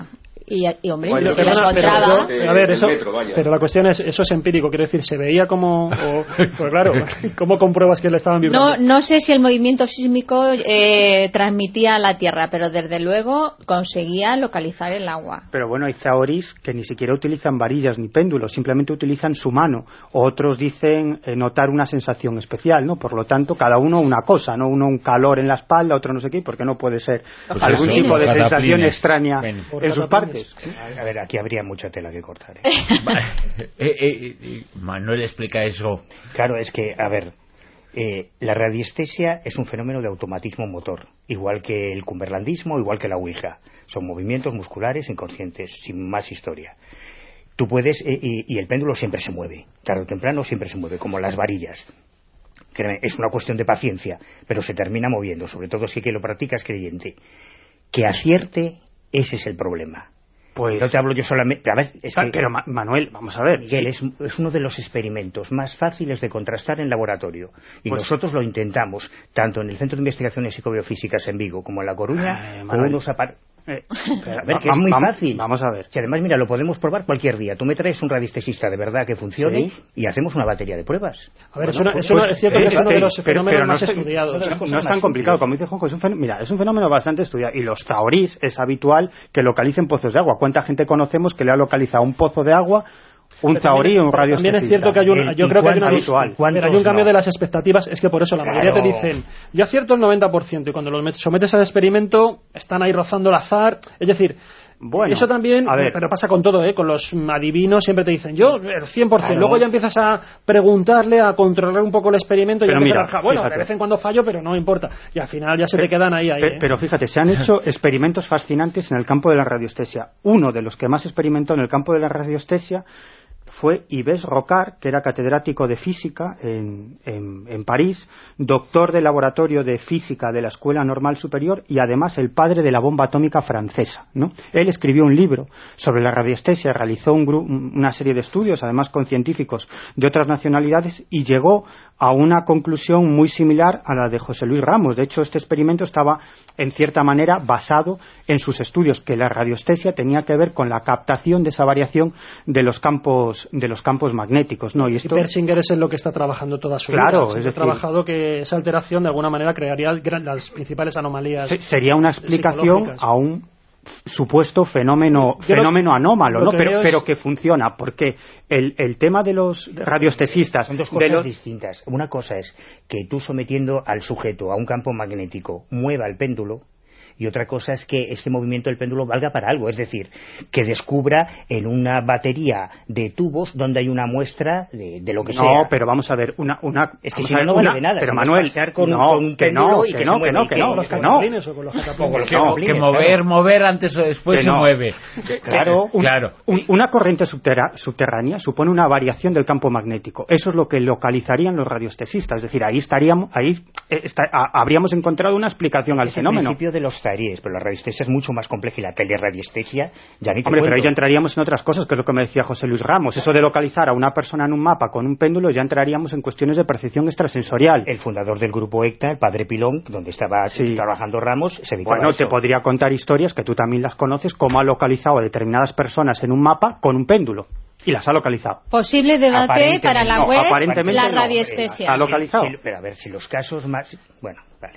Y, y hombre, Bueno, lo que pero la bueno, encontraba... pero- A ver, eso, metro, vaya. pero la cuestión es, eso es empírico, quiero decir, se veía como... O, pues claro, ¿cómo compruebas que le estaban vibrando? No, no sé si el movimiento sísmico eh, transmitía a la Tierra, pero desde luego conseguía localizar el agua. Pero bueno, hay zaoris que ni siquiera utilizan varillas ni péndulos, simplemente utilizan su mano. Otros dicen eh, notar una sensación especial, ¿no? Por lo tanto, cada uno una cosa, ¿no? Uno un calor en la espalda, otro no sé qué, porque no puede ser Pues algún eso, tipo de cataplines. sensación extraña Ven. en sus partes. A ver, aquí habría mucha tela que cortar. ¿eh? Vale. Eh, eh, eh, Manuel explica eso. Claro, es que, a ver, eh, la radiestesia es un fenómeno de automatismo motor, igual que el cumberlandismo, igual que la ouija. Son movimientos musculares inconscientes, sin más historia. Tú puedes, eh, y, y el péndulo siempre se mueve, tarde o temprano siempre se mueve, como las varillas. Créeme, es una cuestión de paciencia, pero se termina moviendo, sobre todo si que lo practicas creyente. Que acierte, ese es el problema. Pues, No te hablo yo solamente... A ver, es que, pero Ma- Manuel, vamos a ver. Miguel, sí. es, es uno de los experimentos más fáciles de contrastar en laboratorio. Y Pues- nosotros lo intentamos, tanto en el Centro de Investigaciones Psicobiofísicas en Vigo como en La Coruña, Eh, con Manuel. unos aparatos... Eh, A ver, que va- es muy vamos- fácil. Vamos a ver. Si además, mira, lo podemos probar cualquier día. Tú me traes un radiestesista de verdad que funcione Sí. y hacemos una batería de pruebas. A ver, es, Bueno, una- pues- es, una- pues, es cierto eh, que es uno de los pero- fenómenos pero no más es- estudiados. no, No, no es tan complicado, como dice Juanjo, es un fenómeno, mira, es un fenómeno bastante estudiado. Y los zaorís es habitual que localicen pozos de agua. ¿Cuánta gente conocemos que le ha localizado un pozo de agua, un Pero zaorí o un pero radiestesista? También es cierto que hay un, El- yo ¿y creo que hay, una, cuántos- habitual. y cuántos hay un cambio no? de las expectativas, es que por eso la mayoría Claro. te dicen, yo acierto el noventa por ciento y cuando los met- sometes al experimento están ahí rozando el azar, es decir, Bueno, eso también, a ver. pero pasa con todo, ¿eh? Con los adivinos siempre te dicen, yo el cien por ciento, Claro. luego ya empiezas a preguntarle, a controlar un poco el experimento y Pero empiezas mira, a dejar, bueno, fíjate. de vez en cuando fallo, pero no importa, y al final ya se te quedan ahí, ahí. Pe- ¿eh? Pero fíjate, se han hecho experimentos fascinantes en el campo de la radiestesia. Uno de los que más experimentó en el campo de la radiestesia fue Yves Rocard, que era catedrático de física en, en, en París, doctor del laboratorio de física de la Escuela Normal Superior y además el padre de la bomba atómica francesa, ¿no? Él escribió un libro sobre la radiestesia, realizó un gru- una serie de estudios, además con científicos de otras nacionalidades, y llegó a una conclusión muy similar a la de José Luis Ramos. De hecho, este experimento estaba, en cierta manera, basado en sus estudios, que la radiestesia tenía que ver con la captación de esa variación de los campos de los campos magnéticos, ¿no? Y Y esto, Persinger es en lo que está trabajando toda su Claro, vida. es Siempre decir- ha trabajado que esa alteración de alguna manera crearía gran- las principales anomalías. se- sería una explicación psicológicas. a un f- supuesto fenómeno Yo lo- fenómeno anómalo, lo ¿no? que Pero, veo es- pero que funciona, porque el, el tema de los radiestesistas, Son dos de cosas los- distintas. Una cosa es que tú sometiendo al sujeto a un campo magnético mueva el péndulo, y otra cosa es que este movimiento del péndulo valga para algo, es decir, que descubra en una batería de tubos donde hay una muestra de, de lo que no, sea. pero vamos a ver, una, una Es que vamos si a no, ver, no vale una- de nada. Pero si Manuel, vas a pasear con, no, con un que no, péndulo y que que, no, se que mueve, no, y que no, Con los que no. cataplines o con los O cataplines. con los Que, cataplines, que mover, claro. mover, antes o después Que se no. mueve. Claro, un- Claro. un- una corriente subterra- subterránea supone una variación del campo magnético. Eso es lo que localizarían los radiestesistas. Es decir, ahí estaríamos, ahí eh, está- a- habríamos encontrado una explicación al Es el fenómeno. principio de los zaríes, pero la radiestesia es mucho más compleja y la teleradiestesia ya ni te Hombre, pero ahí cuento. ya entraríamos en otras cosas, que es lo que me decía José Luis Ramos. Eso de localizar a una persona en un mapa con un péndulo, ya entraríamos en cuestiones de percepción extrasensorial. El fundador del grupo ECTA, el padre Pilón, donde estaba Sí. trabajando Ramos, se dedicaba Bueno, a eso. te podría contar historias que tú también las conoces, cómo ha localizado a determinadas personas en un mapa con un péndulo. Y las ha localizado. Posible debate Aparentemente para la no, web, aparentemente la no. radiestesia. Está localizado. Sí, pero a ver, si los casos más... Bueno, vale.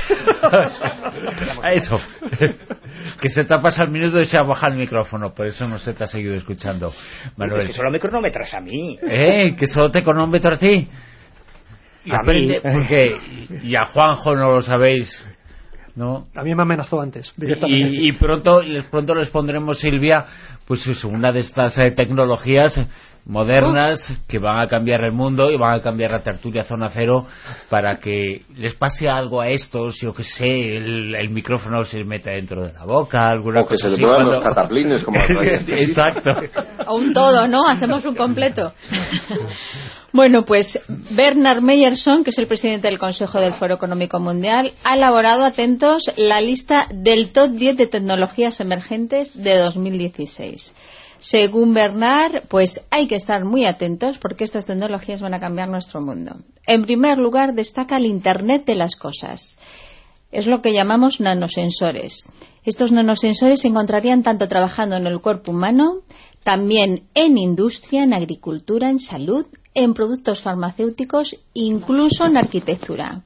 Eso. Que se te ha pasado el minuto y se ha bajado el micrófono, por eso no se te ha seguido escuchando, Manuel. Es que solo me cronometras a mí. Eh, que solo te cronómetro a ti. Y a Aprende, mí. porque y a Juanjo no lo sabéis, ¿no? A mí me amenazó antes, directamente. Y, y pronto les pronto les pondremos, Silvia, pues es una de estas eh, tecnologías modernas que van a cambiar el mundo y van a cambiar la tertulia Zona Cero para que les pase algo a estos, yo que sé, el, el micrófono se mete dentro de la boca, alguna O que cosa se le así, muevan cuando- los cataplines como los radiestesistas. Exacto. O un todo, ¿no? Hacemos un completo. Bueno, pues Bernard Meyerson, que es el presidente del Consejo del Foro Económico Mundial, ha elaborado, atentos, la lista del top diez de tecnologías emergentes de dos mil dieciséis. Según Bernard, pues hay que estar muy atentos porque estas tecnologías van a cambiar nuestro mundo. En primer lugar, destaca el Internet de las cosas. Es lo que llamamos nanosensores. Estos nanosensores se encontrarían tanto trabajando en el cuerpo humano, también en industria, en agricultura, en salud, en productos farmacéuticos, incluso en arquitectura.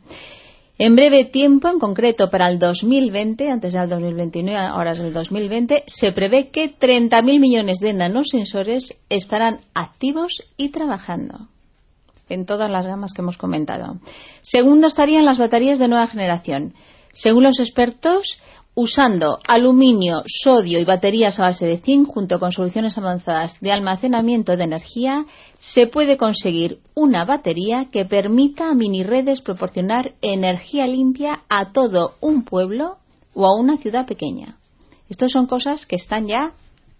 En breve tiempo, en concreto para el dos mil veinte, antes del dos mil veintinueve, ahora es el dos mil veinte, se prevé que treinta mil millones de nanosensores estarán activos y trabajando en todas las gamas que hemos comentado. Segundo estarían las baterías de nueva generación. Según los expertos, usando aluminio, sodio y baterías a base de zinc, junto con soluciones avanzadas de almacenamiento de energía, se puede conseguir una batería que permita a miniredes proporcionar energía limpia a todo un pueblo o a una ciudad pequeña. Estas son cosas que están ya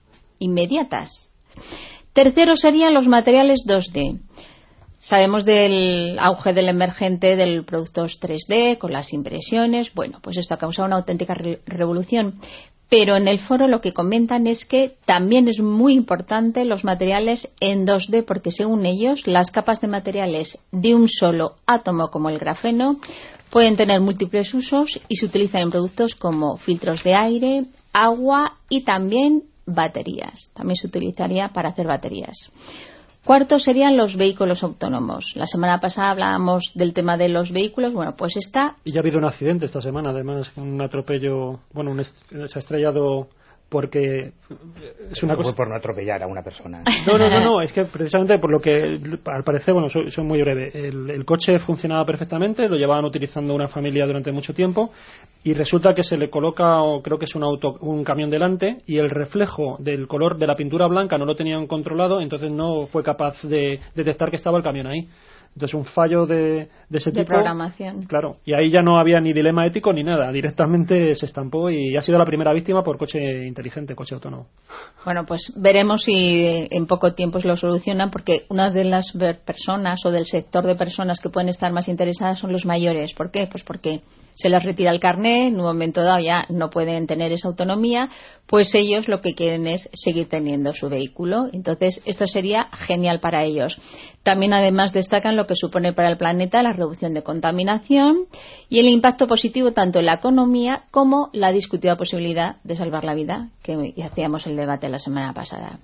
inmediatas. Tercero serían los materiales dos D. Sabemos del auge del emergente del productos tres D con las impresiones. Bueno, pues esto ha causado una auténtica re- revolución. Pero en el foro lo que comentan es que también es muy importante los materiales en dos D, porque según ellos las capas de materiales de un solo átomo como el grafeno pueden tener múltiples usos y se utilizan en productos como filtros de aire, agua y también baterías. También se utilizaría para hacer baterías. Cuarto serían los vehículos autónomos. La semana pasada hablábamos del tema de los vehículos. Bueno, pues está... Y ya ha habido un accidente esta semana, además, un atropello, bueno, un est- se ha estrellado porque es una Eso cosa... fue por no atropellar a una persona. No, no, no, no, es que precisamente por lo que, al parecer, bueno, soy, soy muy breve, el, el coche funcionaba perfectamente, lo llevaban utilizando una familia durante mucho tiempo y resulta que se le coloca, o creo que es un auto, un camión delante y el reflejo del color de la pintura blanca no lo tenían controlado, entonces no fue capaz de detectar que estaba el camión ahí. Entonces un fallo de, de ese de tipo, programación. Claro, y ahí ya no había ni dilema ético ni nada, directamente se estampó y ha sido la primera víctima por coche inteligente, coche autónomo. Bueno, pues veremos si en poco tiempo lo solucionan, porque una de las personas o del sector de personas que pueden estar más interesadas son los mayores. ¿Por qué? Pues porque se les retira el carné, en un momento dado ya no pueden tener esa autonomía, pues ellos lo que quieren es seguir teniendo su vehículo. Entonces esto sería genial para ellos. También además destacan lo que supone para el planeta la reducción de contaminación y el impacto positivo tanto en la economía como la discutida posibilidad de salvar la vida, que hacíamos el debate la semana pasada.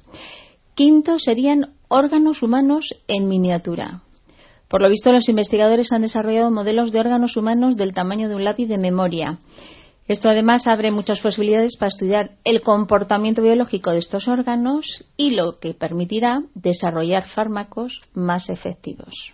Quinto serían órganos humanos en miniatura. Por lo visto, los investigadores han desarrollado modelos de órganos humanos del tamaño de un lápiz de memoria. Esto además abre muchas posibilidades para estudiar el comportamiento biológico de estos órganos y lo que permitirá desarrollar fármacos más efectivos.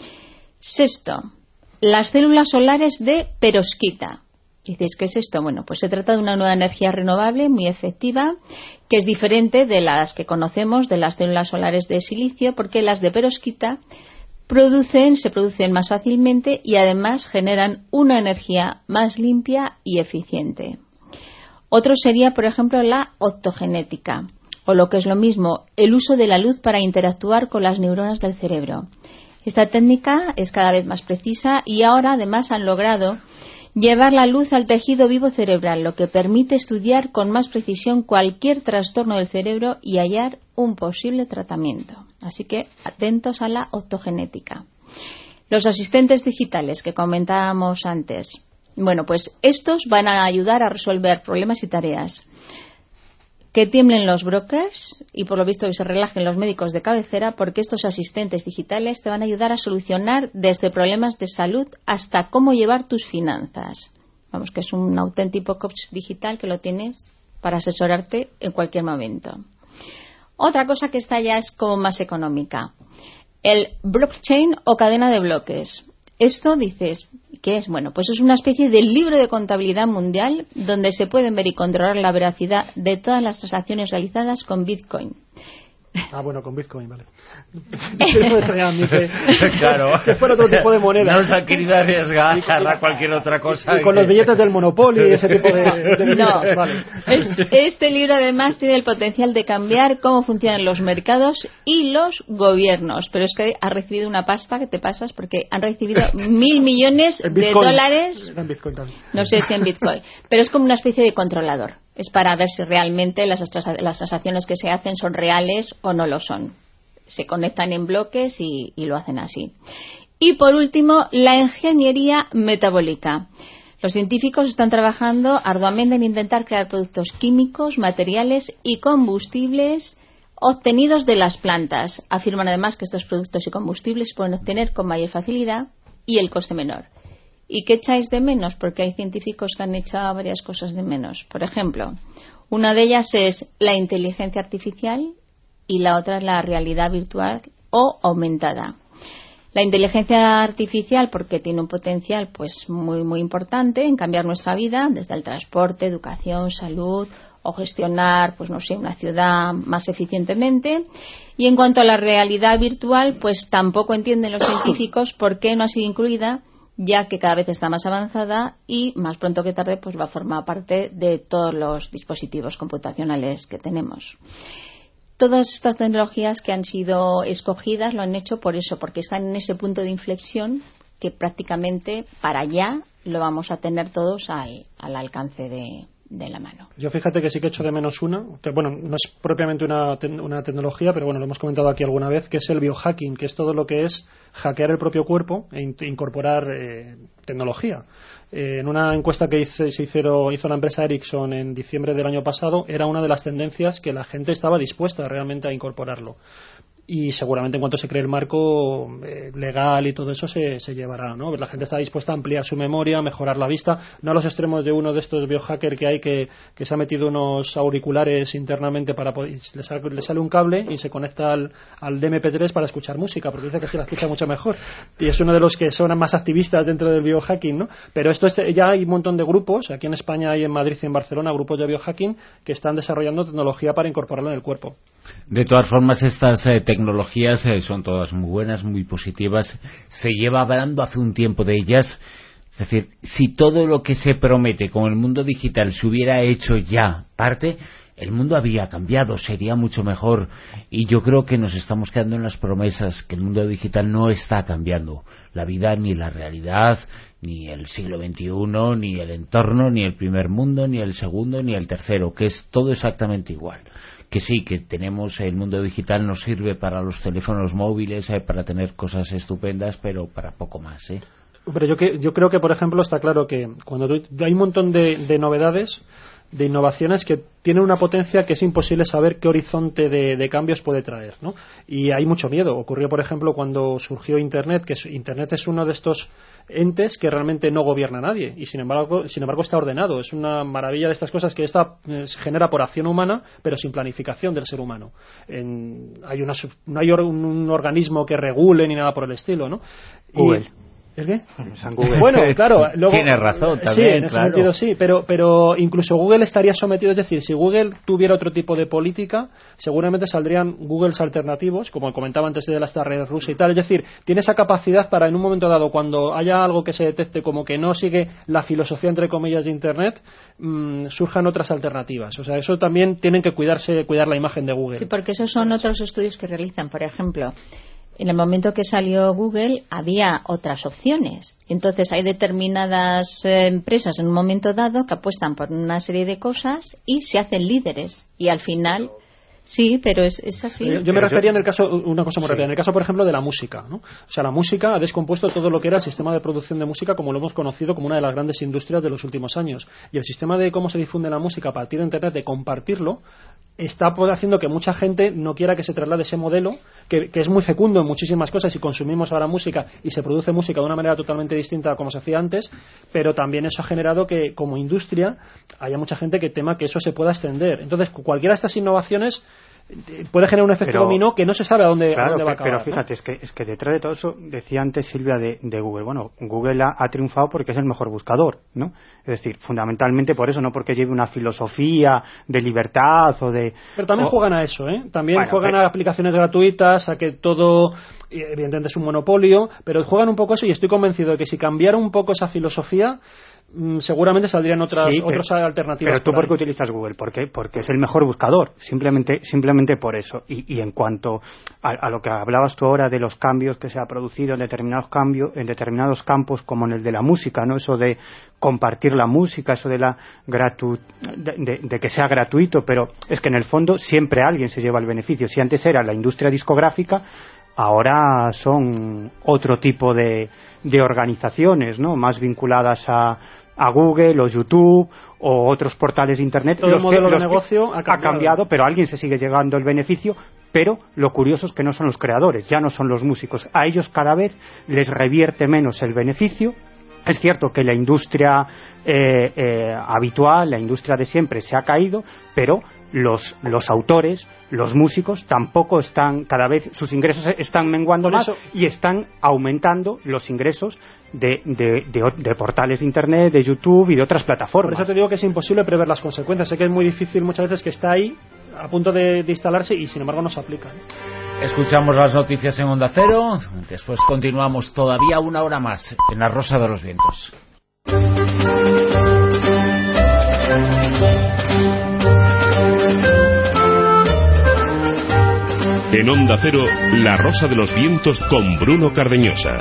Sexto, las células solares de perovskita. Dices, ¿qué es esto? Bueno, pues se trata de una nueva energía renovable muy efectiva, que es diferente de las que conocemos de las células solares de silicio, porque las de perovskita producen, se producen más fácilmente y además generan una energía más limpia y eficiente. Otro sería, por ejemplo, la optogenética, o lo que es lo mismo, el uso de la luz para interactuar con las neuronas del cerebro. Esta técnica es cada vez más precisa y ahora además han logrado llevar la luz al tejido vivo cerebral, lo que permite estudiar con más precisión cualquier trastorno del cerebro y hallar un posible tratamiento. Así que atentos a la optogenética. Los asistentes digitales que comentábamos antes. Bueno, pues estos van a ayudar a resolver problemas y tareas. Que tiemblen los brokers y por lo visto que se relajen los médicos de cabecera, porque estos asistentes digitales te van a ayudar a solucionar desde problemas de salud hasta cómo llevar tus finanzas. Vamos, que es un auténtico coach digital que lo tienes para asesorarte en cualquier momento. Otra cosa que está ya es como más económica. El blockchain o cadena de bloques. Esto, dices, ¿qué es? Bueno, pues es una especie de libro de contabilidad mundial donde se pueden ver y controlar la veracidad de todas las transacciones realizadas con Bitcoin. Ah, bueno, con Bitcoin, vale. Claro. Que fuera otro tipo de moneda. No se ha querido arriesgar a cualquier otra cosa. Y con los billetes del Monopoly y ese tipo de, de no. vale. Este, este libro además tiene el potencial de cambiar cómo funcionan los mercados y los gobiernos. Pero es que ha recibido una pasta que te pasas porque han recibido mil millones de dólares. En Bitcoin también. No sé si en Bitcoin. Pero es como una especie de controlador. Es para ver si realmente las, las transacciones que se hacen son reales o no lo son. Se conectan en bloques y, y lo hacen así. Y por último, la ingeniería metabólica. Los científicos están trabajando arduamente en intentar crear productos químicos, materiales y combustibles obtenidos de las plantas. Afirman además que estos productos y combustibles se pueden obtener con mayor facilidad y el coste menor. ¿Y qué echáis de menos? Porque hay científicos que han echado varias cosas de menos. Por ejemplo, una de ellas es la inteligencia artificial y la otra es la realidad virtual o aumentada. La inteligencia artificial porque tiene un potencial pues muy muy importante en cambiar nuestra vida, desde el transporte, educación, salud o gestionar, pues no sé, una ciudad más eficientemente. Y en cuanto a la realidad virtual, pues tampoco entienden los científicos por qué no ha sido incluida, ya que cada vez está más avanzada y más pronto que tarde pues va a formar parte de todos los dispositivos computacionales que tenemos. Todas estas tecnologías que han sido escogidas lo han hecho por eso, porque están en ese punto de inflexión que prácticamente para allá lo vamos a tener todos al, al alcance de, de la mano. Yo fíjate que sí que echo de menos una, que bueno, no es propiamente una, te- una tecnología, pero bueno, lo hemos comentado aquí alguna vez, que es el biohacking, que es todo lo que es hackear el propio cuerpo e in- incorporar eh, tecnología. Eh, en una encuesta que hice, se hicieron, hizo la empresa Ericsson en diciembre del año pasado, era una de las tendencias que la gente estaba dispuesta realmente a incorporarlo. Y seguramente en cuanto se cree el marco eh, legal y todo eso se, se llevará, ¿no? La gente está dispuesta a ampliar su memoria, a mejorar la vista, no a los extremos de uno de estos biohackers que hay que, que se ha metido unos auriculares internamente para poder, le, sale, le sale un cable y se conecta al, al D M P tres para escuchar música, porque dice que se la escucha mucho mejor. Y es uno de los que son más activistas dentro del biohacking, ¿no? Pero esto es, ya hay un montón de grupos, aquí en España y en Madrid y en Barcelona, grupos de biohacking que están desarrollando tecnología para incorporarla en el cuerpo. De todas formas, estas eh, tecnologías eh, son todas muy buenas, muy positivas. Se lleva hablando hace un tiempo de ellas. Es decir, si todo lo que se promete con el mundo digital se hubiera hecho ya parte, el mundo habría cambiado, sería mucho mejor. Y yo creo que nos estamos quedando en las promesas, que el mundo digital no está cambiando. La vida, ni la realidad, ni el siglo veintiuno, ni el entorno, ni el primer mundo, ni el segundo, ni el tercero, que es todo exactamente igual. Que sí, que tenemos el mundo digital, nos sirve para los teléfonos móviles, eh, para tener cosas estupendas, pero para poco más, ¿eh? Pero yo, que, yo creo que, por ejemplo, está claro que cuando tú, hay un montón de, de novedades, de innovaciones que tienen una potencia que es imposible saber qué horizonte de, de cambios puede traer, ¿no? Y hay mucho miedo. Ocurrió, por ejemplo, cuando surgió Internet, que es, Internet es uno de estos entes que realmente no gobierna a nadie y sin embargo sin embargo está ordenado. Es una maravilla de estas cosas que esta eh, se genera por acción humana pero sin planificación del ser humano. En, hay una, no hay or, un, un organismo que regule ni nada por el estilo, ¿no? Google. Y, ¿el qué? San Google. Bueno, claro, luego, tienes razón también, sí, en ese claro. sentido sí, pero, pero incluso Google estaría sometido, es decir, si Google tuviera otro tipo de política, seguramente saldrían Googles alternativos, como comentaba antes de esta red rusa y tal, es decir, tiene esa capacidad para en un momento dado, cuando haya algo que se detecte como que no sigue la filosofía entre comillas de Internet, mmm, surjan otras alternativas. O sea, eso también tienen que cuidarse, cuidar la imagen de Google. Sí, porque esos son otros estudios que realizan, por ejemplo. En el momento que salió Google había otras opciones. Entonces hay determinadas eh, empresas en un momento dado que apuestan por una serie de cosas y se hacen líderes. Y al final, sí, pero es, es así. Yo, yo me refería en el caso, una cosa muy Sí. rápida, en el caso, por ejemplo, de la música, ¿no? O sea, la música ha descompuesto todo lo que era el sistema de producción de música como lo hemos conocido como una de las grandes industrias de los últimos años. Y el sistema de cómo se difunde la música a partir de Internet, de compartirlo, está haciendo que mucha gente no quiera que se traslade ese modelo, que, que es muy fecundo en muchísimas cosas y consumimos ahora música y se produce música de una manera totalmente distinta a como se hacía antes, pero también eso ha generado que como industria haya mucha gente que tema que eso se pueda extender. Entonces, cualquiera de estas innovaciones puede generar un efecto Pero, dominó que no se sabe a dónde, claro, a dónde va a pe- acabar. pero fíjate, ¿no? es que, es que detrás de todo eso, decía antes Silvia de, de Google, bueno, Google ha, ha triunfado porque es el mejor buscador, ¿no? Es decir, fundamentalmente por eso, no porque lleve una filosofía de libertad o de... Pero también o- juegan a eso, ¿eh? También Bueno, juegan pero- a aplicaciones gratuitas, a que todo, evidentemente es un monopolio, pero juegan un poco eso y estoy convencido de que si cambiara un poco esa filosofía, mmm, seguramente saldrían otras, Sí, pero- otras alternativas. Pero tú, por ¿por ahí. qué utilizas Google? ¿Por qué? Porque es el mejor buscador, simplemente simplemente por eso. Y, y en cuanto a, a lo que hablabas tú ahora de los cambios que se ha producido en determinados cambios, en determinados campos, como en el de la música, ¿no? Eso de compartir la música, eso de la gratu de, de- de que sea gratuito, pero es que en el fondo siempre alguien se lleva el beneficio. Si antes era la industria discográfica, ahora son otro tipo de, de organizaciones, ¿no? Más vinculadas a a Google o YouTube o otros portales de Internet. Todo los el modelo que, los de negocio que ha cambiado. ha cambiado, pero a alguien se sigue llegando el beneficio. Pero lo curioso es que no son los creadores, ya no son los músicos. A ellos cada vez les revierte menos el beneficio. Es cierto que la industria eh, eh, habitual, la industria de siempre, se ha caído, pero los, los autores, los músicos, tampoco están, cada vez sus ingresos están menguando Por más eso, y están aumentando los ingresos de, de, de, de portales de Internet, de YouTube y de otras plataformas. Por eso te digo que es imposible prever las consecuencias. Sé que es muy difícil muchas veces, que está ahí a punto de, de instalarse y sin embargo no se aplica. Escuchamos las noticias en Onda Cero, después continuamos todavía una hora más en La Rosa de los Vientos. En Onda Cero, La Rosa de los Vientos con Bruno Cardeñosa.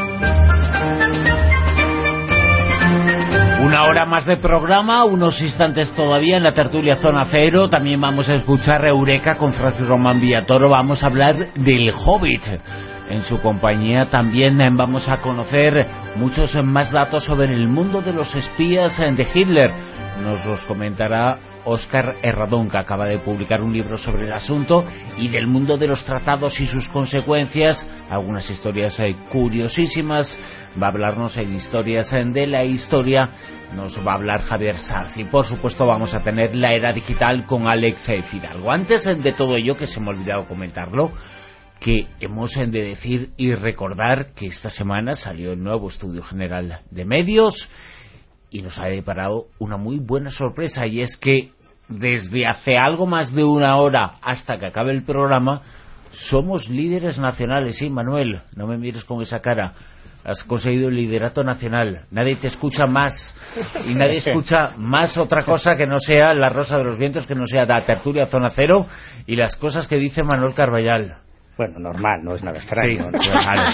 Una hora más de programa, unos instantes todavía en la tertulia Zona Cero. También vamos a escuchar Eureka con Francis Román Villatoro. Vamos a hablar del Hobbit. En su compañía también vamos a conocer muchos más datos sobre el mundo de los espías de Hitler. Nos los comentará Óscar Herradón, que acaba de publicar un libro sobre el asunto, y del mundo de los tratados y sus consecuencias, algunas historias eh, curiosísimas. Va a hablarnos de historias eh, de la historia, nos va a hablar Javier Sanz, y por supuesto vamos a tener la era digital con Alex eh, Fidalgo. Antes eh, de todo ello, que se me ha olvidado comentarlo, que hemos eh, de decir y recordar que esta semana salió el nuevo Estudio General de Medios, y nos ha deparado una muy buena sorpresa, y es que desde hace algo más de una hora hasta que acabe el programa somos líderes nacionales. Sí, Manuel, no me mires con esa cara. Has conseguido el liderato nacional. Nadie te escucha más y nadie escucha más otra cosa que no sea La Rosa de los Vientos, que no sea la tertulia Zona Cero y las cosas que dice Manuel Carballal. Bueno, normal, no es nada extraño. Sí, ¿no? claro.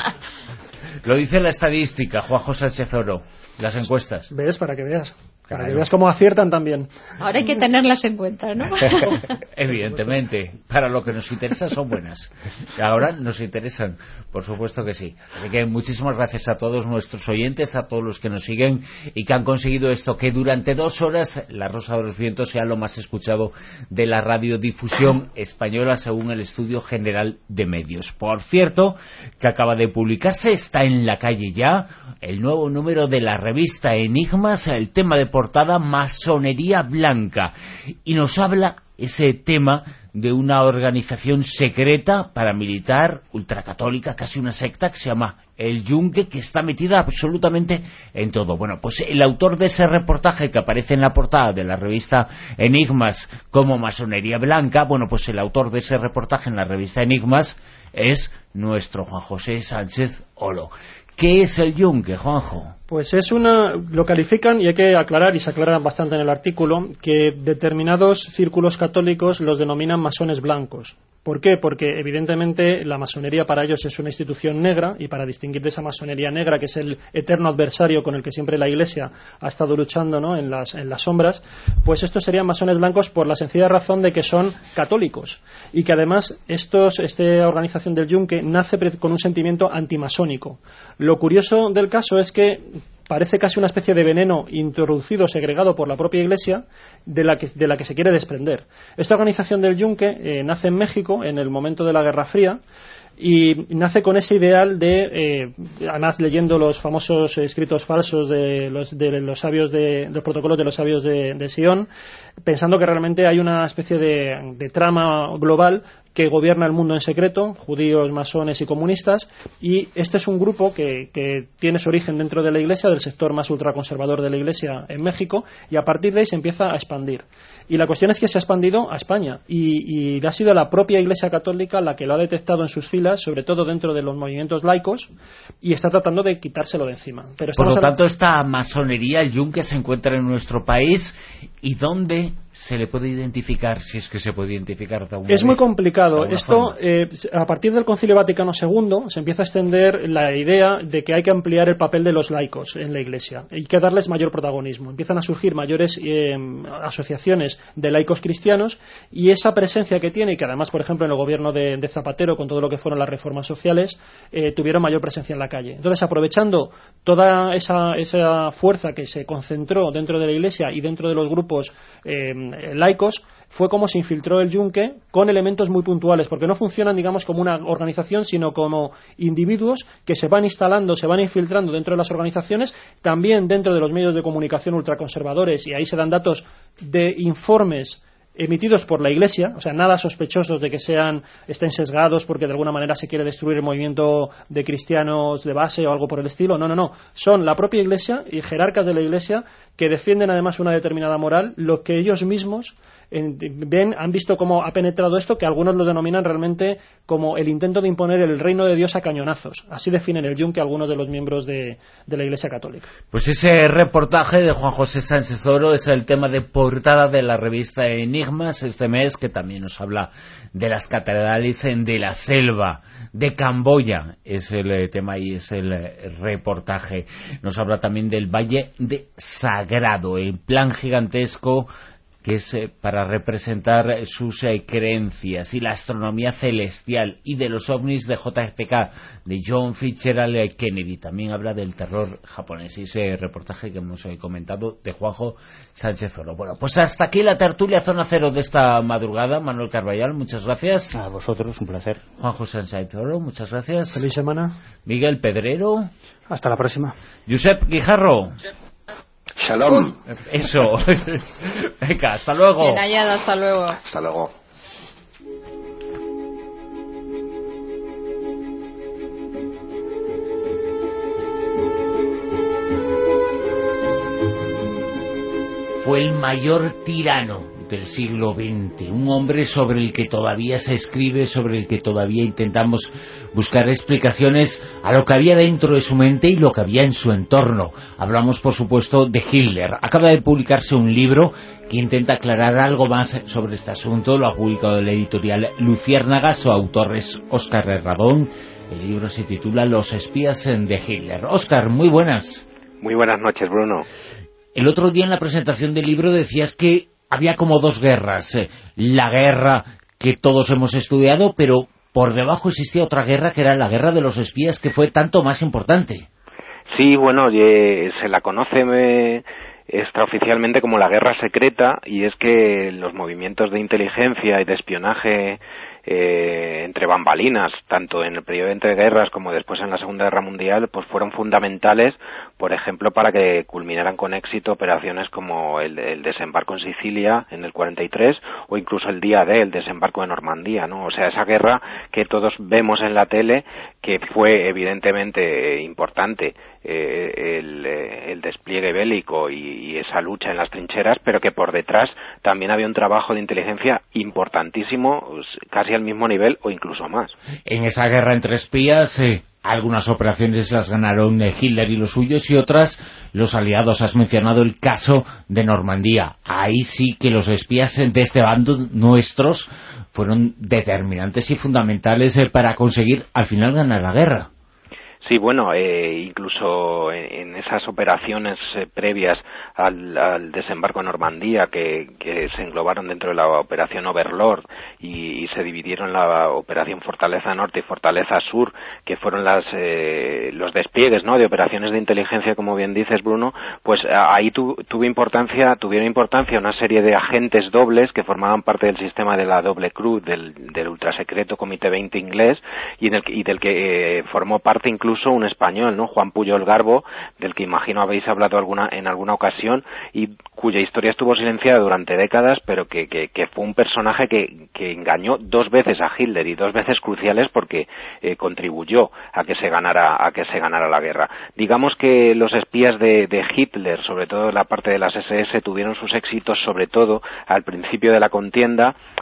Lo dice la estadística, Juanjo Sánchez Oro, las encuestas. ¿Ves? Para que veas. Para Claro. que veas cómo aciertan también. Ahora hay que tenerlas en cuenta, ¿no? Evidentemente, para lo que nos interesa son buenas. Ahora nos interesan, por supuesto que sí. Así que muchísimas gracias a todos nuestros oyentes, a todos los que nos siguen y que han conseguido esto, que durante dos horas La Rosa de los Vientos sea lo más escuchado de la radiodifusión española, según el Estudio General de Medios. Por cierto, que acaba de publicarse, está en la calle ya, el nuevo número de la revista Enigmas, el tema de portada Masonería Blanca, y nos habla ese tema de una organización secreta paramilitar ultracatólica, casi una secta, que se llama El Yunque, que está metida absolutamente en todo. Bueno, pues el autor de ese reportaje que aparece en la portada de la revista Enigmas como Masonería Blanca, bueno, pues el autor de ese reportaje en la revista Enigmas es nuestro Juan José Sánchez Oro. ¿Qué es el Yunque, Juanjo? Pues es una, lo califican, y hay que aclarar, y se aclaran bastante en el artículo, que determinados círculos católicos los denominan masones blancos. ¿Por qué? Porque evidentemente la masonería para ellos es una institución negra, y para distinguir de esa masonería negra, que es el eterno adversario con el que siempre la Iglesia ha estado luchando, ¿no?, en las, en las sombras, pues estos serían masones blancos por la sencilla razón de que son católicos, y que además estos, esta organización del Yunque nace con un sentimiento antimasónico. Lo curioso del caso es que parece casi una especie de veneno introducido, segregado por la propia Iglesia, de la que, de la que se quiere desprender. Esta organización del Yunque eh, nace en México en el momento de la Guerra Fría, y nace con ese ideal de, eh, además leyendo los famosos escritos falsos de los, de los sabios de, los protocolos de los sabios de, de Sion, pensando que realmente hay una especie de, de trama global que gobierna el mundo en secreto, judíos, masones y comunistas, y este es un grupo que, que tiene su origen dentro de la Iglesia, del sector más ultraconservador de la Iglesia en México, y a partir de ahí se empieza a expandir. Y la cuestión es que se ha expandido a España, y, y ha sido la propia Iglesia Católica la que lo ha detectado en sus filas, sobre todo dentro de los movimientos laicos, y está tratando de quitárselo de encima. Pero Por lo tanto, esta masonería, el Yunque, se encuentra en nuestro país, y ¿dónde se le puede identificar, si es que se puede identificar de alguna Es vez, muy complicado. Esto, eh, a partir del Concilio Vaticano segundo, se empieza a extender la idea de que hay que ampliar el papel de los laicos en la Iglesia. Hay que darles mayor protagonismo. Empiezan a surgir mayores eh, asociaciones de laicos cristianos, y esa presencia que tiene, y que además, por ejemplo, en el gobierno de, de Zapatero, con todo lo que fueron las reformas sociales, eh, tuvieron mayor presencia en la calle. Entonces, aprovechando toda esa, esa fuerza que se concentró dentro de la Iglesia y dentro de los grupos eh, laicos, fue como se infiltró el Yunque con elementos muy puntuales, porque no funcionan, digamos, como una organización, sino como individuos que se van instalando, se van infiltrando dentro de las organizaciones, también dentro de los medios de comunicación ultraconservadores, y ahí se dan datos de informes emitidos por la Iglesia, o sea, nada sospechosos de que sean estén sesgados porque de alguna manera se quiere destruir el movimiento de cristianos de base o algo por el estilo. No, no, no. Son la propia Iglesia y jerarcas de la Iglesia que defienden además una determinada moral, lo que ellos mismos en, ven, han visto cómo ha penetrado esto, que algunos lo denominan realmente como el intento de imponer el reino de Dios a cañonazos. Así definen el Yunque algunos de los miembros de, de la Iglesia Católica. Pues ese reportaje de Juan José Sánchez Oro es el tema de portada de la revista Enigmas este mes, que también nos habla de las catedrales de la selva, de Camboya, es el tema y es el reportaje. Nos habla también del Valle de Sagrado, el plan gigantesco que es eh, para representar sus eh, creencias, y la astronomía celestial, y de los ovnis de J F K, de John Fitzgerald Kennedy. También habla del terror japonés, y ese reportaje que hemos eh, comentado de Juanjo Sánchez Oro. Bueno, pues hasta aquí la tertulia Zona Cero de esta madrugada. Manuel Carballal, muchas gracias. A vosotros, un placer. Juanjo Sánchez Oro, muchas gracias. Feliz semana. Miguel Pedrero. Hasta la próxima. Josep Guijarro. Shalom. Eso. Venga, hasta luego. Bien hallado, hasta luego. Hasta luego. Fue el mayor tirano del siglo veinte, un hombre sobre el que todavía se escribe, sobre el que todavía intentamos buscar explicaciones a lo que había dentro de su mente y lo que había en su entorno. Hablamos, por supuesto, de Hitler. Acaba de publicarse un libro que intenta aclarar algo más sobre este asunto. Lo ha publicado la editorial Luciérnaga. Su autor es Óscar Herradón. El libro se titula Los espías de Hitler. Óscar, muy buenas. Muy buenas noches, Bruno. El otro día en la presentación del libro decías que había como dos guerras. Eh, la guerra que todos hemos estudiado, pero por debajo existía otra guerra que era la guerra de los espías, que fue tanto más importante. Sí, bueno, eh, se la conoce eh, extraoficialmente como la guerra secreta, y es que los movimientos de inteligencia y de espionaje eh, entre bambalinas, tanto en el periodo entre guerras como después en la Segunda Guerra Mundial, pues fueron fundamentales, por ejemplo, para que culminaran con éxito operaciones como el, el desembarco en Sicilia en el cuarenta y tres, o incluso el día D, el desembarco de Normandía, ¿no? O sea, esa guerra que todos vemos en la tele, que fue evidentemente importante, eh, el, el despliegue bélico y, y esa lucha en las trincheras, pero que por detrás también había un trabajo de inteligencia importantísimo, casi al mismo nivel o incluso más. En esa guerra entre espías, eh, algunas operaciones las ganaron eh, Hitler y los suyos, y otras los aliados. Has mencionado el caso de Normandía. Ahí sí que los espías de este bando nuestros fueron determinantes y fundamentales eh, para conseguir al final ganar la guerra. Sí, bueno, eh, incluso en, en esas operaciones eh, previas al, al desembarco en Normandía, que, que se englobaron dentro de la operación Overlord y, y se dividieron la operación Fortaleza Norte y Fortaleza Sur, que fueron las eh, los despliegues, ¿no?, de operaciones de inteligencia, como bien dices, Bruno, pues ahí tu, tuvo importancia, tuvieron importancia una serie de agentes dobles que formaban parte del sistema de la doble cruz, del, del ultrasecreto Comité veinte inglés, y, en el, y del que eh, formó parte incluso un español, ¿no?, Juan Puyol Garbo, del que imagino habéis hablado alguna en alguna ocasión, y cuya historia estuvo silenciada durante décadas, pero que, que, que fue un personaje que, que engañó dos veces a Hitler, y dos veces cruciales porque eh, contribuyó a que se ganara a que se ganara la guerra. Digamos que los espías de, de Hitler, sobre todo la parte de las ese ese, tuvieron sus éxitos sobre todo al principio de la contienda,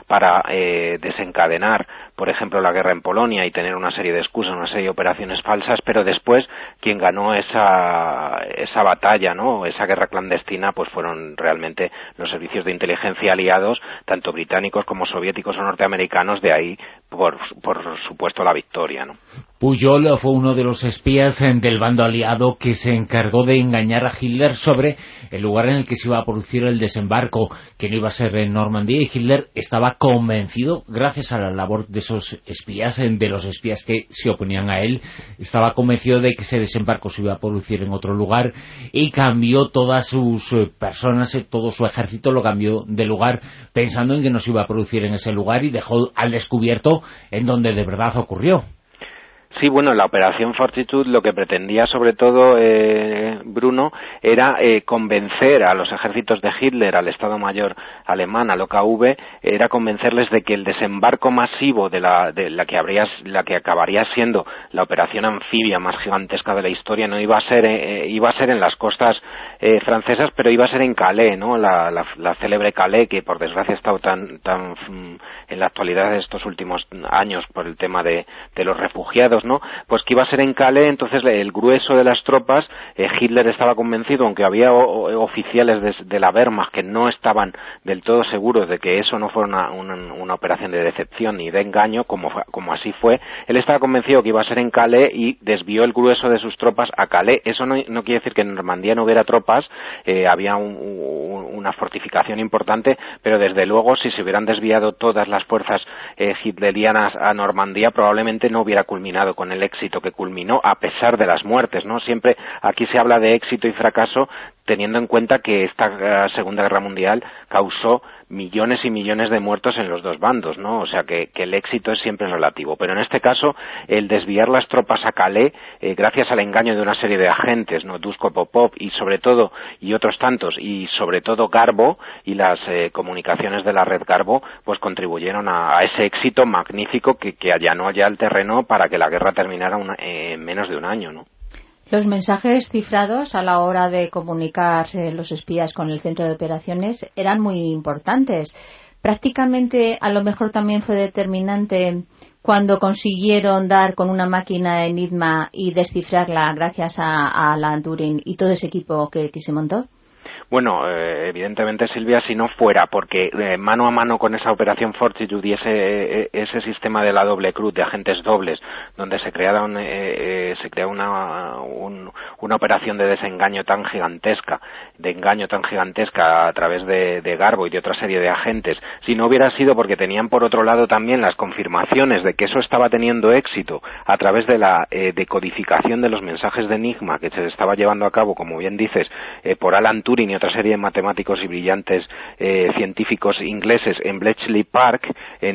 para eh, desencadenar, por ejemplo, la guerra en Polonia y tener una serie de excusas, una serie de operaciones falsas, pero después quien ganó esa esa batalla, ¿no?, esa guerra clandestina, pues fueron realmente los servicios de inteligencia aliados, tanto británicos como soviéticos o norteamericanos, de ahí, por, por supuesto, la victoria, ¿no? Pujol fue uno de los espías del bando aliado que se encargó de engañar a Hitler sobre el lugar en el que se iba a producir el desembarco, que no iba a ser en Normandía, y Hitler estaba convencido, gracias a la labor de esos espías, de los espías que se oponían a él, estaba convencido de que ese desembarco se iba a producir en otro lugar, y cambió todas sus personas, todo su ejército lo cambió de lugar, pensando en que no se iba a producir en ese lugar, y dejó al descubierto en donde de verdad ocurrió. Sí, bueno, la Operación Fortitude lo que pretendía sobre todo, eh, Bruno, era eh, convencer a los ejércitos de Hitler, al Estado Mayor alemán, al O K V, era convencerles de que el desembarco masivo de la, de la que habría, la que acabaría siendo la operación anfibia más gigantesca de la historia, no iba a ser, eh, iba a ser en las costas eh, francesas, pero iba a ser en Calais, ¿no? La, la, la célebre Calais, que por desgracia ha estado tan, tan en la actualidad de estos últimos años por el tema de, de los refugiados, ¿no? Pues que iba a ser en Calais. Entonces el grueso de las tropas, eh, Hitler estaba convencido, aunque había o, o, oficiales de, de la Wehrmacht que no estaban del todo seguros de que eso no fuera una, una, una operación de decepción ni de engaño, como, como así fue, él estaba convencido que iba a ser en Calais y desvió el grueso de sus tropas a Calais. Eso no, no quiere decir que en Normandía no hubiera tropas, eh, había un, un, una fortificación importante, pero desde luego si se hubieran desviado todas las fuerzas eh, hitlerianas a Normandía, probablemente no hubiera culminado con el éxito que culminó, a pesar de las muertes, ¿no? Siempre aquí se habla de éxito y fracaso, teniendo en cuenta que esta uh, Segunda Guerra Mundial causó millones y millones de muertos en los dos bandos, ¿no? O sea que, que el éxito es siempre relativo. Pero en este caso, el desviar las tropas a Calais, eh, gracias al engaño de una serie de agentes, ¿no? Duško Popov y sobre todo, y otros tantos, y sobre todo Garbo y las eh, comunicaciones de la red Garbo, pues contribuyeron a, a ese éxito magnífico que, que allanó ya el terreno para que la guerra terminara una, eh, en menos de un año, ¿no? Los mensajes cifrados a la hora de comunicarse los espías con el centro de operaciones eran muy importantes. Prácticamente, a lo mejor también fue determinante cuando consiguieron dar con una máquina Enigma y descifrarla gracias a, a Alan Turing y todo ese equipo que, que se montó. Bueno, eh, evidentemente, Silvia, si no fuera porque eh, mano a mano con esa operación Fortitude y ese, eh, ese sistema de la doble cruz, de agentes dobles, donde se creaba un, eh, eh, se crea una, un, una operación de desengaño tan gigantesca, de engaño tan gigantesca a través de, de Garbo y de otra serie de agentes, si no hubiera sido porque tenían por otro lado también las confirmaciones de que eso estaba teniendo éxito a través de la eh, decodificación de los mensajes de Enigma que se estaba llevando a cabo, como bien dices, eh, por Alan Turing y otra serie de matemáticos y brillantes eh, científicos ingleses en Bletchley Park, en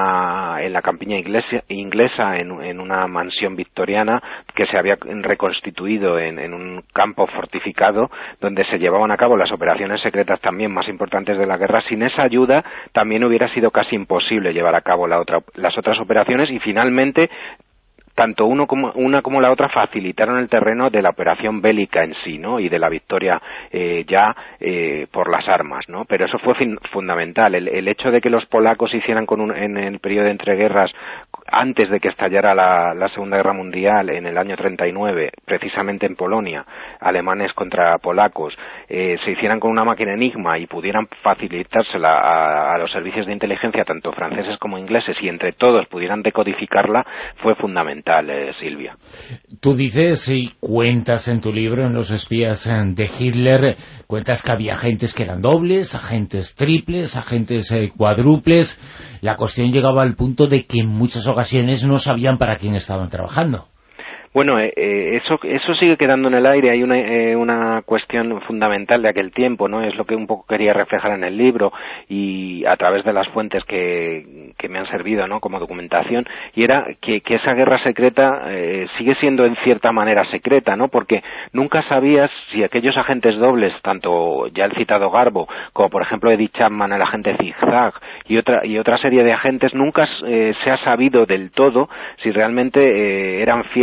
una en la campiña inglesa, inglesa en, en una mansión victoriana que se había reconstituido en, en un campo fortificado donde se llevaban a cabo las operaciones secretas también más importantes de la guerra. Sin esa ayuda también hubiera sido casi imposible llevar a cabo la otra, las otras operaciones, y finalmente tanto uno como una como la otra facilitaron el terreno de la operación bélica en sí, ¿no? Y de la victoria eh, ya eh, por las armas, ¿no? Pero eso fue fin, fundamental. El, el hecho de que los polacos hicieran con un, en el periodo de entreguerras, antes de que estallara la, la Segunda Guerra Mundial en el año treinta y nueve, precisamente en Polonia, alemanes contra polacos, eh, se hicieran con una máquina Enigma y pudieran facilitársela a, a los servicios de inteligencia, tanto franceses como ingleses, y entre todos pudieran decodificarla, fue fundamental. Eh, Silvia. Tú dices y cuentas en tu libro, en Los espías de Hitler, cuentas que había agentes que eran dobles, agentes triples, agentes eh, cuádruples. La cuestión llegaba al punto de que en muchas ocasiones no sabían para quién estaban trabajando. Bueno, eh, eso eso sigue quedando en el aire. Hay una, eh, una cuestión fundamental de aquel tiempo, ¿no? Es lo que un poco quería reflejar en el libro y a través de las fuentes que, que me han servido, ¿no? Como documentación, y era que, que esa guerra secreta eh, sigue siendo en cierta manera secreta, ¿no? Porque nunca sabías si aquellos agentes dobles, tanto ya el citado Garbo, como por ejemplo Eddie Chapman, el agente Zigzag, y otra y otra serie de agentes, nunca eh, se ha sabido del todo si realmente eh, eran fieles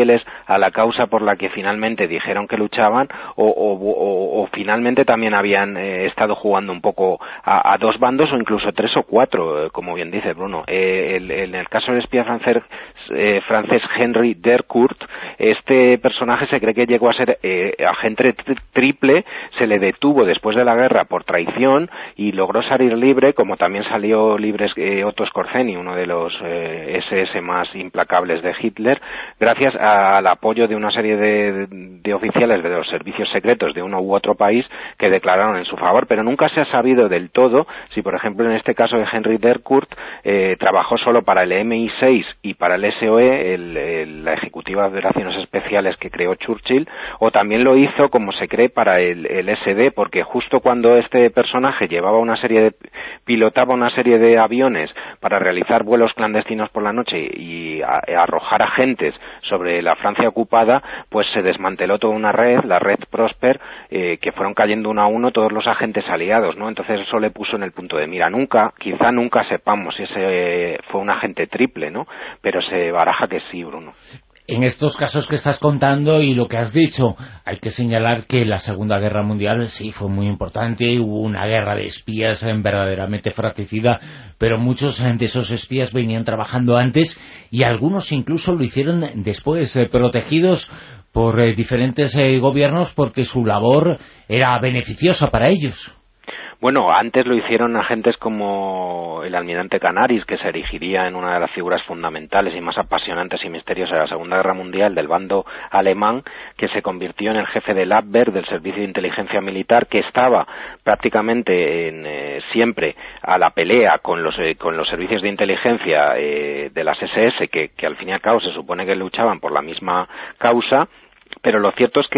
a la causa por la que finalmente dijeron que luchaban, o, o, o, o finalmente también habían eh, estado jugando un poco a, a dos bandos o incluso tres o cuatro, eh, como bien dice Bruno. Eh, el, en el caso del espía francés, eh, francés Henry Dercourt, este personaje se cree que llegó a ser eh, agente triple, se le detuvo después de la guerra por traición y logró salir libre, como también salió libre eh, Otto Skorzeny, uno de los eh, ese ese más implacables de Hitler, gracias a, al apoyo de una serie de, de oficiales de los servicios secretos de uno u otro país que declararon en su favor, pero nunca se ha sabido del todo si, por ejemplo, en este caso de Henry Dercourt, eh, trabajó solo para el M I seis y para el S O E, el, el, la Ejecutiva de Operaciones Especiales que creó Churchill, o también lo hizo, como se cree, para el, el S D, porque justo cuando este personaje llevaba una serie de, pilotaba una serie de aviones para realizar vuelos clandestinos por la noche y a, a arrojar agentes sobre la Francia ocupada, pues se desmanteló toda una red, la red Prosper, eh, que fueron cayendo uno a uno todos los agentes aliados, ¿no? Entonces eso le puso en el punto de mira. Nunca, quizá nunca sepamos si ese eh, fue un agente triple, ¿no? Pero se baraja que sí, Bruno. En estos casos que estás contando y lo que has dicho, hay que señalar que la Segunda Guerra Mundial sí fue muy importante, hubo una guerra de espías eh, verdaderamente fratricida, pero muchos eh, de esos espías venían trabajando antes y algunos incluso lo hicieron después, eh, protegidos por eh, diferentes eh, gobiernos porque su labor era beneficiosa para ellos. Bueno, antes lo hicieron agentes como el almirante Canaris, que se erigiría en una de las figuras fundamentales y más apasionantes y misteriosas de la Segunda Guerra Mundial del bando alemán, que se convirtió en el jefe del Abwehr, del Servicio de Inteligencia Militar, que estaba prácticamente en, eh, siempre a la pelea con los eh, con los servicios de inteligencia eh, de las S S, que, que al fin y al cabo se supone que luchaban por la misma causa. Pero lo cierto es que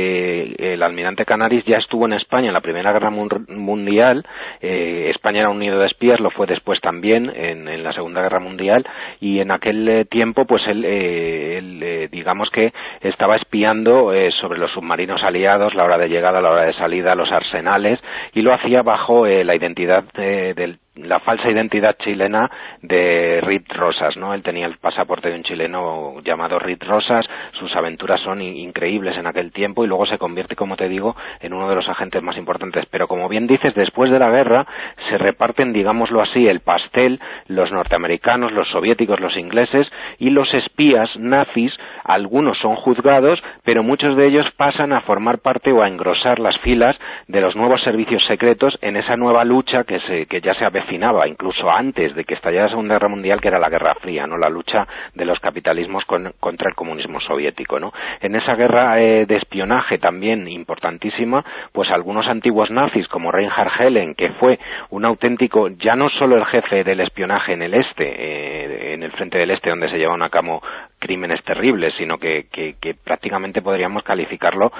eh, el almirante Canaris ya estuvo en España en la Primera Guerra Mundial. eh, España era un nido de espías, lo fue después también en, en la Segunda Guerra Mundial, y en aquel eh, tiempo pues él, eh, él eh, digamos que estaba espiando eh, sobre los submarinos aliados, la hora de llegada, la hora de salida, los arsenales, y lo hacía bajo eh, la identidad eh, del la falsa identidad chilena de Reed Rosas, ¿no? Él tenía el pasaporte de un chileno llamado Reed Rosas. Sus aventuras son increíbles en aquel tiempo y luego se convierte, como te digo, en uno de los agentes más importantes. Pero como bien dices, después de la guerra se reparten, digámoslo así, el pastel, los norteamericanos, los soviéticos, los ingleses y los espías nazis. Algunos son juzgados, pero muchos de ellos pasan a formar parte o a engrosar las filas de los nuevos servicios secretos en esa nueva lucha que se que ya se avecinaba, incluso antes de que estallara la Segunda Guerra Mundial, que era la Guerra Fría, no, la lucha de los capitalismos con, contra el comunismo soviético, ¿no? En esa guerra eh, de espionaje también importantísima, pues algunos antiguos nazis como Reinhard Helen, que fue un auténtico, ya no solo el jefe del espionaje en el este, eh, en el frente del este, donde se llevaban a cabo crímenes terribles, sino que, que, que prácticamente podríamos calificarlo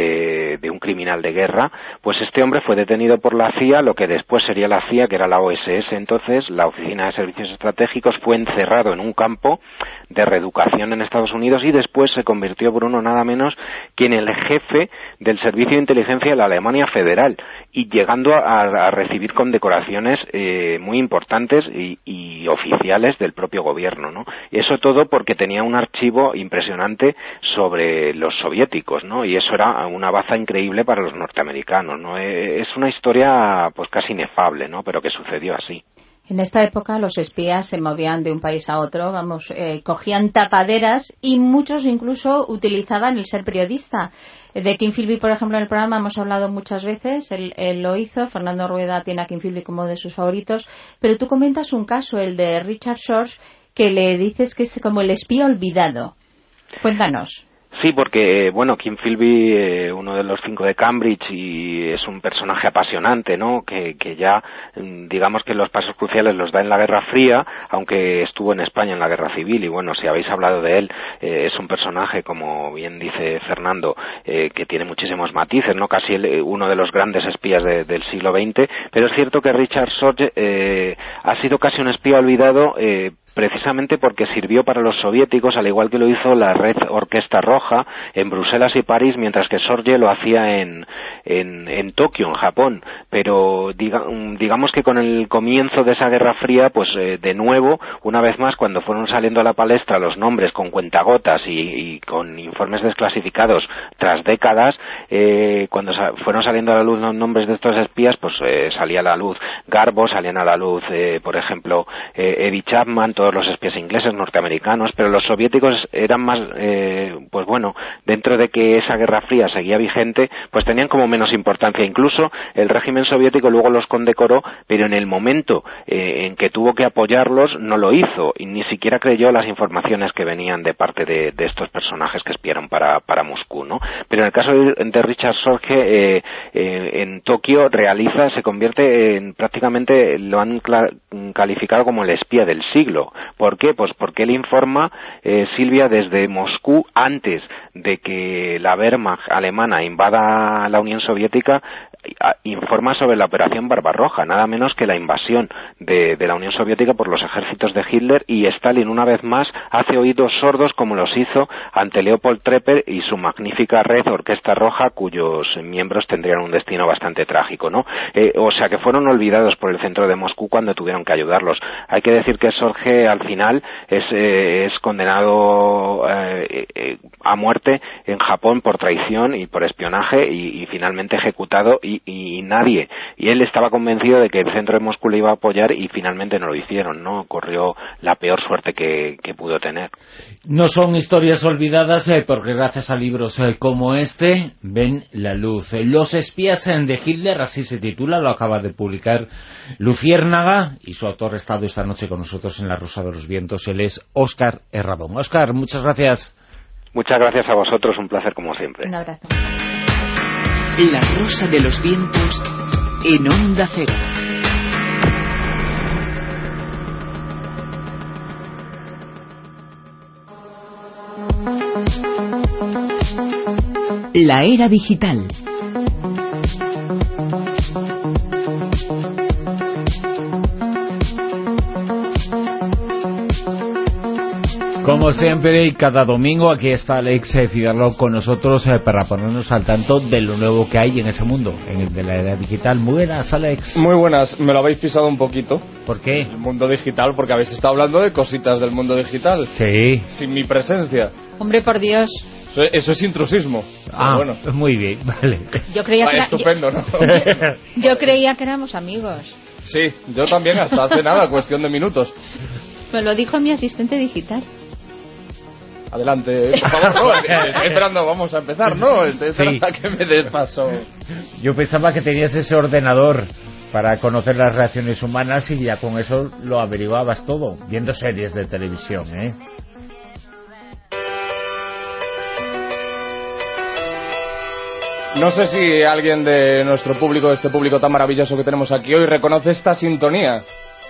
de, de un criminal de guerra. Pues este hombre fue detenido por la C I A, lo que después sería la C I A, que era la O S S entonces, la Oficina de Servicios Estratégicos, fue encerrado en un campo de reeducación en Estados Unidos y después se convirtió, Bruno, nada menos que en el jefe del Servicio de Inteligencia de la Alemania Federal, y llegando a, a recibir condecoraciones eh, muy importantes y, y oficiales del propio gobierno, ¿no? Y eso todo porque tenía un archivo impresionante sobre los soviéticos, ¿no? Y eso era una baza increíble para los norteamericanos, ¿no? Es una historia pues casi inefable, ¿no? Pero que sucedió así. En esta época los espías se movían de un país a otro, vamos, eh, cogían tapaderas y muchos incluso utilizaban el ser periodista. De Kim Philby, por ejemplo, en el programa hemos hablado muchas veces, él, él lo hizo, Fernando Rueda tiene a Kim Philby como de sus favoritos, pero tú comentas un caso, el de Richard Shores, que le dices que es como el espía olvidado. Cuéntanos. Sí, porque, bueno, Kim Philby, eh, uno de los cinco de Cambridge, y es un personaje apasionante, ¿no?, que, que ya, digamos que los pasos cruciales los da en la Guerra Fría, aunque estuvo en España en la Guerra Civil, y bueno, si habéis hablado de él, eh, es un personaje, como bien dice Fernando, eh, que tiene muchísimos matices, ¿no?, casi el, uno de los grandes espías de, del siglo veinte, pero es cierto que Richard Shores eh, ha sido casi un espía olvidado, eh, precisamente porque sirvió para los soviéticos, al igual que lo hizo la Red Orquesta Roja en Bruselas y París, mientras que Sorge lo hacía en, en, en Tokio, en Japón. Pero diga, digamos que con el comienzo de esa Guerra Fría, pues eh, de nuevo, una vez más, cuando fueron saliendo a la palestra los nombres con cuentagotas y, y con informes desclasificados tras décadas, eh, cuando sa- fueron saliendo a la luz los nombres de estos espías, pues eh, salía a la luz Garbo, salían a la luz, eh, por ejemplo, eh, Eddie Chapman, todos los espías ingleses, norteamericanos, pero los soviéticos eran más, eh, pues bueno, dentro de que esa Guerra Fría seguía vigente, pues tenían como menos importancia. Incluso el régimen soviético luego los condecoró, pero en el momento eh, en que tuvo que apoyarlos no lo hizo, y ni siquiera creyó las informaciones que venían de parte de, de estos personajes que espiaron para, para Moscú, ¿no? Pero en el caso de, de Richard Sorge, eh, eh, en Tokio realiza, se convierte en prácticamente, lo han cla- calificado como el espía del siglo. ¿Por qué? Pues porque él informa, eh, Silvia, desde Moscú, antes de que la Wehrmacht alemana invada la Unión Soviética, informa sobre la operación Barbarroja, nada menos que la invasión de, de la Unión Soviética por los ejércitos de Hitler, y Stalin una vez más hace oídos sordos como los hizo ante Leopold Trepper y su magnífica Red Orquesta Roja, cuyos miembros tendrían un destino bastante trágico, ¿no? Eh, o sea que fueron olvidados por el centro de Moscú cuando tuvieron que ayudarlos. Hay que decir que Sorge al final es, eh, es condenado eh, eh, a muerte en Japón por traición y por espionaje, y, y finalmente ejecutado, y, y nadie, y él estaba convencido de que el centro de Moscú le iba a apoyar, y finalmente no lo hicieron, ¿no? Corrió la peor suerte que, que pudo tener. No son historias olvidadas, eh, porque gracias a libros eh, como este ven la luz. Los espías de Hitler, así se titula, lo acaba de publicar Luciérnaga, y su autor ha estado esta noche con nosotros en La Rosa de los Vientos. Él es Óscar Herradón. Óscar, muchas gracias. Muchas gracias a vosotros, un placer como siempre. Un abrazo. La Rosa de los Vientos en Onda Cero. La era digital. Como siempre y cada domingo, aquí está Alex Fidalgo con nosotros eh, para ponernos al tanto de lo nuevo que hay en ese mundo, en el de la era digital. Muy buenas, Alex. Muy buenas, me lo habéis pisado un poquito. ¿Por qué? El mundo digital, porque habéis estado hablando de cositas del mundo digital. Sí. Sin mi presencia. Hombre, por Dios. Eso, eso es intrusismo. Ah, bueno. Muy bien, vale. Yo creía Vale, que era, estupendo, yo, ¿no? yo, yo creía que éramos amigos. Sí, yo también, hasta hace nada, cuestión de minutos. Me lo dijo mi asistente digital. Adelante, por favor, no, estoy esperando, vamos a empezar, ¿no? Estoy esperando a que me dé paso. Yo pensaba que tenías ese ordenador para conocer las reacciones humanas y ya con eso lo averiguabas todo, viendo series de televisión, ¿eh? No sé si alguien de nuestro público, de este público tan maravilloso que tenemos aquí hoy, reconoce esta sintonía.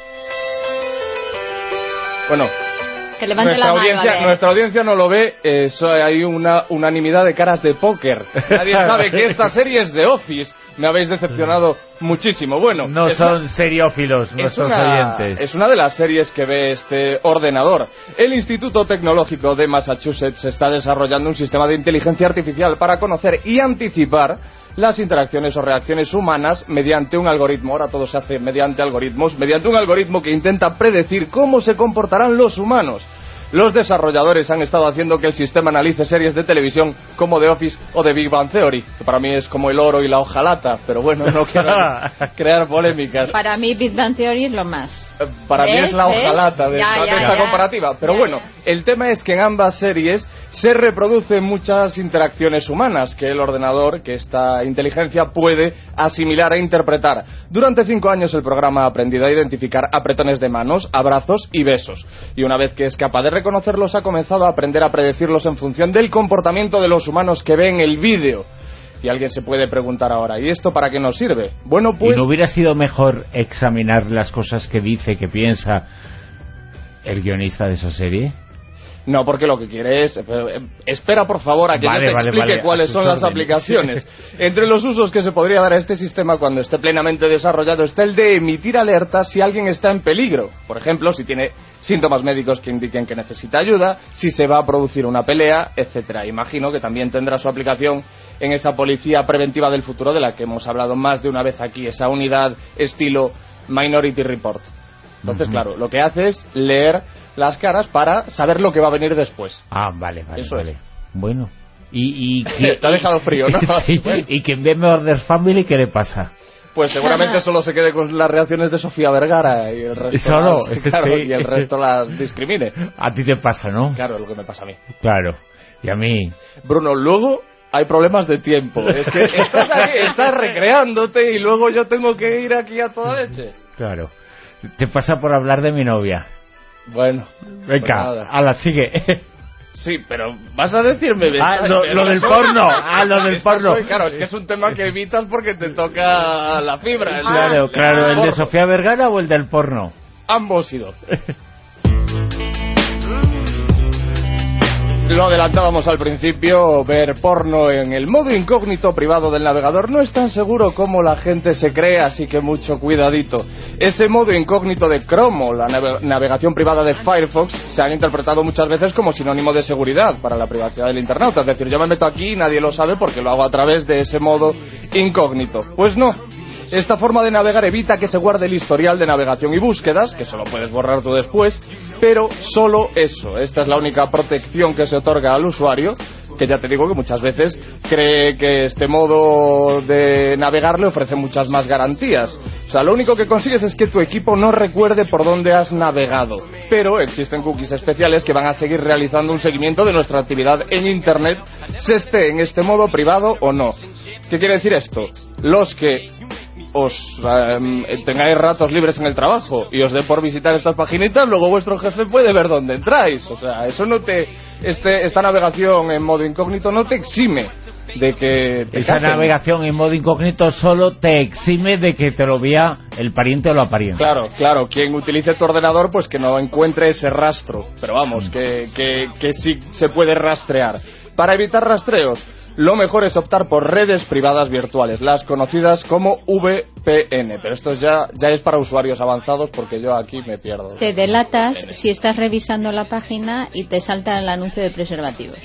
Bueno, que levante nuestra la mano, audiencia, a ver. nuestra audiencia no lo ve, eso, hay una unanimidad de caras de póker. Nadie sabe que esta serie es The Office. Me habéis decepcionado muchísimo. Bueno, no son una, seriófilos nuestros es una, oyentes. Es una de las series que ve este ordenador. El Instituto Tecnológico de Massachusetts está desarrollando un sistema de inteligencia artificial para conocer y anticipar las interacciones o reacciones humanas mediante un algoritmo. Ahora todo se hace mediante algoritmos, mediante un algoritmo que intenta predecir cómo se comportarán los humanos. Los desarrolladores han estado haciendo que el sistema analice series de televisión como The Office o The Big Bang Theory, que para mí es como el oro y la hojalata, pero bueno, no quiero crear polémicas. Para mí Big Bang Theory es lo más. Para ¿Ves? mí es la hojalata de, ya, de ya, esta ya. comparativa, pero ya, bueno, ya. El tema es que en ambas series se reproducen muchas interacciones humanas que el ordenador, que esta inteligencia puede asimilar e interpretar. Durante cinco años el programa ha aprendido a identificar apretones de manos, abrazos y besos, y una vez que es capaz de reconocerlos ha comenzado a aprender a predecirlos en función del comportamiento de los humanos que ven el vídeo. Y alguien se puede preguntar ahora, ¿y esto para qué nos sirve? Bueno, pues... ¿Y no hubiera sido mejor examinar las cosas que dice, que piensa el guionista de esa serie? No, porque lo que quiere es... Eh, espera, por favor, a que vale, yo te vale, explique vale, cuáles son las órdenes. aplicaciones. Entre los usos que se podría dar a este sistema cuando esté plenamente desarrollado está el de emitir alertas si alguien está en peligro. Por ejemplo, si tiene síntomas médicos que indiquen que necesita ayuda, si se va a producir una pelea, etcétera. Imagino que también tendrá su aplicación en esa policía preventiva del futuro de la que hemos hablado más de una vez aquí, esa unidad estilo Minority Report. Entonces, uh-huh. claro, lo que hace es leer las caras para saber lo que va a venir después. Ah, vale, vale, Eso vale. Es. Bueno, y... y que, te ha dejado frío, ¿no? Sí, bueno. Y quien ve Murder Family, ¿qué le pasa? Pues seguramente solo se quede con las reacciones de Sofía Vergara y el resto, Solo, las, claro, sí. y el resto las discrimine. A ti te pasa, ¿no? Claro, es lo que me pasa a mí. Claro, y a mí... Bruno, luego hay problemas de tiempo. Es que estás aquí, estás recreándote y luego yo tengo que ir aquí a toda leche. Claro. Te pasa por hablar de mi novia. Bueno, venga, pues a la sigue. Sí, pero vas a decirme... Ah, lo, lo del porno. Ah, lo del porno. Soy, claro, es que es un tema que evitas porque te toca la fibra. El claro, de, claro. ¿El porno. de Sofía Vergara o el del porno? Ambos y dos. Lo adelantábamos al principio, ver porno en el modo incógnito privado del navegador no es tan seguro como la gente se cree, así que mucho cuidadito. Ese modo incógnito de Chrome o la nave- navegación privada de Firefox se han interpretado muchas veces como sinónimo de seguridad para la privacidad del internauta. Es decir, yo me meto aquí y nadie lo sabe porque lo hago a través de ese modo incógnito. Pues no. Esta forma de navegar evita que se guarde el historial de navegación y búsquedas, que solo puedes borrar tú después, pero solo eso. Esta es la única protección que se otorga al usuario, que ya te digo que muchas veces cree que este modo de navegar le ofrece muchas más garantías. O sea, lo único que consigues es que tu equipo no recuerde por dónde has navegado, pero existen cookies especiales que van a seguir realizando un seguimiento de nuestra actividad en Internet, se esté en este modo privado o no. ¿Qué quiere decir esto? Los que os eh, tengáis ratos libres en el trabajo y os dé por visitar estas paginitas, luego vuestro jefe puede ver dónde entráis. O sea, eso no te... Este, esta navegación en modo incógnito no te exime de que te Esa casen. navegación en modo incógnito solo te exime de que te lo vea el pariente o la pariente. Claro, claro, quien utilice tu ordenador pues que no encuentre ese rastro, pero vamos, que, que, que sí se puede rastrear. Para evitar rastreos, lo mejor es optar por redes privadas virtuales, las conocidas como V P N, pero esto ya, ya es para usuarios avanzados porque yo aquí me pierdo. Te delatas si estás revisando la página y te salta el anuncio de preservativos.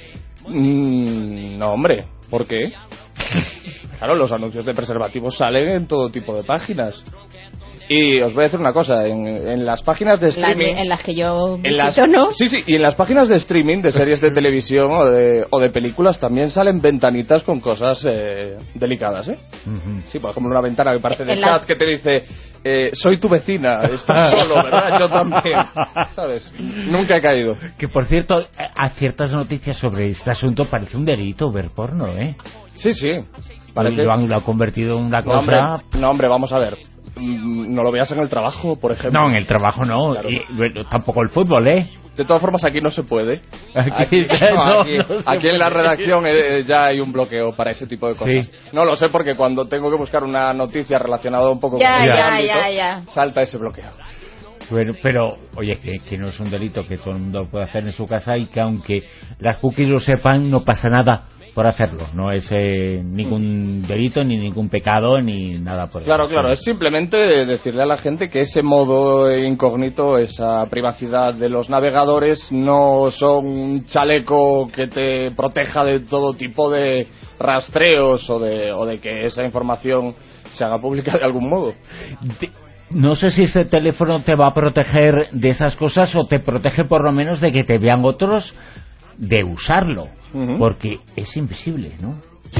Mm, no, hombre, ¿por qué? Claro, los anuncios de preservativos salen en todo tipo de páginas. Y os voy a decir una cosa, en, en las páginas de streaming... La, en las que yo en visito, las, ¿no? Sí, sí, y en las páginas de streaming, de series de televisión o de, o de películas, también salen ventanitas con cosas eh, delicadas, ¿eh? Uh-huh. Sí, por ejemplo, una ventana que parece de en chat las... que te dice, eh, soy tu vecina, estás solo, ¿verdad? Yo también, ¿sabes? Nunca he caído. Que, por cierto, a ciertas noticias sobre este asunto parece un delito ver porno, ¿eh? Sí, sí. Parece... Lo han, lo han convertido en una cosa... No, hombre, no, hombre, vamos a ver. No lo veas en el trabajo, por ejemplo. No, en el trabajo no, claro. Y tampoco el fútbol, ¿eh? De todas formas, aquí no se puede. Aquí, aquí, no, no, aquí, no se aquí puede. En la redacción eh, ya hay un bloqueo para ese tipo de cosas. Sí. No lo sé porque cuando tengo que buscar una noticia relacionada un poco ya, con el ya, ámbito, ya, ya. salta ese bloqueo. Bueno, pero, oye, que, que no es un delito que todo el mundo puede hacer en su casa y que aunque las cookies lo sepan, no pasa nada por hacerlo. No es eh, ningún delito, ni ningún pecado, ni nada por eso. Claro, claro, es simplemente decirle a la gente que ese modo incógnito, esa privacidad de los navegadores, no son un chaleco que te proteja de todo tipo de rastreos o de, o de que esa información se haga pública de algún modo. De... No sé si este teléfono te va a proteger de esas cosas o te protege por lo menos de que te vean otros de usarlo, uh-huh. Porque es invisible, ¿no?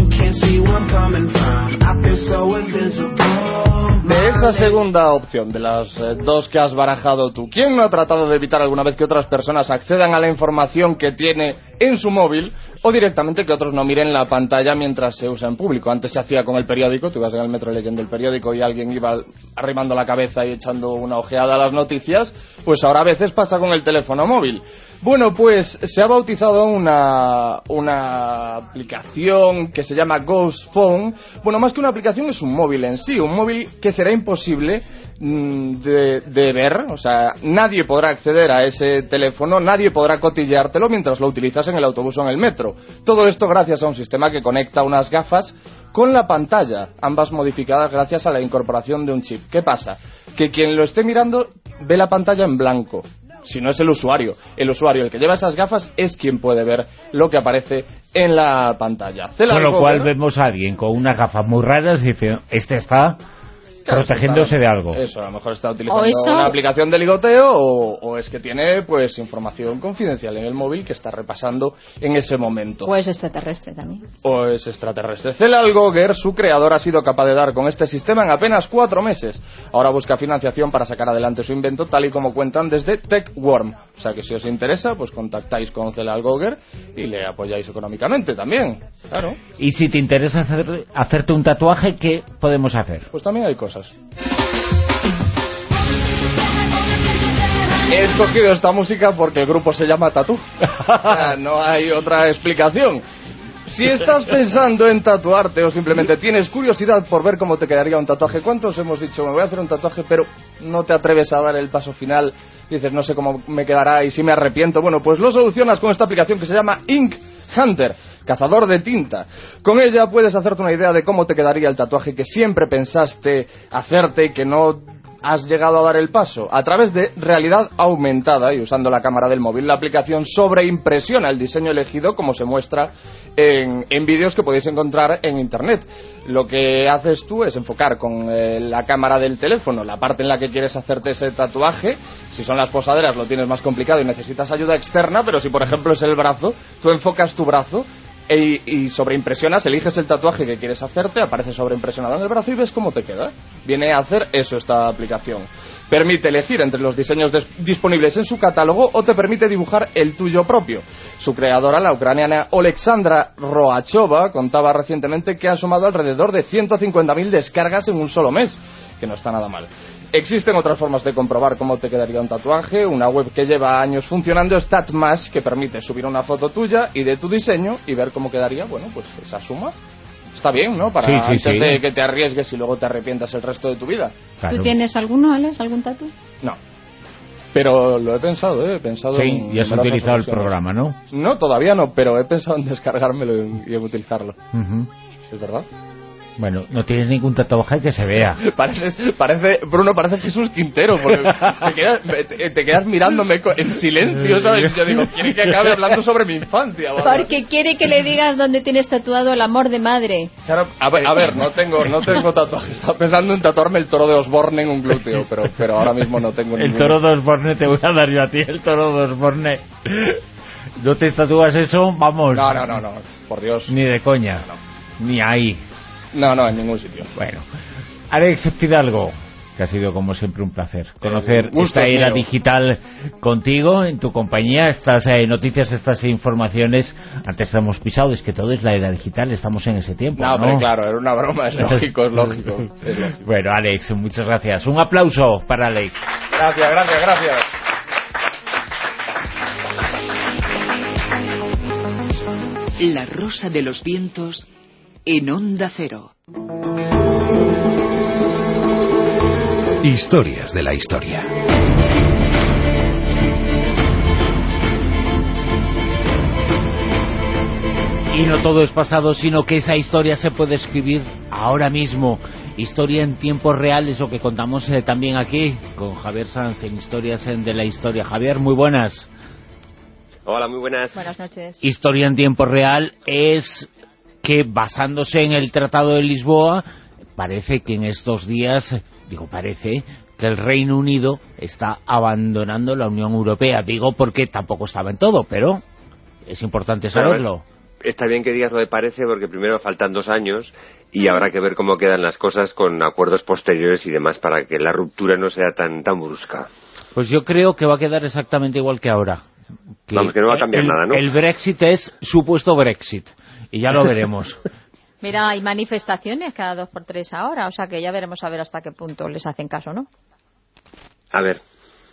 De esa segunda opción, de las eh, dos que has barajado tú, ¿quién no ha tratado de evitar alguna vez que otras personas accedan a la información que tiene en su móvil o directamente que otros no miren la pantalla mientras se usa en público? Antes se hacía con el periódico, tú ibas en el metro leyendo el periódico y alguien iba arrimando la cabeza y echando una ojeada a las noticias, pues ahora a veces pasa con el teléfono móvil. Bueno, pues se ha bautizado una, una aplicación que se llama Ghost Phone. Bueno, más que una aplicación es un móvil en sí, un móvil que será imposible mmm, de, de ver. O sea, nadie podrá acceder a ese teléfono, nadie podrá cotilleártelo mientras lo utilizas en el autobús o en el metro. Todo esto gracias a un sistema que conecta unas gafas con la pantalla, ambas modificadas gracias a la incorporación de un chip. ¿Qué pasa? Que quien lo esté mirando ve la pantalla en blanco. Si no es el usuario. El usuario, el que lleva esas gafas, es quien puede ver lo que aparece en la pantalla. Con lo cual vemos a alguien con unas gafas muy raras y dice, este está claro, protegiéndose de algo. Eso, a lo mejor está utilizando una aplicación de ligoteo o, o es que tiene pues información confidencial en el móvil que está repasando en ese momento. O es extraterrestre también. O es extraterrestre. Celal Gogger, su creador, ha sido capaz de dar con este sistema en apenas cuatro meses. Ahora busca financiación para sacar adelante su invento, tal y como cuentan desde TechWorm. O sea que si os interesa, pues contactáis con Celal Gogger y le apoyáis económicamente también. Claro. Y si te interesa hacer, hacerte un tatuaje, ¿qué podemos hacer? Pues también hay cosas. He escogido esta música porque el grupo se llama Tatú. O sea, no hay otra explicación. Si estás pensando en tatuarte o simplemente tienes curiosidad por ver cómo te quedaría un tatuaje, ¿cuántos hemos dicho, me voy a hacer un tatuaje, pero no te atreves a dar el paso final? Dices, no sé cómo me quedará y si me arrepiento. Bueno, pues lo solucionas con esta aplicación que se llama Ink Hunter, cazador de tinta. Con ella puedes hacerte una idea de cómo te quedaría el tatuaje que siempre pensaste hacerte y que no has llegado a dar el paso. A través de realidad aumentada y usando la cámara del móvil, la aplicación sobreimpresiona el diseño elegido como se muestra en, en vídeos que podéis encontrar en internet. Lo que haces tú es enfocar con eh, la cámara del teléfono la parte en la que quieres hacerte ese tatuaje. Si son las posaderas lo tienes más complicado y necesitas ayuda externa, pero si por ejemplo es el brazo, tú enfocas tu brazo E, y sobreimpresionas, eliges el tatuaje que quieres hacerte, aparece sobreimpresionado en el brazo y ves cómo te queda. Viene a hacer eso esta aplicación. Permite elegir entre los diseños disponibles en su catálogo o te permite dibujar el tuyo propio. Su creadora, la ucraniana Oleksandra Roachova, contaba recientemente que ha sumado alrededor de ciento cincuenta mil descargas en un solo mes, que no está nada mal. Existen otras formas de comprobar cómo te quedaría un tatuaje. Una web que lleva años funcionando es Tatmash, que permite subir una foto tuya y de tu diseño y ver cómo quedaría, bueno, pues esa suma. Está bien, ¿no? Para sí, sí, antes sí. de que te arriesgues y luego te arrepientas el resto de tu vida. Claro. ¿Tú tienes alguno, Alex? ¿Algún tatu? No. Pero lo he pensado, ¿eh? He pensado sí, en y has utilizado el programa, ¿no? No, todavía no, pero he pensado en descargármelo y en utilizarlo. Uh-huh. ¿Es verdad? Bueno, no tienes ningún tatuaje que se vea. Pareces, parece, Bruno, parece Jesús Quintero, porque te quedas, te, te quedas mirándome en silencio, ¿sabes? Yo digo, quiere que acabe hablando sobre mi infancia. Vamos. Porque quiere que le digas dónde tienes tatuado el amor de madre. Claro, a ver, a ver no tengo no tengo tatuaje. Estaba pensando en tatuarme el toro de Osborne en un glúteo, pero, pero ahora mismo no tengo el ninguno. Toro de Osborne te voy a dar yo a ti, el toro de Osborne. ¿No te tatúas eso? Vamos. No, no, no, no, por Dios. Ni de coña, no. Ni ahí. No, no, en ningún sitio. Bueno, Alex Fidalgo, que ha sido como siempre un placer conocer eh, esta era mío. digital contigo, en tu compañía, estas eh, noticias, estas informaciones. Antes hemos pisado, es que todo es la era digital, estamos en ese tiempo, No, ¿no? pero claro, era una broma, es lógico, es lógico, es lógico. Bueno, Alex, muchas gracias. Un aplauso para Alex. Gracias, gracias, gracias. La Rosa de los Vientos en Onda Cero. Historias de la historia. Y no todo es pasado, sino que esa historia se puede escribir ahora mismo. Historia en tiempos reales, lo que contamos eh, también aquí con Javier Sanz en Historias en de la Historia. Javier, muy buenas. Hola, muy buenas. Buenas noches. Historia en tiempo real es que, basándose en el Tratado de Lisboa, parece que en estos días, digo parece, que el Reino Unido está abandonando la Unión Europea. Digo porque tampoco estaba en todo, pero es importante saberlo. Bueno, está bien que digas lo de parece, porque primero faltan dos años y habrá que ver cómo quedan las cosas con acuerdos posteriores y demás para que la ruptura no sea tan, tan brusca. Pues yo creo que va a quedar exactamente igual que ahora. Que Vamos, que no va a cambiar el, nada, ¿no? El Brexit es supuesto Brexit, y ya lo veremos. Mira, hay manifestaciones cada dos por tres ahora, o sea que ya veremos a ver hasta qué punto les hacen caso, ¿no? A ver.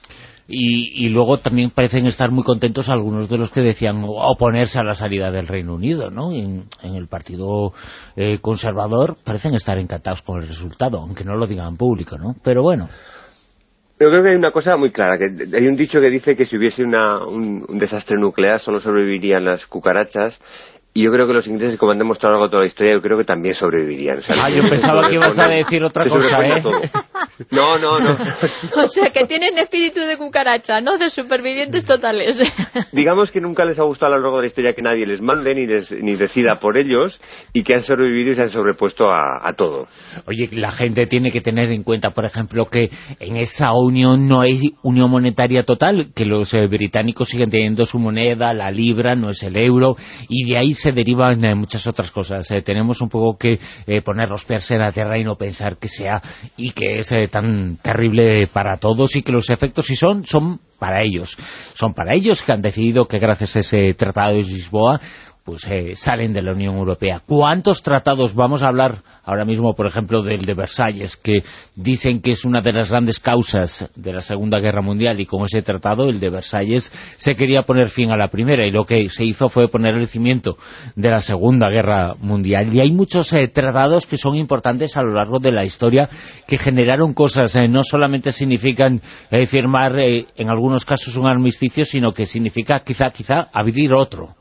Y, y luego también parecen estar muy contentos algunos de los que decían oponerse a la salida del Reino Unido, ¿no? En, en el Partido eh, Conservador parecen estar encantados con el resultado, aunque no lo digan en público, ¿no? Pero bueno. Pero creo que hay una cosa muy clara, que hay un dicho que dice que si hubiese una, un, un desastre nuclear solo sobrevivirían las cucarachas. Y yo creo que los ingleses, como han demostrado a lo largo de toda la historia, yo creo que también sobrevivirían. O sea, ah, yo pensaba que ibas a decir otra cosa, ¿eh? Todo. No, no, no. O sea, que tienen espíritu de cucaracha, ¿no? De supervivientes totales. Digamos que nunca les ha gustado a lo largo de la historia que nadie les mande ni, les, ni decida por ellos, y que han sobrevivido y se han sobrepuesto a, a todo. Oye, la gente tiene que tener en cuenta, por ejemplo, que en esa unión no hay unión monetaria total, que los eh, británicos siguen teniendo su moneda, la libra, no es el euro, y de ahí se derivan eh, muchas otras cosas. Eh, tenemos un poco que eh, poner los pies en la tierra y no pensar que sea y que es eh, tan terrible para todos, y que los efectos, si son, son para ellos. Son para ellos, que han decidido que gracias a ese Tratado de Lisboa pues eh, salen de la Unión Europea. ¿Cuántos tratados? Vamos a hablar ahora mismo, por ejemplo, del de Versalles, que dicen que es una de las grandes causas de la Segunda Guerra Mundial, y con ese tratado, el de Versalles, se quería poner fin a la Primera, y lo que se hizo fue poner el cimiento de la Segunda Guerra Mundial. Y hay muchos eh, tratados que son importantes a lo largo de la historia, que generaron cosas, eh, no solamente significan eh, firmar eh, en algunos casos un armisticio, sino que significa quizá, quizá abrir otro.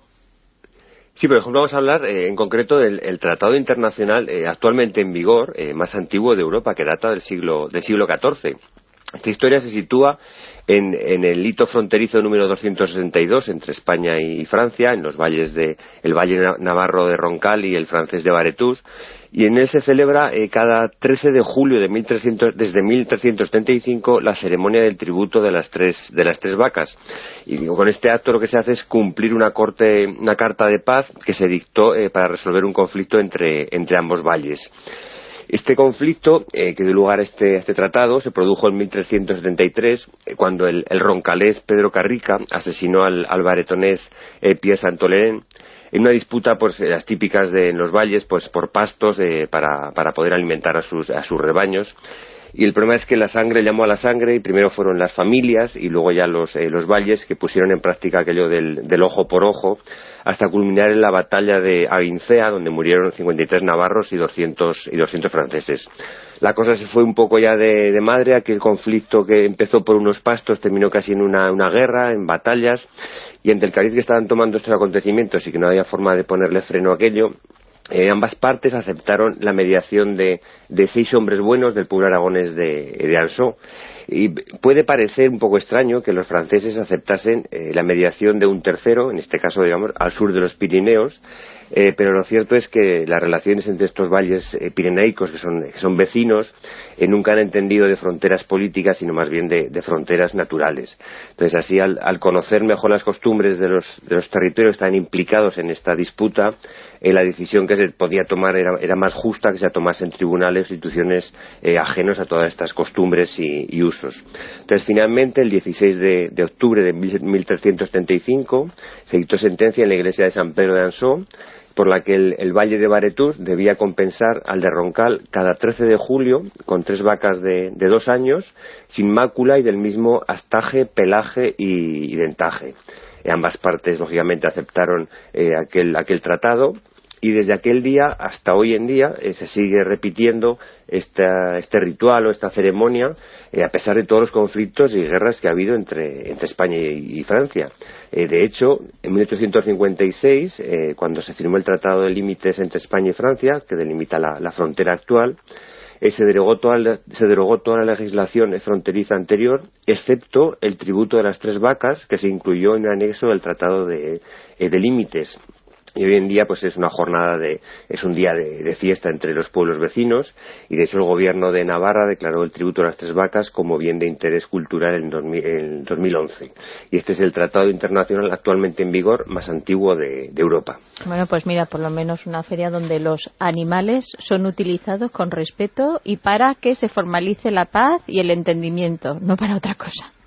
Sí, por ejemplo, vamos a hablar eh, en concreto del el tratado internacional eh, actualmente en vigor, eh, más antiguo de Europa, que data del siglo del siglo catorce. Esta historia se sitúa en, en el hito fronterizo número doscientos sesenta y dos entre España y Francia, en los valles de el valle navarro de Roncal y el francés de Baretús, y en él se celebra eh, cada trece de julio de mil trescientos, desde mil trescientos treinta y cinco, la ceremonia del tributo de las tres de las tres vacas. Y digo, con este acto lo que se hace es cumplir una corte una carta de paz que se dictó eh, para resolver un conflicto entre entre ambos valles. Este conflicto, eh, que dio lugar a este, este tratado, se produjo en mil trescientos setenta y tres, eh, cuando el, el roncalés Pedro Carrica asesinó al, al baretonés eh, Pierre Santolén, en una disputa, pues, las típicas de en los valles, pues, por pastos eh, para, para poder alimentar a sus, a sus rebaños. Y el problema es que la sangre llamó a la sangre, y primero fueron las familias y luego ya los, eh, los valles, que pusieron en práctica aquello del, del ojo por ojo, hasta culminar en la batalla de Avincea, donde murieron cincuenta y tres navarros y doscientos, y doscientos franceses. La cosa se fue un poco ya de, de madre. Aquel conflicto que empezó por unos pastos terminó casi en una, una guerra, en batallas, y ante el cariz que estaban tomando estos acontecimientos y que no había forma de ponerle freno a aquello, Eh, ambas partes aceptaron la mediación de, de seis hombres buenos del pueblo aragonés de, de Ansó. Y puede parecer un poco extraño que los franceses aceptasen eh, la mediación de un tercero, en este caso, digamos, al sur de los Pirineos, eh, pero lo cierto es que las relaciones entre estos valles eh, pirenaicos, que son, que son vecinos, eh, nunca han entendido de fronteras políticas, sino más bien de, de fronteras naturales. Entonces, así, al, al conocer mejor las costumbres de los, de los territorios que están implicados en esta disputa, eh, la decisión que se podía tomar era, era más justa que se tomase en tribunales o instituciones eh, ajenos a todas estas costumbres y, y usos. Entonces, finalmente, el dieciséis de, de octubre de mil trescientos treinta y cinco, se dictó sentencia en la iglesia de San Pedro de Ansó, por la que el, el valle de Baretús debía compensar al de Roncal cada trece de julio con tres vacas de, de dos años, sin mácula y del mismo astaje, pelaje y, y dentaje. Eh, ambas partes, lógicamente, aceptaron eh, aquel, aquel tratado, y desde aquel día hasta hoy en día eh, se sigue repitiendo esta, este ritual o esta ceremonia, eh, a pesar de todos los conflictos y guerras que ha habido entre, entre España y, y Francia. Eh, de hecho, en mil ochocientos cincuenta y seis, eh, cuando se firmó el Tratado de Límites entre España y Francia, que delimita la, la frontera actual, eh, se, derogó toda la, se derogó toda la legislación fronteriza anterior, excepto el tributo de las tres vacas, que se incluyó en el anexo del Tratado de, eh, de Límites. Y hoy en día, pues, es una jornada de, es un día de, de fiesta entre los pueblos vecinos, y de hecho el gobierno de Navarra declaró el tributo a las tres vacas como bien de interés cultural en, dos mil, en dos mil once. Y este es el tratado internacional actualmente en vigor más antiguo de, de Europa. Bueno, pues mira, por lo menos una feria donde los animales son utilizados con respeto y para que se formalice la paz y el entendimiento, no para otra cosa.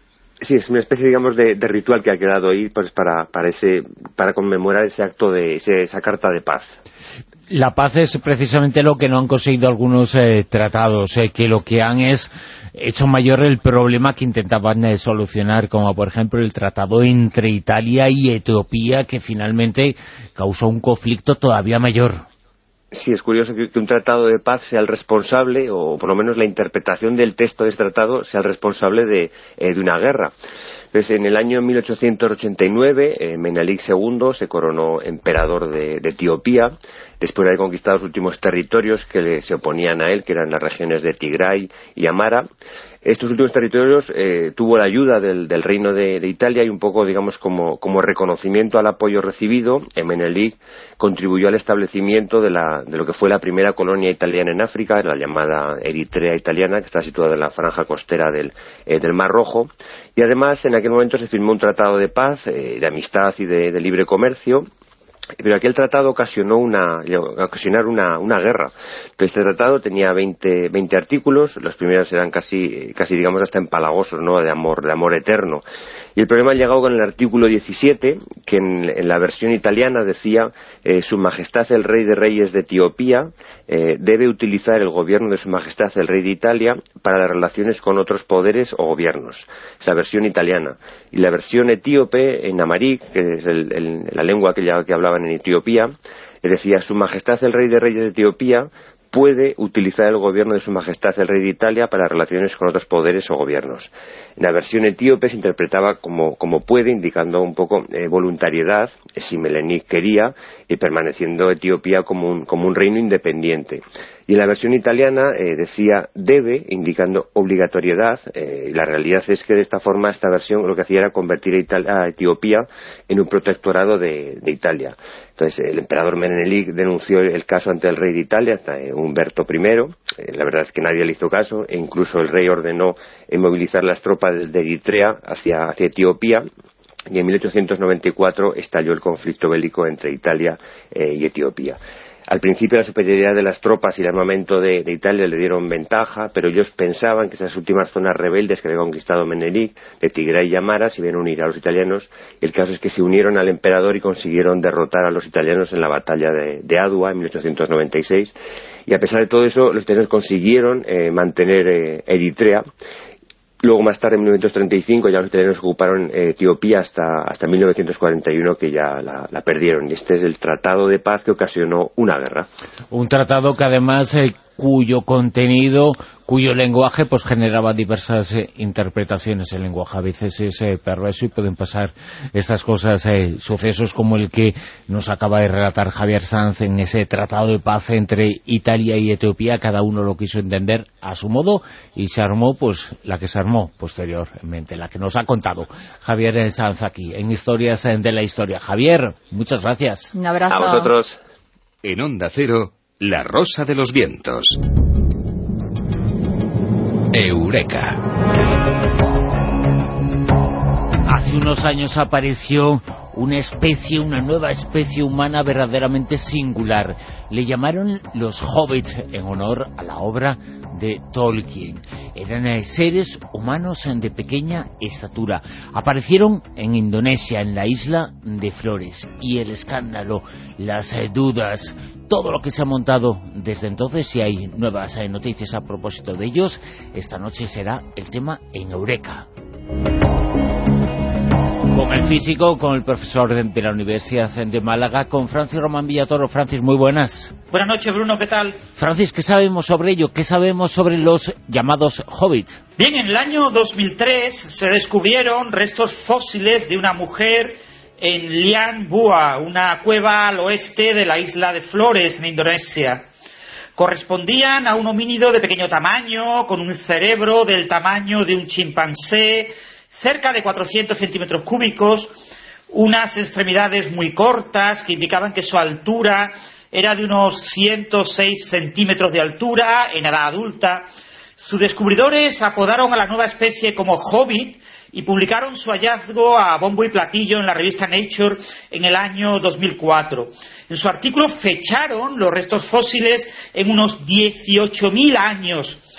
Sí, es una especie, digamos, de, de ritual que ha quedado ahí pues para, para, ese, para conmemorar ese acto, de ese, esa carta de paz. La paz es precisamente lo que no han conseguido algunos eh, tratados, eh, que lo que han es hecho mayor el problema que intentaban eh, solucionar, como por ejemplo el tratado entre Italia y Etiopía, que finalmente causó un conflicto todavía mayor. Sí, es curioso que, que un tratado de paz sea el responsable, o por lo menos la interpretación del texto de este tratado sea el responsable de, eh, de una guerra. Pues en el año mil ochocientos ochenta y nueve, eh, Menelik segundo se coronó emperador de, de Etiopía, después de haber conquistado los últimos territorios que le, se oponían a él, que eran las regiones de Tigray y Amara. Estos últimos territorios eh, tuvo la ayuda del, del Reino de, de Italia y un poco, digamos, como, como reconocimiento al apoyo recibido, Menelik contribuyó al establecimiento de, la, de lo que fue la primera colonia italiana en África, la llamada Eritrea italiana, que está situada en la franja costera del, eh, del Mar Rojo. Y además, en aquel momento se firmó un tratado de paz, eh, de amistad y de, de libre comercio, pero aquel tratado ocasionó una, ocasionar una, una guerra. Este tratado tenía veinte, veinte artículos, los primeros eran casi, casi digamos hasta empalagosos, ¿no?, de amor, de amor eterno. Y el problema ha llegado con el artículo diecisiete, que en, en la versión italiana decía eh, Su Majestad el Rey de Reyes de Etiopía eh, debe utilizar el gobierno de Su Majestad el Rey de Italia para las relaciones con otros poderes o gobiernos. Es la versión italiana. Y la versión etíope, en Amharic, que es el, el, la lengua que, ya, que hablaban en Etiopía, decía Su Majestad el Rey de Reyes de Etiopía puede utilizar el gobierno de Su Majestad el Rey de Italia para relaciones con otros poderes o gobiernos. En la versión etíope se interpretaba como, como puede, indicando un poco eh, voluntariedad, si Menelik quería, y permaneciendo Etiopía como un, como un reino independiente. Y en la versión italiana eh, decía debe, indicando obligatoriedad. Eh, y la realidad es que de esta forma esta versión lo que hacía era convertir a, Italia, a Etiopía en un protectorado de, de Italia. Entonces el emperador Menelik denunció el caso ante el rey de Italia, hasta Humberto primero. Eh, la verdad es que nadie le hizo caso, e incluso el rey ordenó eh, movilizar las tropas de Eritrea hacia, hacia Etiopía. Y en mil ochocientos noventa y cuatro estalló el conflicto bélico entre Italia eh, y Etiopía. Al principio la superioridad de las tropas y el armamento de, de Italia le dieron ventaja, pero ellos pensaban que esas últimas zonas rebeldes que había conquistado Menelik, de Tigray y Amara, se iban a unir a los italianos. El caso es que se unieron al emperador y consiguieron derrotar a los italianos en la batalla de, de Adua en mil ochocientos noventa y seis. Y a pesar de todo eso, los italianos consiguieron eh, mantener eh, Eritrea. Luego, más tarde, en mil novecientos treinta y cinco, ya los italianos ocuparon eh, Etiopía hasta, hasta mil novecientos cuarenta y uno, que ya la, la perdieron. Y este es el tratado de paz que ocasionó una guerra. Un tratado que además, eh, cuyo contenido, cuyo lenguaje, pues generaba diversas eh, interpretaciones. El lenguaje a veces es eh, perverso y pueden pasar estas cosas, eh, sucesos como el que nos acaba de relatar Javier Sanz en ese tratado de paz entre Italia y Etiopía. Cada uno lo quiso entender a su modo y se armó pues la que se armó posteriormente, la que nos ha contado Javier Sanz aquí en Historias de la Historia. Javier, muchas gracias. Un abrazo. A vosotros. En Onda Cero, La Rosa de los Vientos. Eureka. Hace unos años apareció una especie, una nueva especie humana verdaderamente singular. Le llamaron los Hobbits en honor a la obra de Tolkien. Eran eh, seres humanos de pequeña estatura. Aparecieron en Indonesia, en la isla de Flores. Y el escándalo, las eh, dudas, todo lo que se ha montado desde entonces, y hay nuevas eh, noticias a propósito de ellos, esta noche será el tema en Eureka. Con el físico, con el profesor de la Universidad de Málaga, con Francis Román Villatoro. Francis, muy buenas. Buenas noches, Bruno, ¿qué tal? Francis, ¿qué sabemos sobre ello? ¿Qué sabemos sobre los llamados hobbits? Bien, en el año dos mil tres se descubrieron restos fósiles de una mujer en Lian Bua, una cueva al oeste de la isla de Flores, en Indonesia. Correspondían a un homínido de pequeño tamaño, con un cerebro del tamaño de un chimpancé, cerca de cuatrocientos centímetros cúbicos, unas extremidades muy cortas que indicaban que su altura era de unos ciento seis centímetros de altura en edad adulta. Sus descubridores apodaron a la nueva especie como Hobbit y publicaron su hallazgo a bombo y platillo en la revista Nature en el año dos mil cuatro. En su artículo fecharon los restos fósiles en unos dieciocho mil años.